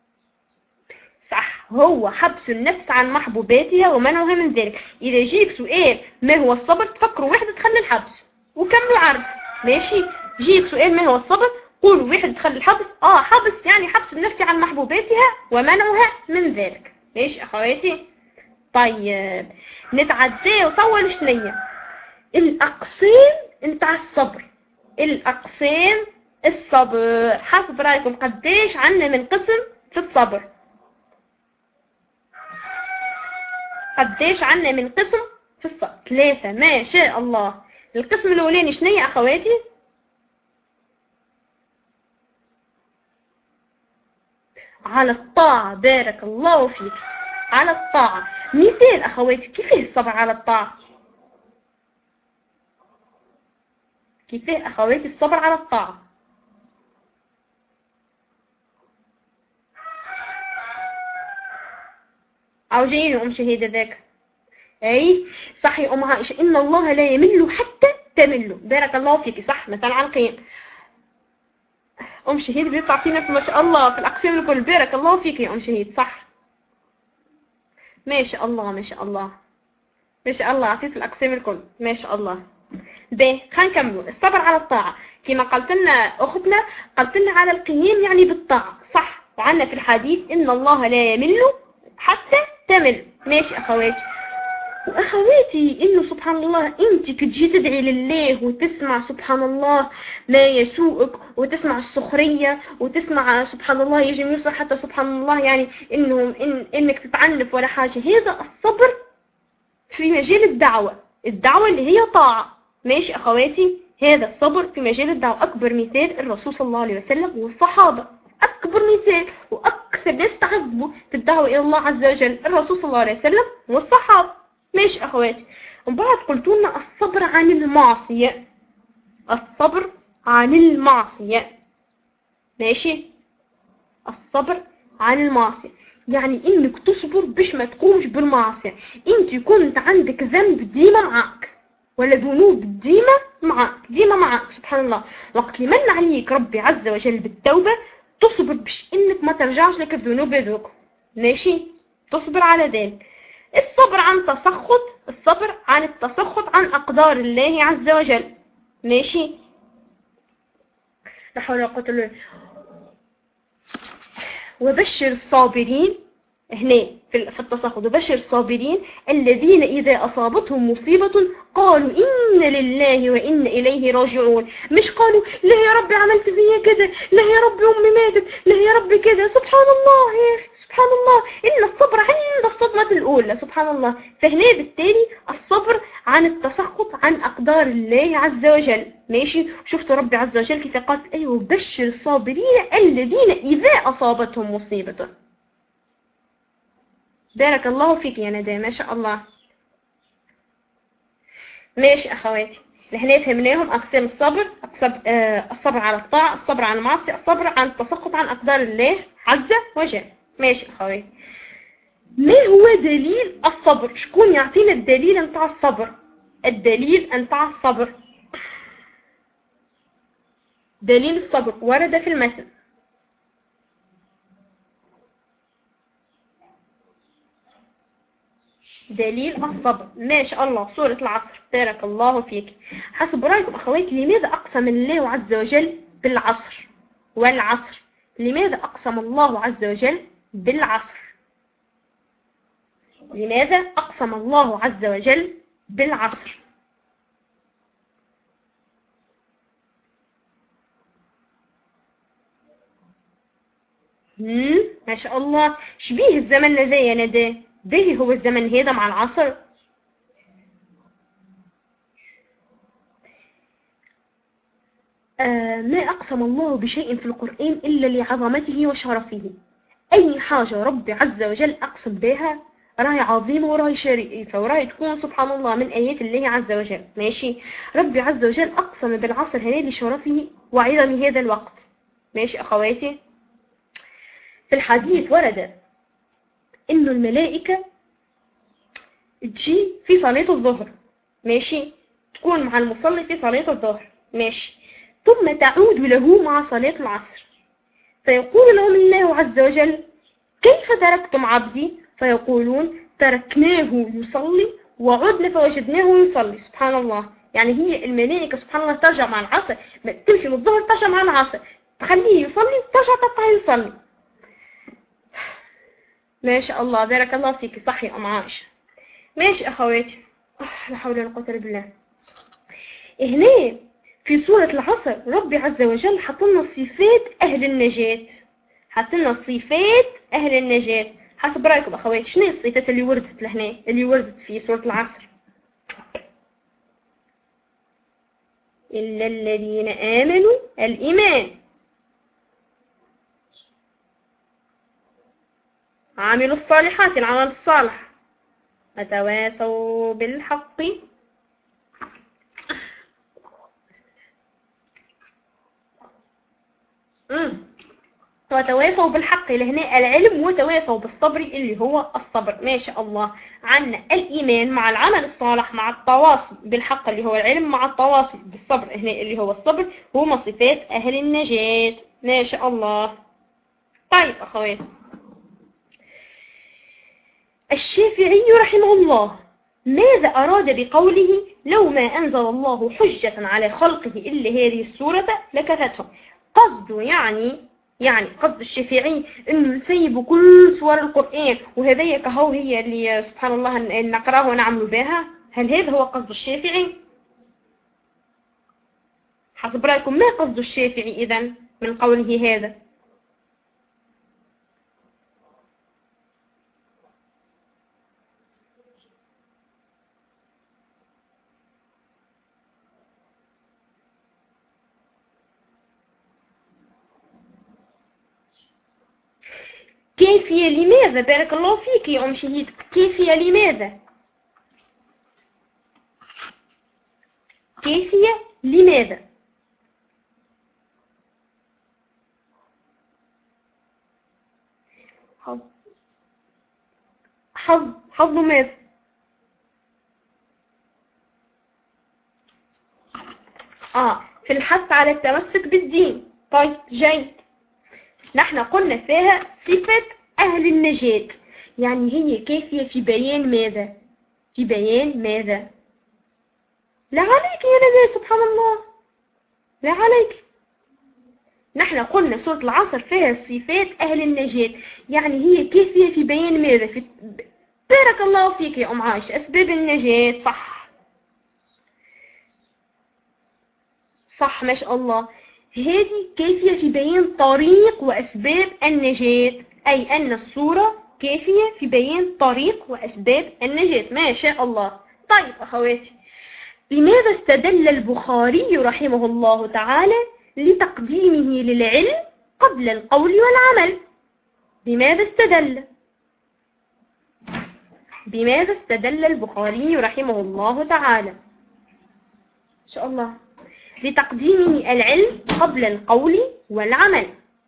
صح، هو حبس النفس عن محبوباتها ومنعها من ذلك. إذا جيب سؤال ما هو الصبر تفكروا واحد دخل الحبس وكملوا عرض. ماشي، جيب سؤال ما هو الصبر قولوا واحد دخل الحبس. اه حبس يعني حبس النفس عن محبوباتها ومنعها من ذلك. ماشي اخواتي. طيب نتعدى وطول شنية الاقسام نتاع الصبر. الاقسام الصبر حسب رايكم قديش عنا من قسم في الصبر؟ قديش عنا من قسم في الصبر؟ ثلاثة ما شاء الله. القسم الاولاني شنية اخواتي؟ على الطاعة. بارك الله فيك، على الطاعة. مثال أخواتي كيفاه الصبر على الطاعة؟ كيفاه أخواتي الصبر على الطاعة؟ أو جايين أم شهيدة ذاك. أي صح يا أم عائشة، إن الله لا يمل حتى تمل. بارك الله فيك. صح مثلا عن قيم أم شهيد بيطلع فينا ما شاء الله في الأقسام الكل. بارك الله فيك يا أم شهيد. صح ما شاء الله ما شاء الله ما شاء الله. عطيت في الأقسام الكل ما شاء الله. ده خلينا نكملوا. الصبر على الطاعة كما قالت لنا أختنا، قالت لنا على القيام يعني بالطاعة. صح، وعنا في الحديث إن الله لا يمل حتى تمل. ماشي أخواتي. وأخواتي إنه سبحان الله أنت كتجي تدعي لله وتسمع سبحان الله ما يسوءك وتسمع السخرية وتسمع سبحان الله يجي يوصل حتى سبحان الله يعني إنه إن إنك تتعنف ولا حاجة. هذا الصبر في مجال الدعوة، الدعوة اللي هي طاعة. ماشي أخواتي، هذا الصبر في مجال الدعوة. أكبر مثال الرسول صلى الله عليه وسلم والصحابة. أكبر مثال وأكثر ناس تعذبوا في الدعوة إلى الله عز وجل الرسول صلى الله عليه وسلم والصحابة. ماشي أخواتي. وبعد قلتوا لنا الصبر عن المعصية. الصبر عن المعصية. ماشي، الصبر عن المعصية يعني إنك تصبر باش ما تقومش بالمعصية. أنت كنت عندك ذنب ديما معك ولا ذنوب ديما معك ديما معك سبحان الله. وقت اللي من عليك ربي عز وجل بالتوبة تصبر باش إنك ما ترجعش لك الذنوب هذوك. ماشي، تصبر على ذلك. الصبر عن التسخط، الصبر عن التسخط عن أقدار الله عز وجل. ماشي، لا حول ولا قوة إلا بالله. وبشر الصابرين هنا في التسخط. وبشر الصابرين الذين إذا أصابتهم مصيبة قالوا إن لله وإن إليه راجعون. مش قالوا لا يا ربي عملت فيا كده، لا يا ربي أمي ماتت، لا يا ربي كده. سبحان الله يا أخي سبحان الله. إن الصبر عند الصدمة الأولى سبحان الله. فهنا بالتالي الصبر عن التسخط عن أقدار الله عز وجل. ماشي، شفت ربي عز وجل كيف قال أيوه بشر الصابرين الذين إذا أصابتهم مصيبة. بارك الله فيك يا ندى ما شاء الله. ماشي أخواتي، نحن فهمناهم أقسام الصبر، آه الصبر على الطاعة، الصبر عن المعصية، الصبر عن التسخط عن أقدار الله عز وجل. ماشي أخواتي، ما هو دليل الصبر؟ شكون يعطينا الدليل نتاع الصبر؟ الدليل نتاع الصبر، دليل الصبر ورد في المتن. دليل الصبر ما شاء الله سورة العصر، بارك الله فيك. حسب رأيكم أخواتي، لماذا أقسم الله عز وجل بالعصر والعصر؟ لماذا أقسم الله عز وجل بالعصر؟ لماذا أقسم الله عز وجل بالعصر؟ مم؟ ما شاء الله، شبيه الزمن هذا يا ندى؟ به هو الزمن هذا مع العصر؟ آه ما أقسم الله بشيء في القرآن إلا لعظمته وشرفه. أي حاجة ربي عز وجل أقسم بها راهي عظيمة وراهي شريفة وراهي تكون سبحان الله من آيات الله عز وجل. ماشي، ربي عز وجل أقسم بالعصر هنا لشرفه وعظم هذا الوقت. ماشي أخواتي، في الحديث ورد إنه الملائكة تجي في صلاة الظهر، ماشي، تكون مع المصلي في صلاة الظهر، ماشي، ثم تعود له مع صلاة العصر، فيقول لهم الله عز وجل: كيف تركتم عبدي؟ فيقولون: تركناه يصلي وعدنا فوجدناه يصلي. سبحان الله، يعني هي الملائكة سبحان الله ترجع مع العصر، تمشي من الظهر ترجع مع العصر، تخليه يصلي ترجع تطلع يصلي. ما شاء الله، بارك الله فيك، صح يا أم عائشة. ماشي أخواتي، لا حول ولا قوة إلا بالله. هنا في سورة العصر ربي عز وجل حطلنا صفات أهل النجاة، حطلنا صفات أهل النجاة. حسب رأيكم أخواتي، شنو الصفات اللي وردت لهنا، اللي وردت في سورة العصر؟ إلا الذين آمنوا، الإيمان، عملوا الصالحات، العمل الصالح، وتواصوا بالحق، امم وتواصوا بالحق لهنا العلم، وتواصوا بالصبر اللي هو الصبر. ما شاء الله، عنا الإيمان مع العمل الصالح مع التواصي بالحق اللي هو العلم مع التواصي بالصبر هنا اللي هو الصبر، هما صفات أهل النجاة. ما شاء الله. طيب أخوات، الشافعي رحمه الله ماذا أراد بقوله: لو ما أنزل الله حجة على خلقه إلا هذه السورة لكفتهم؟ قصده يعني يعني قصد الشافعي انه نسيبوا كل سور القرآن وهذه كهو هي اللي سبحان الله نقراه ونعمل بها؟ هل هذا هو قصد الشافعي؟ حسب رأيكم ما قصد الشافعي إذن من قوله هذا؟ كيفية لماذا؟ بارك الله فيك يا أم شهيد، كيفية لماذا؟ كيفية لماذا؟ حظ حظ حظ ماذا؟ آه في الحث على التمسك بالدين. طيب جيد، نحن قلنا فيها صفة أهل النجاة، يعني هي كيفية في بيان ماذا؟ في بيان ماذا؟ لا عليك يا نبي، سبحان الله، لا عليك. نحن قلنا سورة العصر فيها صفات أهل النجاة، يعني هي كيفية في بيان ماذا؟ في... بارك الله فيك يا أم عائشة، أسباب النجاة، صح صح ما شاء الله. هذه كيفية في بيان طريق وأسباب النجاة، أي أن السورة كيفية في بيان طريق وأسباب النجاة. ما شاء الله. طيب أخواتي، لماذا استدل البخاري رحمه الله تعالى لتقديمه للعلم قبل القول والعمل؟ بماذا استدل؟ بماذا استدل البخاري رحمه الله تعالى؟ إن شاء الله. لتقديمه العلم قبل القول والعمل.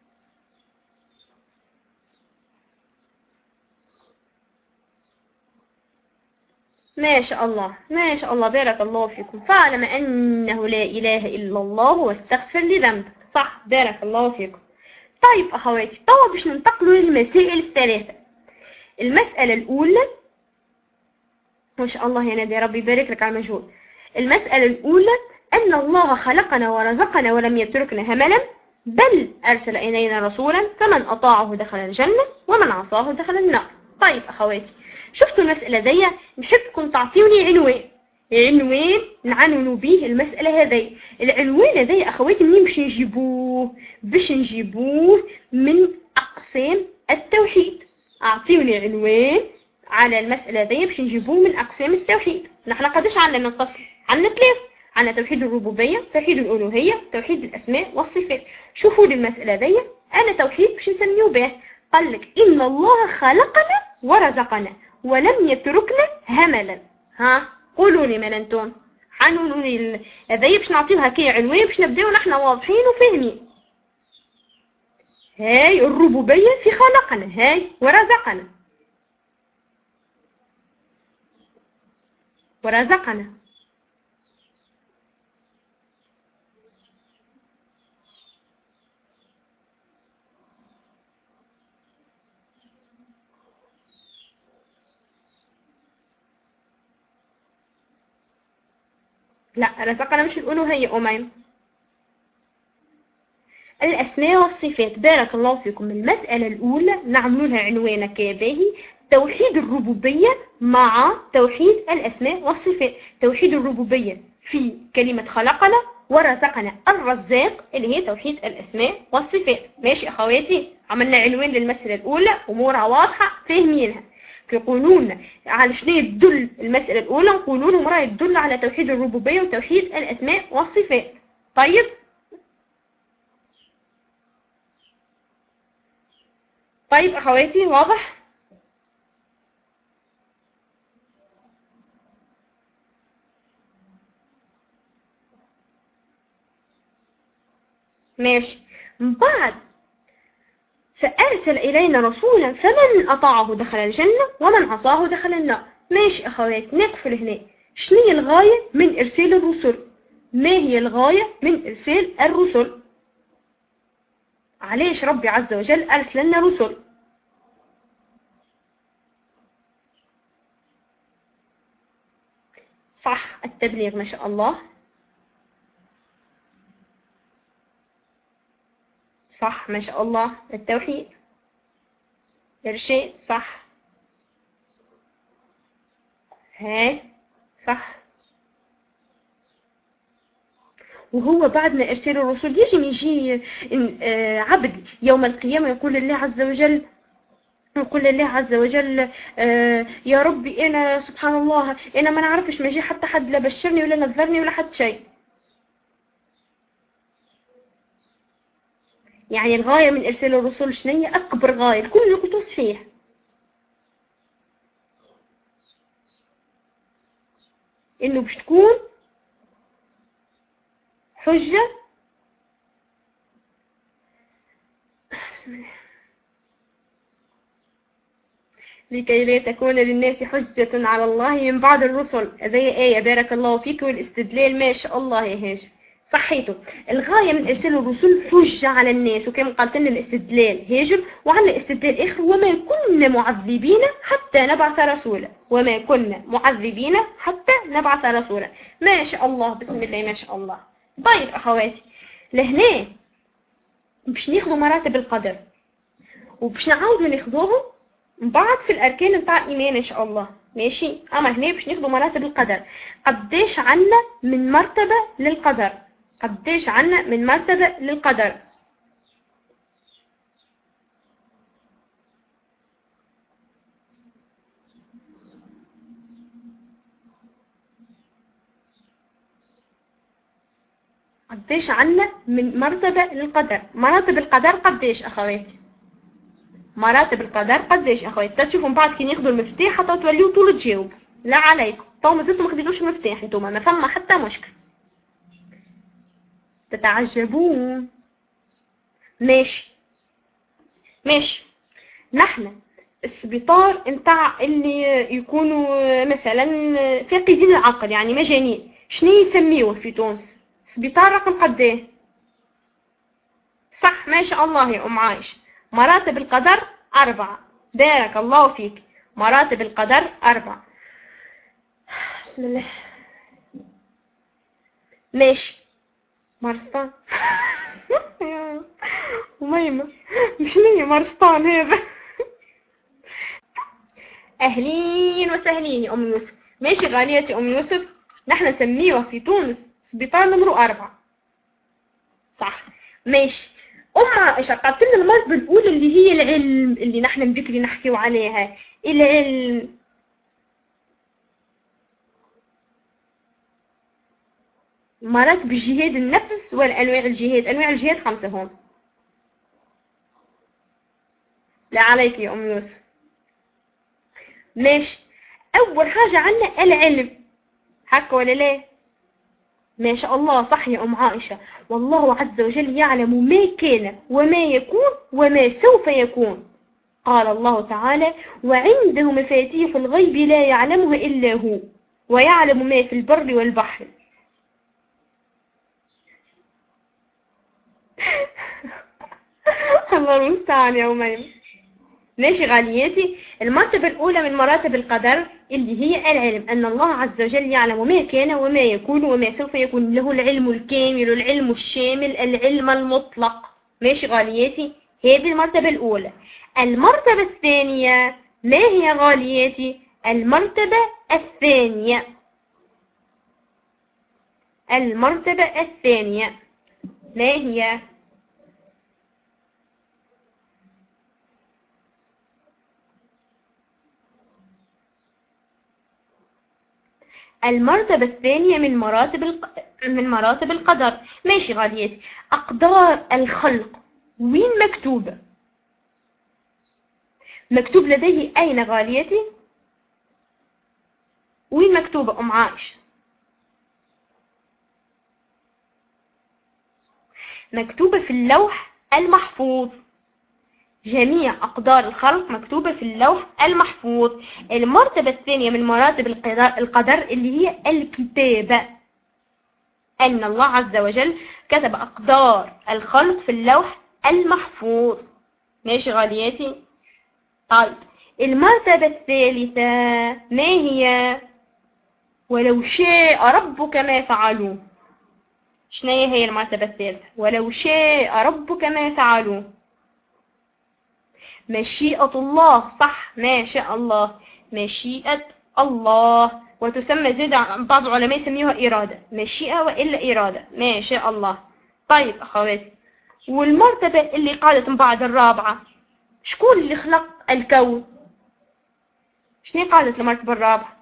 ما شاء الله ما شاء الله، بارك الله فيكم. فاعلم أنه لا إله إلا الله واستغفر لذنبك. صح، بارك الله فيكم. طيب أخواتي، طبعا باش ننتقلوا للمسائل الثلاثة. المسألة الأولى، ما شاء الله يا نادي، يا رب يبارك لك على المجهود. المسألة الأولى أن الله خلقنا ورزقنا ولم يتركنا هملا، بل أرسل إلينا رسولا فمن أطاعه دخل الجنة ومن عصاه دخل النار. طيب أخواتي، شفتوا المسألة دي؟ نحبكم تعطيوني عنوان عنوان نعنونوا به المسألة هذه. العنوان هذا أخواتي منين باش نجيبوه؟ باش نجيبوه من أقسام التوحيد. أعطيوني عنوان على المسألة هذه باش نجيبوه من أقسام التوحيد. نحن قداش عندنا من قسم؟ عندنا ثلاث. عندنا توحيد الربوبية، توحيد الألوهية، توحيد الأسماء والصفات. شوفوا لي المسألة هذه، أنا توحيد باش نسميه به. قال لك إن الله خلقنا ورزقنا ولم يتركنا هملا. ها قولوا لي من أنتم، عنونوا لي هذه باش نعطيوها كي عنوان باش نبداو نحن واضحين وفاهمين. هاي الربوبية في خلقنا، هاي ورزقنا ورزقنا. لا، رزقنا مش الألوهية أميم، الأسماء والصفات. بارك الله فيكم. المسألة الأولى نعمل لها عنوان كباهي، توحيد الربوبية مع توحيد الأسماء والصفات. توحيد الربوبية في كلمة خلقنا، ورزقنا الرزاق اللي هي توحيد الأسماء والصفات. ماشي أخواتي؟ عملنا عنوان للمسألة الأولى، أمورها واضحة فاهمينها. يقولون على شنو تدل المسألة الأولى؟ نقولون أمورها تدل على توحيد الربوبية وتوحيد الأسماء والصفات. طيب طيب أخواتي، واضح؟ ماشي. من بعد فأرسل إلينا رسولا فمن أطاعه دخل الجنة ومن عصاه دخل النار. ماشي أخواتي، نقفل هنا. شنو هي الغاية من إرسال الرسل؟ ما هي الغاية من إرسال الرسل؟ علاش ربي عز وجل أرسل لنا رسل؟ صح، التبليغ. ما شاء الله، صح ما شاء الله. التوحيد، إرشاد. صح، ها صح. وهو بعد ما إرسال الرسل يجي يجي عبد يوم القيامة يقول لله عز وجل يقول لله عز وجل آه يا ربي أنا سبحان الله أنا ما نعرفش، ما جي حتى حد لا بشرني ولا نذرني ولا حد شيء. يعني الغاية من إرسال الرسل شنية؟ أكبر غاية. كل اللي قلته صحيح. إنه باش تكون حجة. بسم الله. لكي لا تكون للناس حجة على الله من بعد الرسل. هذه آية. بارك الله فيك. والاستدلال ما شاء الله يا هاجر، صحيته. الغاية من إرسال الرسل حجة على الناس، وكما قالت لنا الاستدلال هاجر، وعلى استدلال آخر وما كنا معذبين حتى نبعث رسولا. وما كنا معذبين حتى نبعث رسولا. ما شاء الله، بسم الله ما شاء الله. طيب أخواتي، لهنا باش ناخذوا مراتب القدر وباش نعاودوا ناخذوهم بعض في الأركان بتاع الإيمان إن شاء الله. ماشي. أما هنا باش ناخذوا مراتب القدر. قديش عنا من مرتبة للقدر؟ قديش عنا من مرتبة للقدر؟ قديش عنا من مرتبة للقدر؟ مراتب القدر قديش أخواتي؟ مراتب القدر قديش أخواتي؟ تشوفوا بعض كي ياخذوا المفتاح حتى توليوا طول تجاوب. لا عليكم، تو مازلتوا ما خديتوش المفتاح انتوما، ما فما حتى مشكل. تتعجبون. ماشي ماشي. نحن السبيطار نتاع اللي يكونوا مثلا فاقدين العقل يعني مجانين شنو يسميوه في تونس؟ سبيطار رقم قداه؟ صح ما شاء الله يا ام عايش. مراتب القدر اربعة. بارك الله فيك. مراتب القدر اربعة. بسم الله. ماشي. مارستان. وميمة مش هي مارستان هذا. اهلين وسهلين يا ام يوسف. ماشي غاليتي ام يوسف. نحن نسميه في تونس سبيطار نمرو أربعة. صح ماشي. ام عائشة قالت لنا المرتبة الأولى اللي هي العلم اللي نحن بكري نحكيو عليها. العلم مراتب جهاد النفس ولا أنواع الجهاد؟ أنواع الجهاد خمسة هون. لا عليك يا أم يوسف. ماشي. أول حاجة عنا العلم حكا ولا لا؟ ما شاء الله صح يا أم عائشة. والله عز وجل يعلم ما كان وما يكون وما سوف يكون. قال الله تعالى وعنده مفاتيح الغيب لا يعلمها إلا هو ويعلم ما في البر والبحر. الله المستعان يا أميم. ماشي غالياتي. المرتبة الأولى من مراتب القدر اللي هي العلم، أن الله عز وجل يعلم ما كان وما يكون وما سوف يكون، له العلم الكامل العلم الشامل العلم المطلق. ماشي غالياتي. هذه المرتبة الأولى. المرتبة الثانية ما هي غالياتي؟ المرتبة الثانية المرتبة الثانية ما هي؟ المرتبة الثانية من مراتب الق... من مراتب القدر. ماشي غالياتي. أقدار الخلق وين مكتوبة؟ مكتوب لديه أين غالياتي؟ وين مكتوبة أم عائشة؟ مكتوبة في اللوح المحفوظ. جميع أقدار الخلق مكتوبة في اللوح المحفوظ. المرتبة الثانية من مراتب القدر اللي هي الكتابة، أن الله عز وجل كتب أقدار الخلق في اللوح المحفوظ. ماشي غالياتي. طيب المرتبة الثالثة ما هي؟ ولو شاء ربك ما فعلوه. شنو هي المرتبة الثالثة؟ ولو شاء ربك ما فعلوه. مشيئة الله. صح ما شاء الله. مشيئة الله. وتسمى زيد بعض العلماء يسميها إرادة. مشيئة وإلا إرادة. ما شاء الله. طيب أخواتي. والمرتبة اللي قالت من بعد الرابعة شكون اللي خلق الكون؟ شنو قالت المرتبة الرابعة؟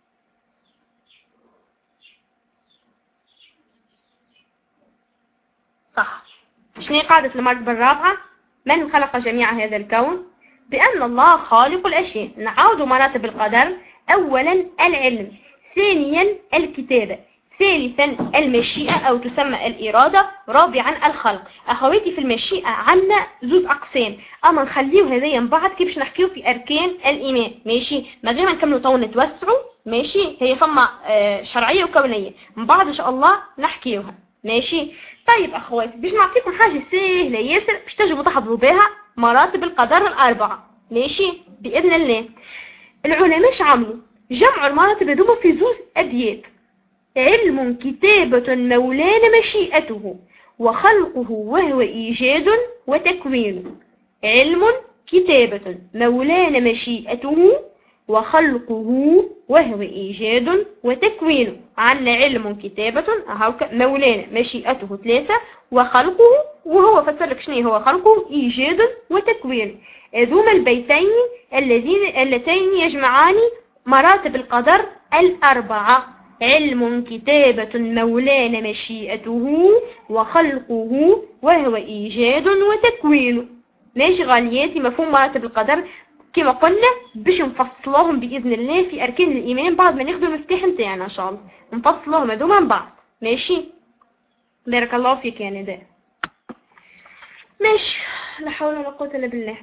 صح. شنو قالت المرتبة الرابعة؟ من خلق جميع هذا الكون؟ بأن الله خالق الأشياء. نعود مراتب القدر. أولا العلم، ثانيا الكتابة، ثالثا المشيئة أو تسمى الإرادة، رابعا الخلق. أخواتي في المشيئة عنا زوز أقسام، أما نخليو هذايا من بعض كيفاش نحكيو في أركان الإيمان. ماشي من غير ما نكملوا تو نتوسعوا. ماشي هي فما شرعية وكونية من بعض إن شاء الله نحكيوها. ماشي. طيب أخواتي باش نعطيكم حاجة سهلة ياسر باش تجربوا تحضروا بها مراتب القدر الأربعة. ماشي بإذن الله. العلماء اش عملوا؟ جمعوا المراتب هذوما في زوز أبيات. علم كتابة مولانا مشيئته وخلقه وهو إيجاد وتكوين. علم كتابة مولانا مشيئته وخلقه وهو إيجاد وتكوين. عنا علم كتابة مولانا مشيئته ثلاثة، وخلقه وهو فسرك شنو هو خلقه إيجاد وتكوين. هذوما البيتين الذين اللتين يجمعان مراتب القدر الأربعة. علم كتابة مولانا مشيئته وخلقه وهو إيجاد وتكوين. ماشي غالياتي. مفهوم مراتب القدر كما قلنا باش نفصلوهم بإذن الله في أركان الإيمان بعد ما ناخذوا المفتاح نتاعنا إن شاء الله نفصلوهم هذوما من بعض. ماشي بارك الله فيك يا نداء. ماشي، لا حول ولا قوة الا بالله.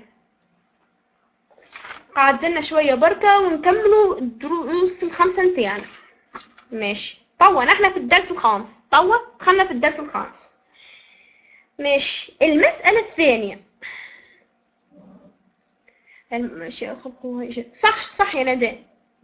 قعدنا شوية بركة ونكملوا الدروس الخمسة نتاعنا. ماشي، طوا نحن في الدرس الخامس، طوا دخلنا في الدرس الخامس. ماشي، المسألة الثانية. ماشي أخذكم، صح صح يا نداء.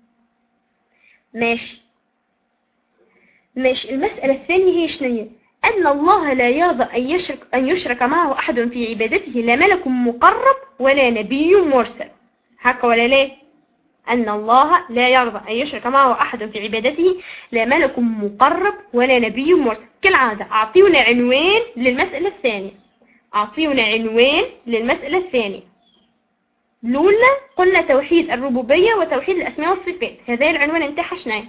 ماشي ماشي، المسألة الثانية هي شنية؟ أن الله لا يرضى أن يشرك, أن يشرك معه أحد في عبادته، لا ملك مقرب ولا نبي مرسل. هكا ولا لا؟ أن الله لا يرضى أن يشرك معه أحد في عبادته، لا ملك مقرب ولا نبي مرسل. كالعادة أعطيونا عنوان للمسألة الثانية، أعطيونا عنوان للمسألة الثانية. لولا قلنا توحيد الربوبية وتوحيد الأسماء والصفات، هذا العنوان انتحى شنو؟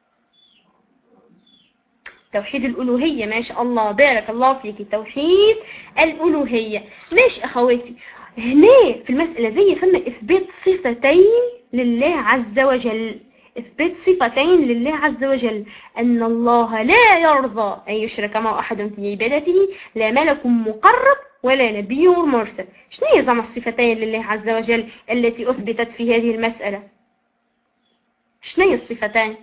توحيد الألوهية. ما شاء الله بارك الله فيك، توحيد الألوهية. ماشي أخواتي، هنا في المسألة دي فما إثبات صفتين لله عز وجل، إثبات صفتين لله عز وجل. أن الله لا يرضى أن يشرك معه أحد في عبادته، لا ملك مقرب ولا نبي مرسل. شنو هي زعما الصفتين لله عز وجل التي أثبتت في هذه المسألة؟ شنو هي الصفتين؟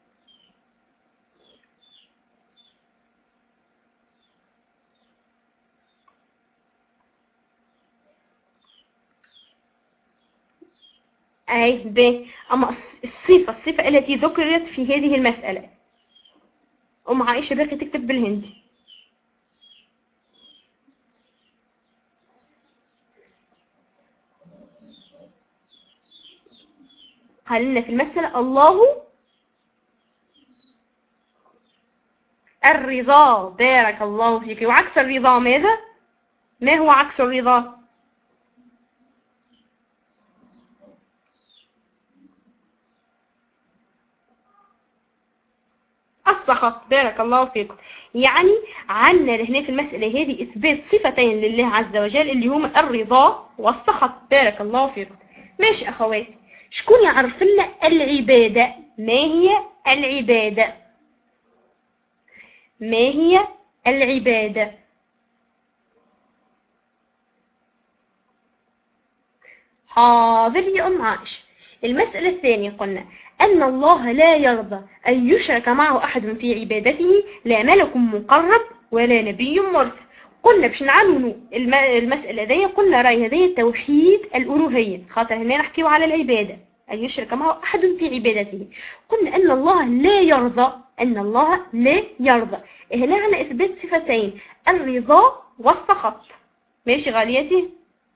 أي ب أما الصفة الصفة التي ذكرت في هذه المسألة. أم عائشة باقي تكتب بالهندي. قال لنا في المسألة الله الرضا. بارك الله فيك. وعكس الرضا ماذا؟ ما هو عكس الرضا؟ السخط. بارك الله فيكم. يعني عنا هنا في المسألة هذه إثبات صفتين لله عز وجل اللي هما الرضا والسخط. بارك الله فيكم. ماشي أخواتي، شكون يعرف لنا العبادة؟ ما هي العبادة؟ ما هي العبادة؟ حاضر يا أم عائشة. المسألة الثانية قلنا أن الله لا يرضى أن يشرك معه أحد في عبادته، لا ملك مقرب ولا نبي مرسل. قلنا باش نعلموا المسألة دي، قلنا راي هذه توحيد الألوهية، خاطر هنا نحكيو على العبادة، أن يشرك معه أحد في عبادته. قلنا أن الله لا يرضى، أن الله لا يرضى. هنا على إثبات صفتين، الرضا والسخط. ماشي غاليتي؟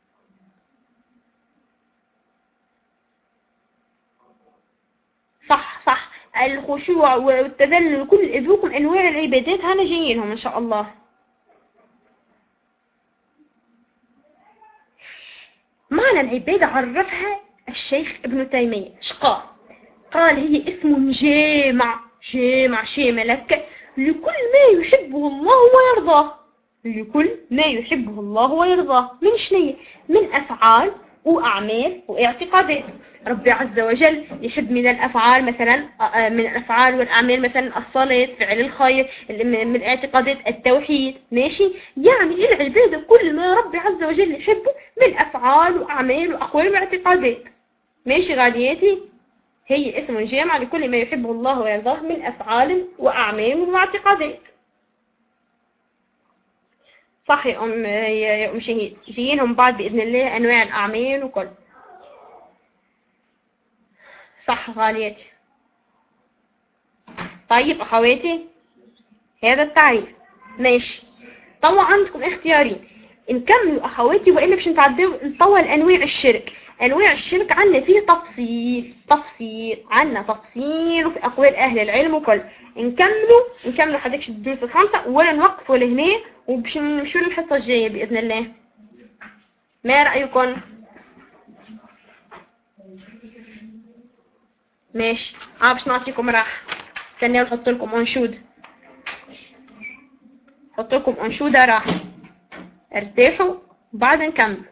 صح صح، الخشوع والتذلل كل ذوكم أنواع العبادات هنا جايينهم إن شاء الله. معنى العبادة عرفها الشيخ ابن تيمية. شقال قال هي اسم جامع، جامع شامل لك لكل ما يحبه الله ويرضاه، لكل ما يحبه الله ويرضاه. من شنية؟ من أفعال وأعمال واعتقادات. ربي عز وجل يحب من الأفعال مثلا، من الأفعال والأعمال مثلا الصلاة، فعل الخير، من الاعتقادات التوحيد. ماشي، يعني العبادة كل ما ربي عز وجل يحبه من أفعال وأعمال وأقوال واعتقادات. ماشي غالياتي؟ هي اسم جامع لكل ما يحبه الله ويرضاه من أفعال وأعمال واعتقادات. صح يا أم يا أم شهيد، جيينهم بعد بإذن الله أنواع الأعمال وكل. صح غالياتي. طيب أخواتي، هذا التعريف ماشي. طبعا عندكم اختيارين، نكملوا أخواتي وإلا باش نتعدوا لطول أنواع الشرك. أنواع الشرك عنا فيه تفصيل، تفصيل عنا تفصيل في أقوال أهل العلم وكل. نكملوا نكملوا حداش الدروس الخمسة ولا نوقفوا لهنا وباش نمشوا للحصة الجاية بإذن الله. ما رأيكم؟ ماشي. اه باش نعطيكم راحة، استناو نحط لكم انشود، نحط لكم انشودة راحة، ارتاحوا بعد نكمل.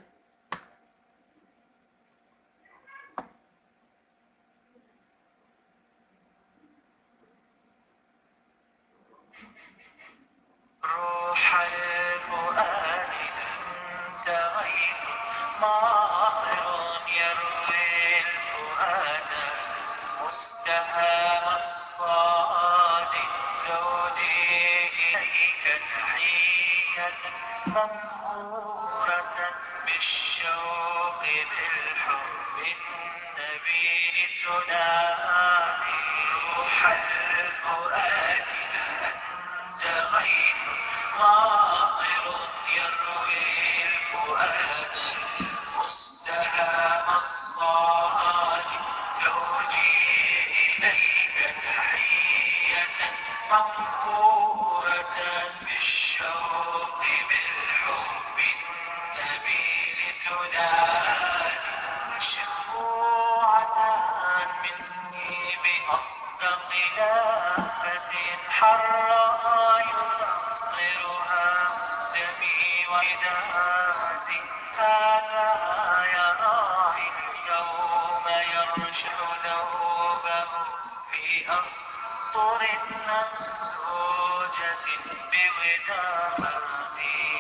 Oh ماطر يروي الفؤاد مستهام الصاد زوجي إليك تحية ممهورة بالشوق بالحب النبي تنادي روح الفؤاد أنت غيث ماطر يروي الفؤاد مستهام الصاد زوجي إليك تحية ممهورة بالشوق بالحب النبي تنادي شفوعة مني بأصدق لافة حرى يسطرها دمي ودادي هذا يا راعي اليوم يرشح ذوبه في أسطر ممزوجة بودادي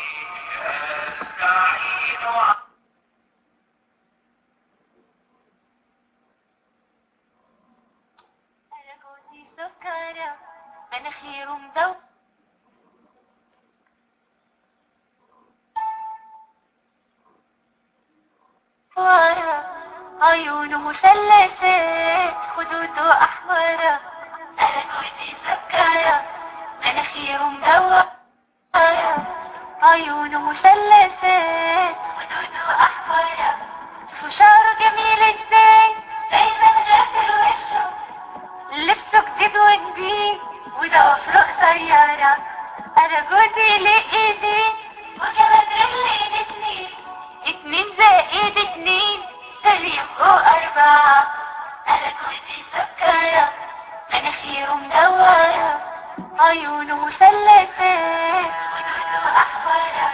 أستعين سكرة مناخير مدور عيون مثلثات خدود أحمر أرجوتي سكرة مناخير مدورة عيون مثلثات خدود أحمر شوفوا شعره جميل ازاي دايما غافر وشه لبسه جديد وجديد وده أفرق سيارة أرجوتي لإيدي وكمان رجلين اتنين اتنين زائد اتنين تلي يبقوا أربعة أرجوتي سكرة مناخيره مدورة عيونه مثلثات خدوده أحمر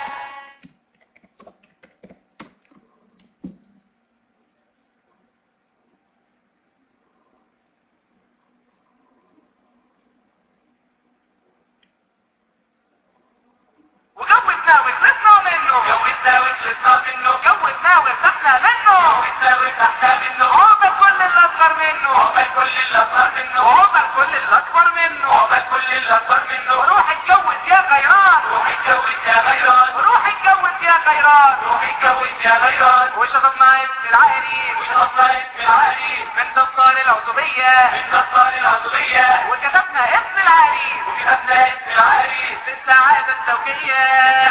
وجوزنا وخلصنا منه جوزنا وخلصنا منه جوزنا وارتحنا منه جوزنا وارتحنا منه عقبال كل اللي اصغر منه عقبال كل اللي اصغر منه عقبال كل اللي اكبر منه عقبال كل اللي اكبر منه روح اتجوز يا غيران روح اتجوز يا غيران روح اتجوز يا غيران روح اتجوز يا غيران وشطبنا اسم العقارين وشطبنا اسم العقارين من دفتر العزوبية من دفتر العزوبية وكتبنا اسم العريس وكتبنا اسم العريس في السعادة الزوجية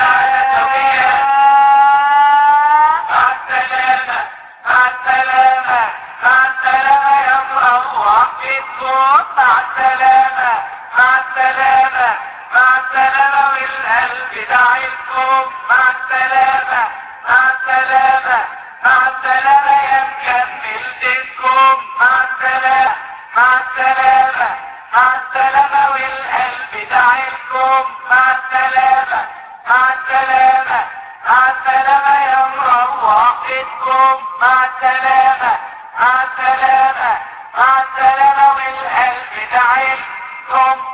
مع السلامة مع السلامة مع السلامة يا مروح بيتكم مع السلامة مع السلامة مع السلامة والقلب داعيلكم مع السلامة مع السلامة مع السلامة يا مكمل دينكم مع السلامة مع السلامة مع السلامة والقلب داعيلكم مع السلامة مع السلامة مع السلامة يا مروح بيتكم مع السلامة مع السلامة مع السلامة والقلب داعيلكم.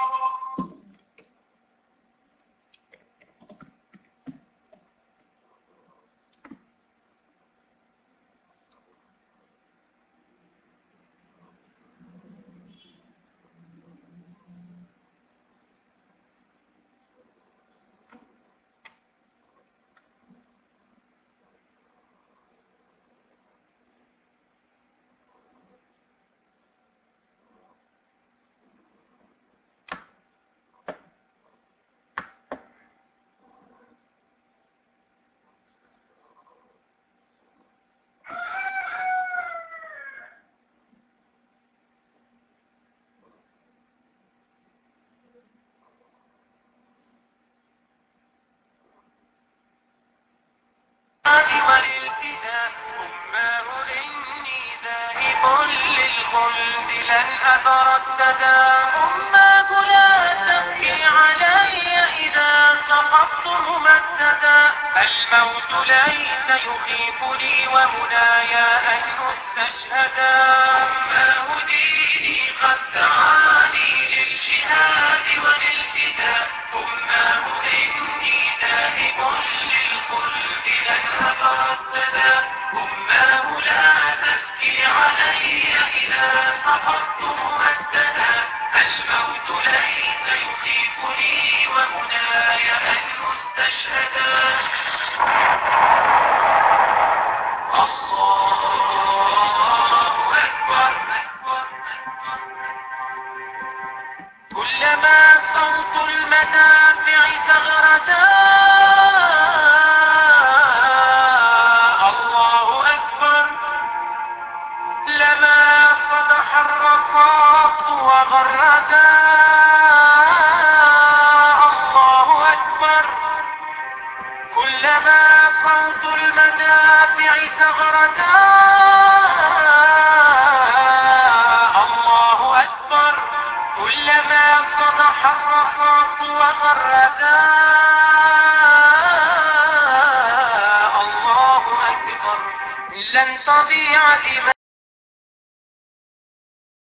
والالتداء أماه إني ذاهب للخلد لن أترددا أماه لا تبكي علي إذا سقطت ممددا الموت ليس يخيفني ومنايا أن أستشهدا أماه ديني قد دعاني للجهاد والالتداء أماه إني ذاهب للخلد يذهب رددا. أماه لا تبكي علي إذا سقطت مهددا. الموت ليس يخيفني ومناي أن أستشهدا. كلما صوت المدافع زغرتا الله أكبر. لما صدح الرصاص وغردا الله أكبر. كلما صوت المدافع زغرتا الله أكبر. كلما صدح الرصاص وغردا الله أكبر. لن تضيع دماء